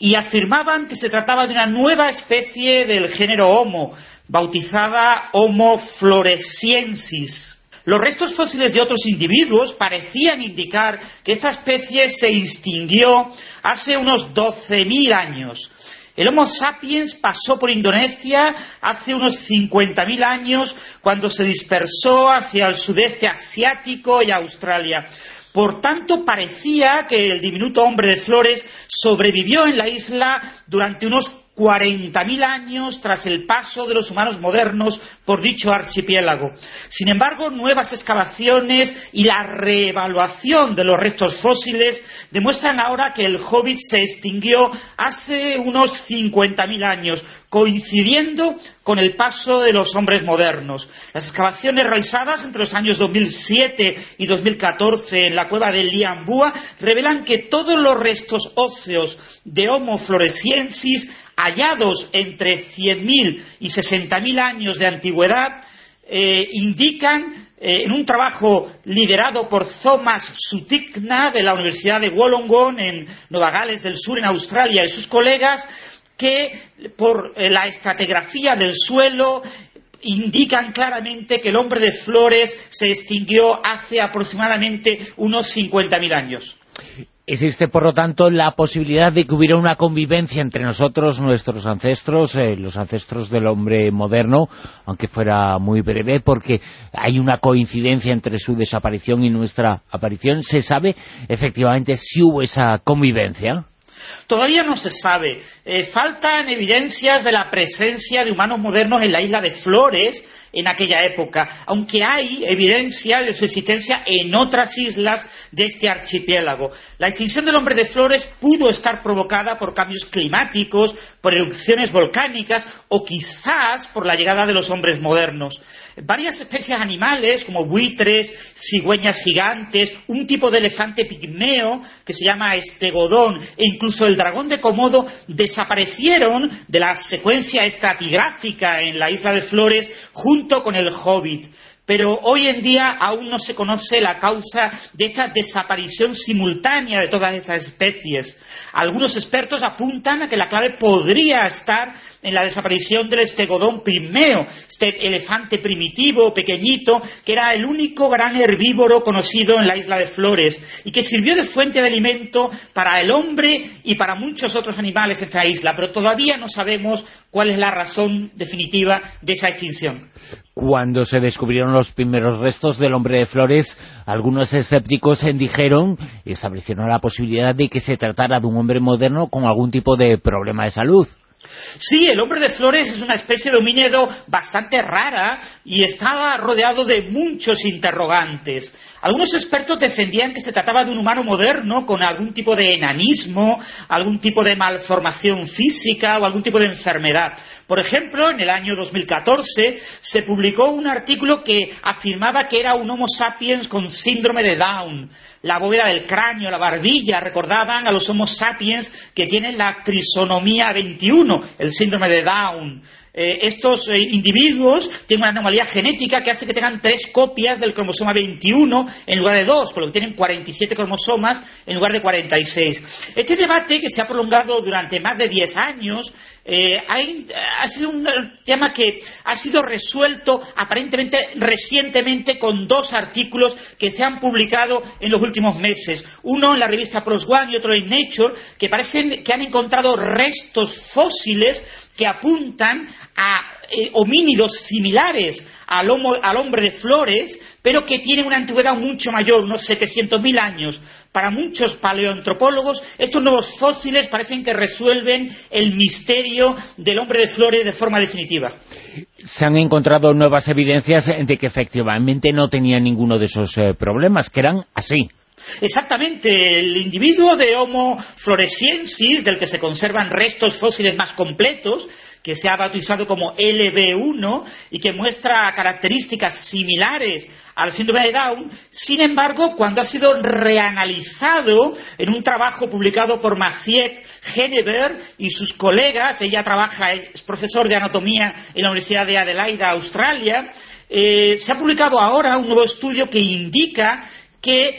y afirmaban que se trataba de una nueva especie del género Homo, bautizada Homo floresiensis. Los restos fósiles de otros individuos parecían indicar que esta especie se extinguió hace unos doce mil años. El Homo sapiens pasó por Indonesia hace unos cincuenta mil años, cuando se dispersó hacia el sudeste asiático y Australia. Por tanto, parecía que el diminuto hombre de flores sobrevivió en la isla durante unos cuarenta mil años tras el paso de los humanos modernos por dicho archipiélago. Sin embargo, nuevas excavaciones y la reevaluación de los restos fósiles demuestran ahora que el hobbit se extinguió hace unos cincuenta mil años, coincidiendo con el paso de los hombres modernos. Las excavaciones realizadas entre los años dos mil siete y dos mil catorce en la cueva de Lian Bua revelan que todos los restos óseos de Homo floresiensis hallados entre cien mil y sesenta mil años de antigüedad eh, indican, eh, en un trabajo liderado por Thomas Sutikna de la Universidad de Wollongong en Nueva Gales del Sur, en Australia, y sus colegas, que por eh, la estratigrafía del suelo indican claramente que el hombre de flores se extinguió hace aproximadamente unos cincuenta mil años. Existe, por lo tanto, la posibilidad de que hubiera una convivencia entre nosotros, nuestros ancestros, eh, los ancestros del hombre moderno, aunque fuera muy breve, porque hay una coincidencia entre su desaparición y nuestra aparición. ¿Se sabe efectivamente si hubo esa convivencia? Todavía no se sabe. Eh, faltan evidencias de la presencia de humanos modernos en la isla de Flores en aquella época, aunque hay evidencia de su existencia en otras islas de este archipiélago. La extinción del hombre de Flores pudo estar provocada por cambios climáticos, por erupciones volcánicas o quizás por la llegada de los hombres modernos. Varias especies animales, como buitres, cigüeñas gigantes, un tipo de elefante pigmeo que se llama estegodón e incluso el dragón de Komodo desaparecieron de la secuencia estratigráfica en la isla de Flores junto con el hobbit. Pero hoy en día aún no se conoce la causa de esta desaparición simultánea de todas estas especies. Algunos expertos apuntan a que la clave podría estar en la desaparición del estegodón pigmeo, este elefante primitivo, pequeñito, que era el único gran herbívoro conocido en la isla de Flores y que sirvió de fuente de alimento para el hombre y para muchos otros animales en esta isla, pero todavía no sabemos cuál es la razón definitiva de esa extinción. Cuando se descubrieron los primeros restos del hombre de Flores, algunos escépticos dijeron y establecieron la posibilidad de que se tratara de un hombre moderno con algún tipo de problema de salud. Sí, el hombre de Flores es una especie de homínido bastante rara y estaba rodeado de muchos interrogantes. Algunos expertos defendían que se trataba de un humano moderno con algún tipo de enanismo, algún tipo de malformación física o algún tipo de enfermedad. Por ejemplo, en el año dos mil catorce se publicó un artículo que afirmaba que era un Homo sapiens con síndrome de Down. La bóveda del cráneo, la barbilla, recordaban a los Homo sapiens que tienen la trisonomía veintiuno, el síndrome de Down. Eh, estos eh, individuos tienen una anomalía genética que hace que tengan tres copias del cromosoma veintiuno en lugar de dos, con lo que tienen cuarenta y siete cromosomas en lugar de cuarenta y seis. Este debate, que se ha prolongado durante más de diez años, eh, ha, ha sido un tema que ha sido resuelto aparentemente recientemente con dos artículos que se han publicado en los últimos meses. Uno en la revista PLOS ONE y otro en Nature, que parecen que han encontrado restos fósiles que apuntan a eh, homínidos similares al, homo, al hombre de Flores, pero que tienen una antigüedad mucho mayor, unos setecientos mil años. Para muchos paleoantropólogos, estos nuevos fósiles parecen que resuelven el misterio del hombre de Flores de forma definitiva. Se han encontrado nuevas evidencias de que efectivamente no tenía ninguno de esos eh, problemas, que eran así. Exactamente, el individuo de Homo floresiensis, del que se conservan restos fósiles más completos, que se ha bautizado como L B uno y que muestra características similares al síndrome de Down. Sin embargo, cuando ha sido reanalizado en un trabajo publicado por Maciek Genever y sus colegas, ella trabaja, es profesor de anatomía en la Universidad de Adelaida, Australia, eh, se ha publicado ahora un nuevo estudio que indica que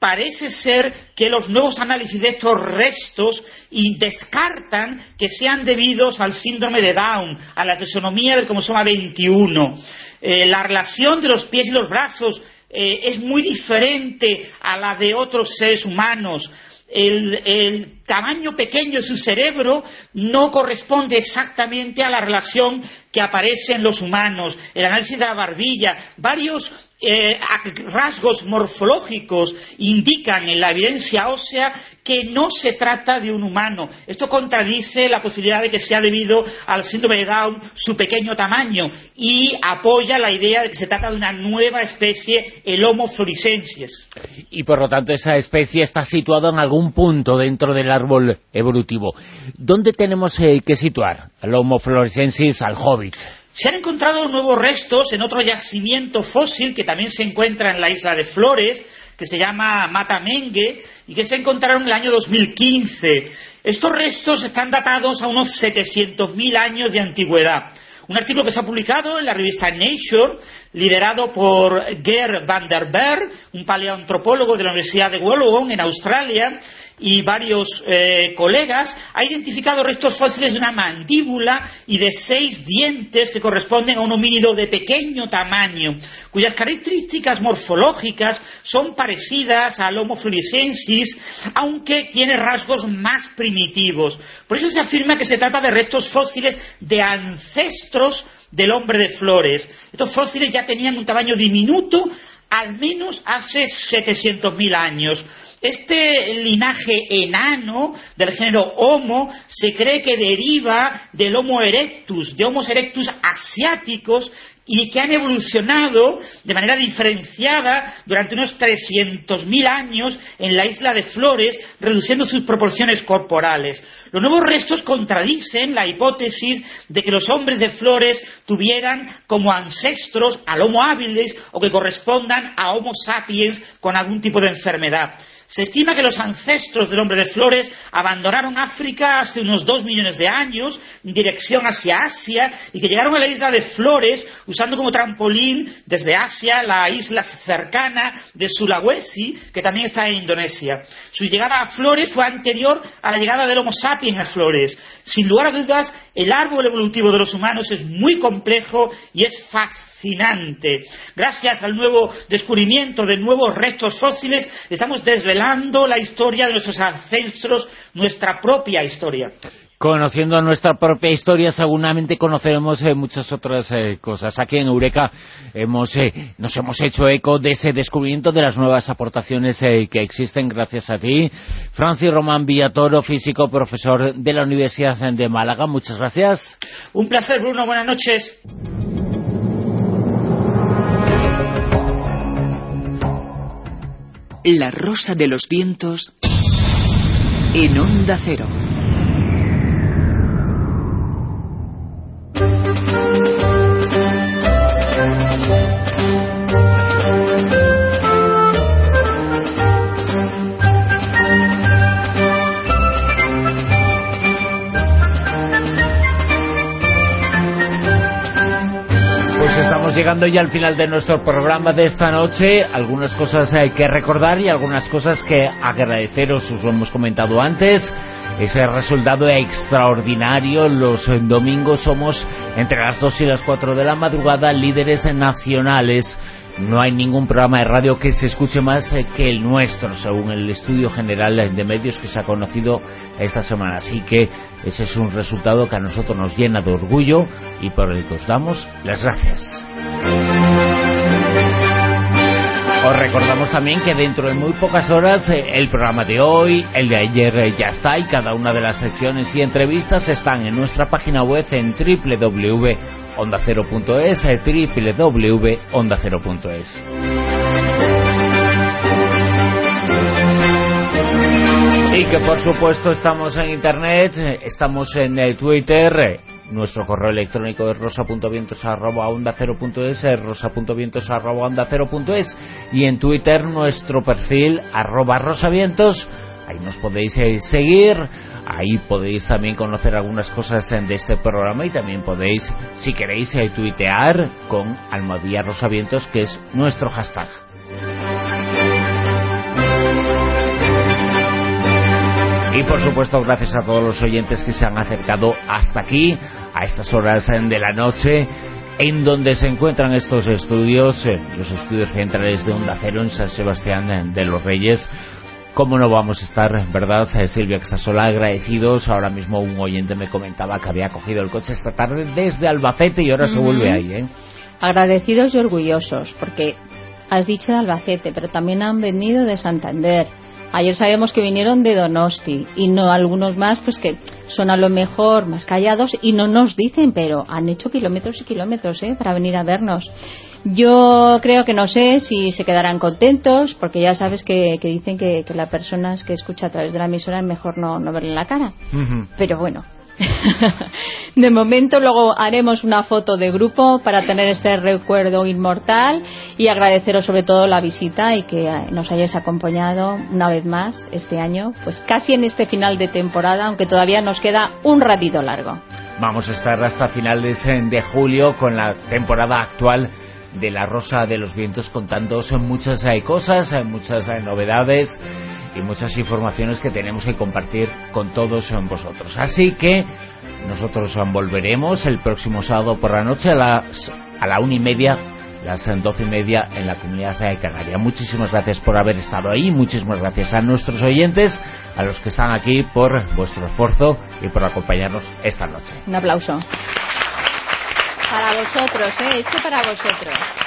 parece ser que los nuevos análisis de estos restos y descartan que sean debidos al síndrome de Down, a la trisonomía del cromosoma veintiuno. Eh, la relación de los pies y los brazos eh, es muy diferente a la de otros seres humanos. El, el tamaño pequeño de su cerebro no corresponde exactamente a la relación que aparece en los humanos. El análisis de la barbilla, varios eh, rasgos morfológicos indican en la evidencia ósea que no se trata de un humano. Esto contradice la posibilidad de que sea debido al síndrome de Down su pequeño tamaño y apoya la idea de que se trata de una nueva especie, el Homo floresiensis. Y por lo tanto esa especie está situada en algún punto dentro del árbol evolutivo. ¿Dónde tenemos eh, que situar al Homo floresiensis, al Hobbit? Se han encontrado nuevos restos en otro yacimiento fósil que también se encuentra en la isla de Flores, que se llama Matamengue, y que se encontraron en el año dos mil quince. Estos restos están datados a unos setecientos mil años de antigüedad. Un artículo que se ha publicado en la revista Nature, liderado por Ger van der Berg, un paleoantropólogo de la Universidad de Wollongong en Australia, y varios eh, colegas, ha identificado restos fósiles de una mandíbula y de seis dientes que corresponden a un homínido de pequeño tamaño, cuyas características morfológicas son parecidas al Homo floresiensis, aunque tiene rasgos más primitivos. Por eso se afirma que se trata de restos fósiles de ancestros del hombre de Flores. Estos fósiles ya tenían un tamaño diminuto, al menos hace setecientos mil años. Este linaje enano del género Homo se cree que deriva del Homo erectus, de Homo erectus asiáticos, y que han evolucionado de manera diferenciada durante unos trescientos mil años en la isla de Flores, reduciendo sus proporciones corporales. Los nuevos restos contradicen la hipótesis de que los hombres de Flores tuvieran como ancestros al Homo habilis o que correspondan a Homo sapiens con algún tipo de enfermedad. Se estima que los ancestros del hombre de Flores abandonaron África hace unos dos millones de años en dirección hacia Asia y que llegaron a la isla de Flores usando como trampolín desde Asia la isla cercana de Sulawesi, que también está en Indonesia. Su llegada a Flores fue anterior a la llegada del Homo sapiens a Flores. Sin lugar a dudas, el árbol evolutivo de los humanos es muy complejo y es fascinante. Gracias al nuevo descubrimiento de nuevos restos fósiles, estamos desvelando la historia de nuestros ancestros, nuestra propia historia. Conociendo nuestra propia historia, seguramente conoceremos eh, muchas otras eh, cosas. Aquí en Eureka hemos, eh, nos hemos hecho eco de ese descubrimiento, de las nuevas aportaciones eh, que existen gracias a ti. Francis Román Villatoro, físico, profesor de la Universidad de Málaga. Muchas gracias. Un placer, Bruno. Buenas noches. La rosa de los vientos en Onda Cero. Llegando ya al final de nuestro programa de esta noche, algunas cosas hay que recordar y algunas cosas que agradeceros, os lo hemos comentado antes. Ese resultado extraordinario, los domingos somos entre las dos y las cuatro de la madrugada líderes nacionales. No hay ningún programa de radio que se escuche más que el nuestro, según el estudio general de medios que se ha conocido esta semana. Así que ese es un resultado que a nosotros nos llena de orgullo y por el que os damos las gracias. Os recordamos también que dentro de muy pocas horas eh, el programa de hoy, el de ayer eh, ya está, y cada una de las secciones y entrevistas están en nuestra página web en doble u doble u doble u punto onda cero punto es, doble u doble u doble u punto onda cero punto es. Y que por supuesto estamos en internet, estamos en eh, Twitter. Eh, Nuestro correo electrónico es rosa punto vientos arroba onda cero punto es, rosa punto vientos arroba onda cero punto es, y en Twitter nuestro perfil arroba rosavientos. Ahí nos podéis eh, seguir, ahí podéis también conocer algunas cosas eh, de este programa, y también podéis, si queréis, eh, tuitear con almohadilla rosavientos, que es nuestro hashtag. Y por supuesto, gracias a todos los oyentes que se han acercado hasta aquí, a estas horas de la noche, en donde se encuentran estos estudios, los estudios centrales de Onda Cero en San Sebastián de los Reyes. ¿Cómo no vamos a estar, verdad, Silvia Casasola, agradecidos? Ahora mismo un oyente me comentaba que había cogido el coche esta tarde desde Albacete y ahora uh-huh. se vuelve ahí, ¿eh? Agradecidos y orgullosos, porque has dicho de Albacete, pero también han venido de Santander. Ayer sabemos que vinieron de Donosti y no algunos más, pues que son a lo mejor más callados y no nos dicen, pero han hecho kilómetros y kilómetros ¿eh? para venir a vernos. Yo creo que no sé si se quedarán contentos, porque ya sabes que, que dicen que, que la persona que escucha a través de la emisora es mejor no, no verle la cara. Uh-huh. Pero bueno. De momento luego haremos una foto de grupo para tener este recuerdo inmortal y agradeceros sobre todo la visita y que nos hayáis acompañado una vez más este año, pues casi en este final de temporada, aunque todavía nos queda un ratito largo. Vamos a estar hasta finales de julio con la temporada actual de La Rosa de los Vientos, contándoos muchas hay cosas, muchas hay novedades y muchas informaciones que tenemos que compartir con todos vosotros. Así que nosotros volveremos el próximo sábado por la noche a las a la una y media, las doce y media en la Comunidad de Canaria. Muchísimas gracias por haber estado ahí, muchísimas gracias a nuestros oyentes, a los que están aquí por vuestro esfuerzo y por acompañarnos esta noche. Un aplauso. Para vosotros, ¿eh? Este para vosotros.